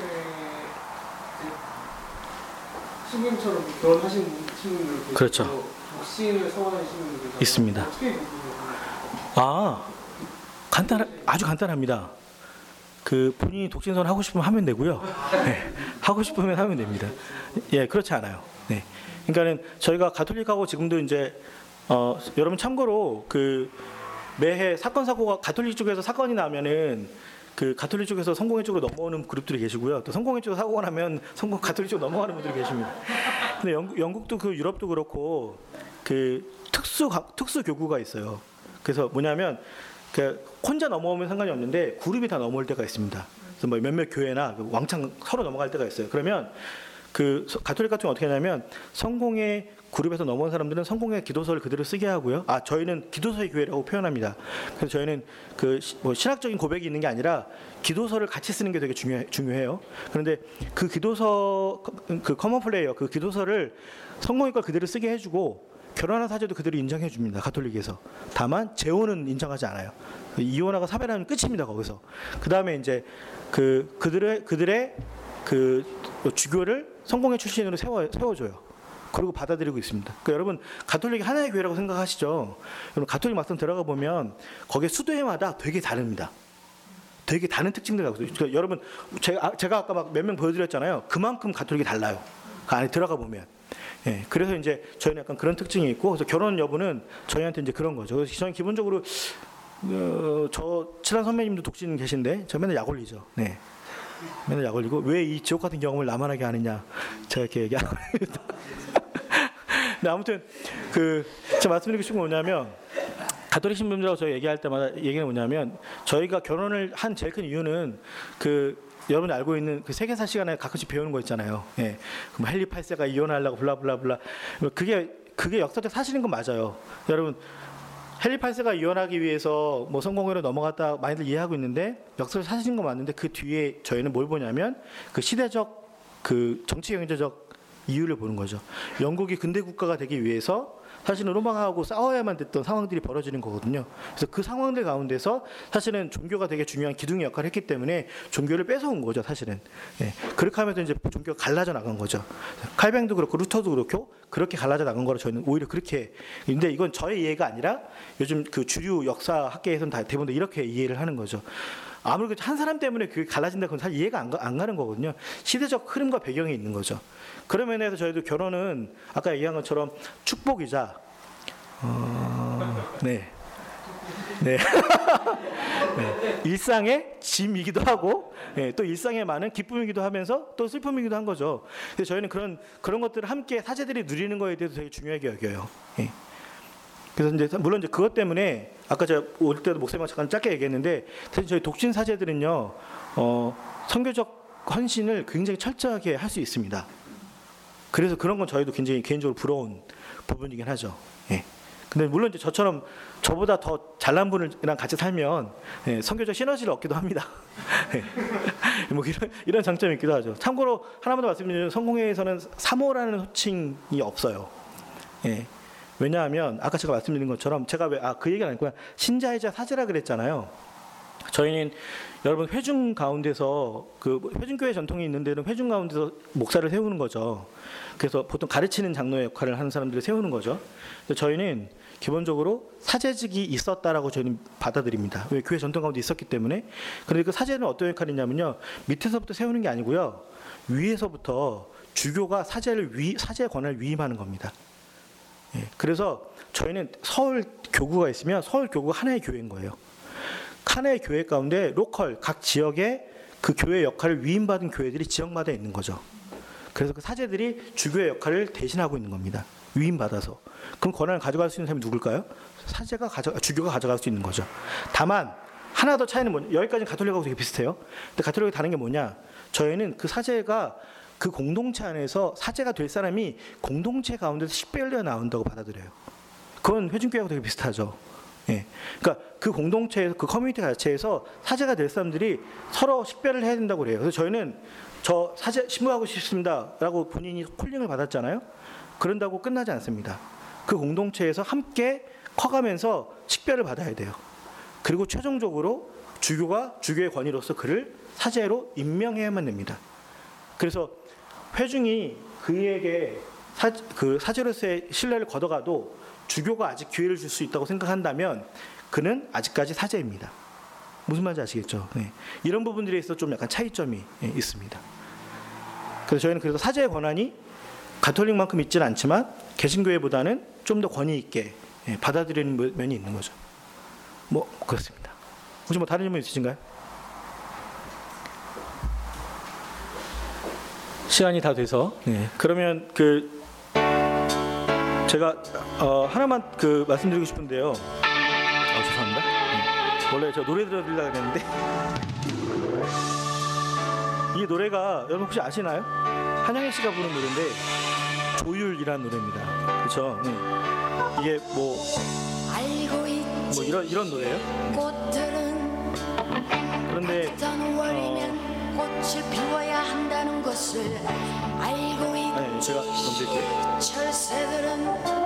신부님처럼 결혼하신 신부님들 그렇죠. 독신을 선언하신 신부님들 있습니다. 어떻게 아 간단 아주 간단합니다. 그 본인이 독신선 하고 싶으면 하면 되고요. 네, 하고 싶으면 하면 됩니다. 예, 그렇지 않아요. 네, 그러니까는 저희가 가톨릭하고 지금도 이제 어, 여러분 참고로 그 매해 사건 사고가 가톨릭 쪽에서 사건이 나면은 그 가톨릭 쪽에서 성공회 쪽으로 넘어오는 그룹들이 계시고요. 또 성공회 쪽에서 사고가 나면 성공 가톨릭 쪽으로 넘어가는 분들이 계십니다. 근데 영국, 영국도 그 유럽도 그렇고 그 특수 특수 교구가 있어요. 그래서 뭐냐면 그 혼자 넘어오면 상관이 없는데 그룹이 다 넘어올 때가 있습니다. 그래서 뭐 몇몇 교회나 왕창 서로 넘어갈 때가 있어요. 그러면 그 서- 가톨릭 같은 경우 어떻게 하냐면 성공의 그룹에서 넘어온 사람들은 성공의 기도서를 그대로 쓰게 하고요. 아 저희는 기도서의 교회라고 표현합니다. 그래서 저희는 그 뭐 신학적인 고백이 있는 게 아니라 기도서를 같이 쓰는 게 되게 중요 중요해요. 그런데 그 기도서 그 커먼 플레이어 그 기도서를 성공의 걸 그대로 쓰게 해주고 결혼한 사제도 그대로 인정해 줍니다. 가톨릭에서. 다만 재혼은 인정하지 않아요. 이혼하고 사별하면 끝입니다. 거기서. 그 다음에 이제 그 그들의 그들의 그 주교를 성공의 출신으로 세워 세워줘요. 그리고 받아들이고 있습니다. 그러니까 여러분 가톨릭이 하나의 교회라고 생각하시죠? 여러분 가톨릭 막상 들어가 보면 거기에 수도회마다 되게 다릅니다. 되게 다른 특징들 갖고 있어요. 그러니까 여러분 제가 제가 아까 막 몇 명 보여드렸잖아요. 그만큼 가톨릭이 달라요. 그 안에 들어가 보면. 예, 그래서 이제 저희는 약간 그런 특징이 있고, 그래서 결혼 여부는 저희한테 이제 그런 거죠. 그래서 저는 기본적으로 어, 저 친한 선배님도 독신 계신데 저 맨날 약 올리죠. 네, 맨날 약 올리고 왜 이 지옥 같은 경험을 나만 하게 하느냐 제가 이렇게 얘기하고 있습니다. 근데 아무튼 그 제가 말씀드리고 싶은 건 뭐냐면 가톨릭 신부님들하고 저희 얘기할 때마다 얘기는 뭐냐면 저희가 결혼을 한 제일 큰 이유는 그 여러분이 알고 있는 그 세계사 시간에 가끔씩 배우는 거 있잖아요. 예. 그럼 헨리 팔 세가 이혼하려고 블라블라블라. 그게 그게 역사적 사실인 건 맞아요. 여러분 헨리 팔 세가 이혼하기 위해서 뭐 성공회로 넘어갔다 많이들 이해하고 있는데 역사적 사실인 건 맞는데 그 뒤에 저희는 뭘 보냐면 그 시대적 그 정치 경제적 이유를 보는 거죠. 영국이 근대 국가가 되기 위해서 사실은 로마하고 싸워야만 됐던 상황들이 벌어지는 거거든요. 그래서 그 상황들 가운데서 사실은 종교가 되게 중요한 기둥의 역할을 했기 때문에 종교를 뺏어온 거죠, 사실은. 예. 그렇게 하면서 이제 종교가 갈라져 나간 거죠. 칼뱅도 그렇고 루터도 그렇고 그렇게 갈라져 나간 거로 저희는 오히려 그렇게. 근데 이건 저의 이해가 아니라 요즘 그 주류 역사 학계에서는 다 대부분 이렇게 이해를 하는 거죠. 아무래도 한 사람 때문에 그게 갈라진다 그건 사실 이해가 안, 가, 안 가는 거거든요. 시대적 흐름과 배경이 있는 거죠. 그런 면에서 저희도 결혼은 아까 얘기한 것처럼 축복이자 어, 네. 네. 네. 일상의 짐이기도 하고 네. 또 일상에 많은 기쁨이기도 하면서 또 슬픔이기도 한 거죠. 그래서 저희는 그런 그런 것들을 함께 사제들이 누리는 거에 대해서 되게 중요하게 여겨요. 네. 그래서 이제 물론 이제 그것 때문에 아까 제가 올 때도 목사님과 잠깐 짧게 얘기했는데 사실 저희 독신 사제들은요 어, 선교적 헌신을 굉장히 철저하게 할 수 있습니다. 그래서 그런 건 저희도 굉장히 개인적으로 부러운 부분이긴 하죠. 예. 근데 물론 이제 저처럼 저보다 더 잘난 분이랑 같이 살면 예, 선교적 시너지를 얻기도 합니다. 예. 뭐 이런 이런 장점이 있기도 하죠. 참고로 하나만 더 말씀드리면 성공회에서는 사모라는 호칭이 없어요. 예. 왜냐하면 아까 제가 말씀드린 것처럼 제가 왜 아 그 얘기는 아니고요. 신자이자 사제라 그랬잖아요. 저희는 여러분 회중 가운데서 그 회중교회 전통이 있는 데는 회중 가운데서 목사를 세우는 거죠. 그래서 보통 가르치는 장로의 역할을 하는 사람들을 세우는 거죠. 근데 저희는 기본적으로 사제직이 있었다라고 저희는 받아들입니다. 왜 교회 전통 가운데 있었기 때문에. 그런데 그 사제는 어떤 역할이냐면요, 밑에서부터 세우는 게 아니고요, 위에서부터 주교가 사제를 위 사제 권한을 위임하는 겁니다. 예, 그래서 저희는 서울 교구가 있으면 서울 교구가 하나의 교회인 거예요. 하나의 교회 가운데 로컬 각 지역에 그 교회 역할을 위임받은 교회들이 지역마다 있는 거죠. 그래서 그 사제들이 주교의 역할을 대신하고 있는 겁니다. 위임받아서. 그럼 권한을 가져갈 수 있는 사람이 누굴까요? 사제가 가져 주교가 가져갈 수 있는 거죠. 다만 하나 더 차이는 뭐냐? 여기까지는 가톨릭하고 되게 비슷해요. 근데 가톨릭이 다른 게 뭐냐? 저희는 그 사제가 그 공동체 안에서 사제가 될 사람이 공동체 가운데서 식별되어 나온다고 받아들여요. 그건 회중교회하고 되게 비슷하죠. 예. 그러니까 그 공동체에서 그 커뮤니티 자체에서 사제가 될 사람들이 서로 식별을 해야 된다고 그래요. 그래서 저희는 저 사제 신부하고 싶습니다라고 본인이 콜링을 받았잖아요. 그런다고 끝나지 않습니다. 그 공동체에서 함께 커가면서 식별을 받아야 돼요. 그리고 최종적으로 주교가 주교의 권위로서 그를 사제로 임명해야만 됩니다. 그래서 회중이 그에게 사, 그 사제로서의 신뢰를 걷어가도 주교가 아직 기회를 줄 수 있다고 생각한다면 그는 아직까지 사제입니다. 무슨 말인지 아시겠죠? 네. 이런 부분들에 있어서 좀 약간 차이점이 예, 있습니다. 그래서 저희는 그래서 사제의 권한이 가톨릭만큼 있지는 않지만 개신교회보다는 좀 더 권위 있게 예, 받아들이는 면이 있는 거죠. 뭐 그렇습니다. 혹시 뭐 다른 질문 있으신가요? 시간이 다 돼서 네. 그러면 그 제가 어, 하나만 그 말씀드리고 싶은데요. 아, 죄송합니다. 네. 원래 저 노래 들려드리려고 했는데 이 노래가 여러분 혹시 아시나요? 한영애 씨가 부른 노래인데 조율이라는 노래입니다. 그렇죠? 네. 이게 뭐, 뭐 이런 이런 노래예요. 꽃들은 그런데 따뜻한 월이면 꽃을 피워야 한다는 것을 알고 있 아니 제가 넘길게요. 철새들은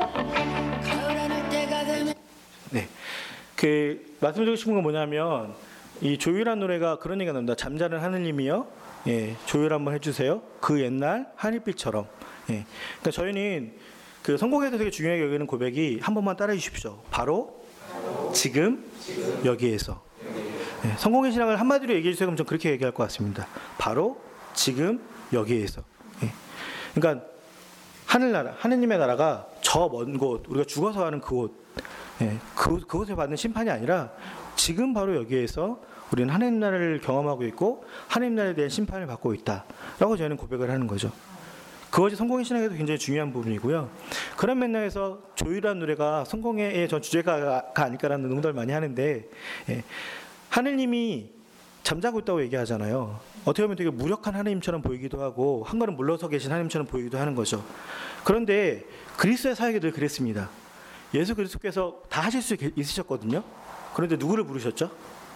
가을 하늘 때가 되면 네, 그 말씀드리고 싶은 건 뭐냐면 이 조율한 노래가 그런 얘기가 나옵니다. 잠자는 하느님이여, 예, 조율 한번 해주세요. 그 옛날 하늘빛처럼. 예, 그러니까 저희는 그 성공에서 되게 중요하게 여기는 고백이 한 번만 따라해 주십시오. 바로 지금 여기에서. 예, 성공의 신앙을 한마디로 얘기해 주세요. 그럼 전 그렇게 얘기할 것 같습니다. 바로 지금 여기에서. 예, 그러니까 하늘나라, 하느님의 나라가 저 먼 곳, 우리가 죽어서 하는 그곳, 예, 그, 그곳에 받는 심판이 아니라 지금 바로 여기에서 우리는 하나님 나라를 경험하고 있고 하나님 나라에 대한 심판을 받고 있다라고 저희는 고백을 하는 거죠. 그것이 성공의 신앙에도 굉장히 중요한 부분이고요. 그런 맥락에서 조율한 노래가 성공의 전 주제가가 아닐까라는 농담을 많이 하는데, 예, 하느님이 잠자고 있다고 얘기하잖아요. 어떻게 보면 되게 무력한 하나님처럼 보이기도 하고 한 걸음 물러서 계신 하나님처럼 보이기도 하는 거죠. 그런데 그리스도의 사역이 늘 그랬습니다. 예수 그리스도께서 다 하실 수 있으셨거든요. 그런데 누구를 부르셨죠?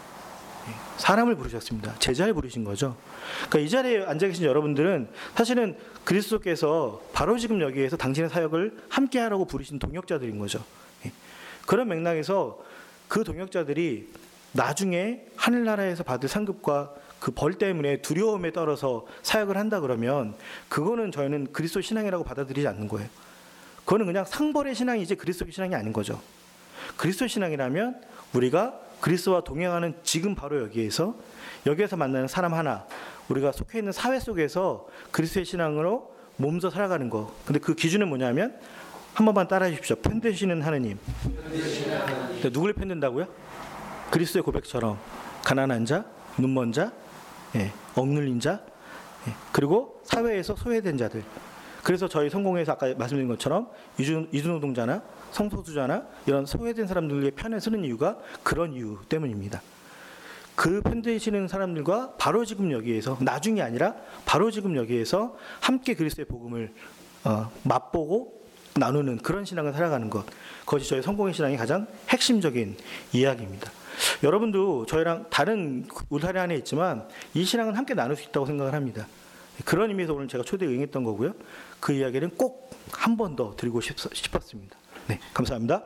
사람을 부르셨습니다. 제자를 부르신 거죠. 그러니까 이 자리에 앉아 계신 여러분들은 사실은 그리스도께서 바로 지금 여기에서 당신의 사역을 함께 하라고 부르신 동역자들인 거죠. 그런 맥락에서 그 동역자들이 나중에 하늘나라에서 받을 상급과 그 벌 때문에 두려움에 떨어서 사역을 한다 그러면 그거는 저희는 그리스도 신앙이라고 받아들이지 않는 거예요. 그거는 그냥 상벌의 신앙이지 그리스도 신앙이 아닌 거죠. 그리스도 신앙이라면 우리가 그리스도와 동행하는 지금 바로 여기에서 여기에서 만나는 사람 하나, 우리가 속해 있는 사회 속에서 그리스도의 신앙으로 몸서 살아가는 거. 근데 그 기준은 뭐냐면 한 번만 따라해 주십시오. 편드시는 하느님. 누구를 편든다고요? 그리스도의 고백처럼 가난한 자, 눈먼 자, 예, 억눌린 자, 예, 그리고 사회에서 소외된 자들. 그래서 저희 성공회에서 아까 말씀드린 것처럼 이주, 이주노동자나 성소수자나 이런 소외된 사람들의 편에 서는 이유가 그런 이유 때문입니다. 그 편드시는 사람들과 바로 지금 여기에서, 나중이 아니라 바로 지금 여기에서 함께 그리스도의 복음을 어, 맛보고 나누는 그런 신앙을 살아가는 것, 그것이 저희 성공의 신앙의 가장 핵심적인 이야기입니다. 여러분도 저희랑 다른 울타리 안에 있지만 이 신앙은 함께 나눌 수 있다고 생각을 합니다. 그런 의미에서 오늘 제가 초대에 응했던 거고요. 그 이야기는 꼭 한 번 더 드리고 싶었습니다. 네, 감사합니다.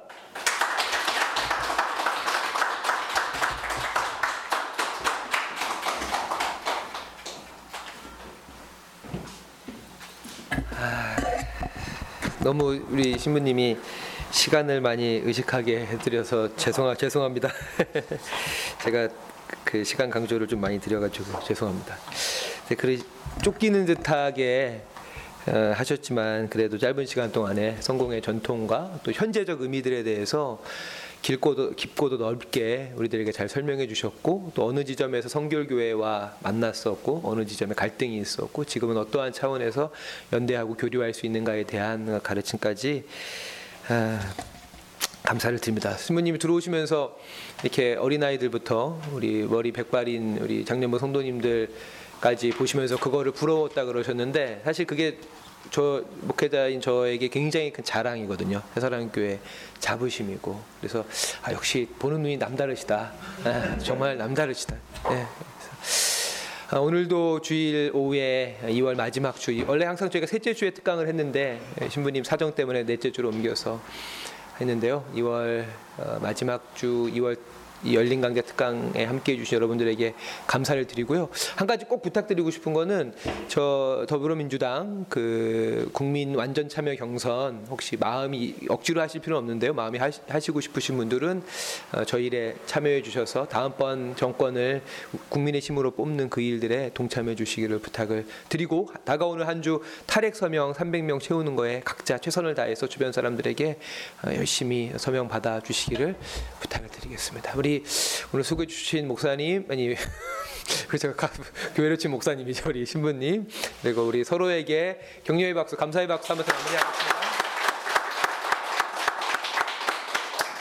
아, 너무 우리 신부님이 시간을 많이 의식하게 해드려서 죄송하, 죄송합니다. 제가 그 시간 강조를 좀 많이 드려가지고 죄송합니다. 그래 쫓기는 듯하게 어, 하셨지만 그래도 짧은 시간 동안에 성공의 전통과 또 현재적 의미들에 대해서 깊고도, 깊고도 넓게 우리들에게 잘 설명해 주셨고, 또 어느 지점에서 성결교회와 만났었고 어느 지점에 갈등이 있었고 지금은 어떠한 차원에서 연대하고 교류할 수 있는가에 대한 가르침까지 아, 감사를 드립니다. 신부님이 들어오시면서 이렇게 어린아이들부터 우리 머리 백발인 우리 장년부 성도님들까지 보시면서 그거를 부러웠다 그러셨는데, 사실 그게 저 목회자인 저에게 굉장히 큰 자랑이거든요. 해사랑교회 자부심이고, 그래서 아, 역시 보는 눈이 남다르시다. 아, 정말 남다르시다. 네. 아, 오늘도 주일 오후에 이월 마지막 주, 원래 항상 저희가 셋째 주에 특강을 했는데 신부님 사정 때문에 넷째 주로 옮겨서 했는데요. 이월 어, 마지막 주 이월 이 열린 강좌 특강에 함께해 주신 여러분들에게 감사를 드리고요. 한 가지 꼭 부탁드리고 싶은 거는 저 더불어민주당 그 국민 완전 참여 경선 혹시 마음이 억지로 하실 필요는 없는데요. 마음이 하시, 하시고 싶으신 분들은 어, 저희 일에 참여해 주셔서 다음번 정권을 국민의 힘으로 뽑는 그 일들에 동참해 주시기를 부탁을 드리고, 다가오는 한 주 탈핵 서명 삼백 명 채우는 거에 각자 최선을 다해서 주변 사람들에게 어, 열심히 서명 받아 주시기를 부탁을 드리겠습니다. 우리 오늘 소개해 주신 목사님, 아니 그래서 교회로 친 목사님이죠, 우리 신부님, 그리고 우리 서로에게 격려의 박수, 감사의 박수 한번 더 마무리하겠습니다.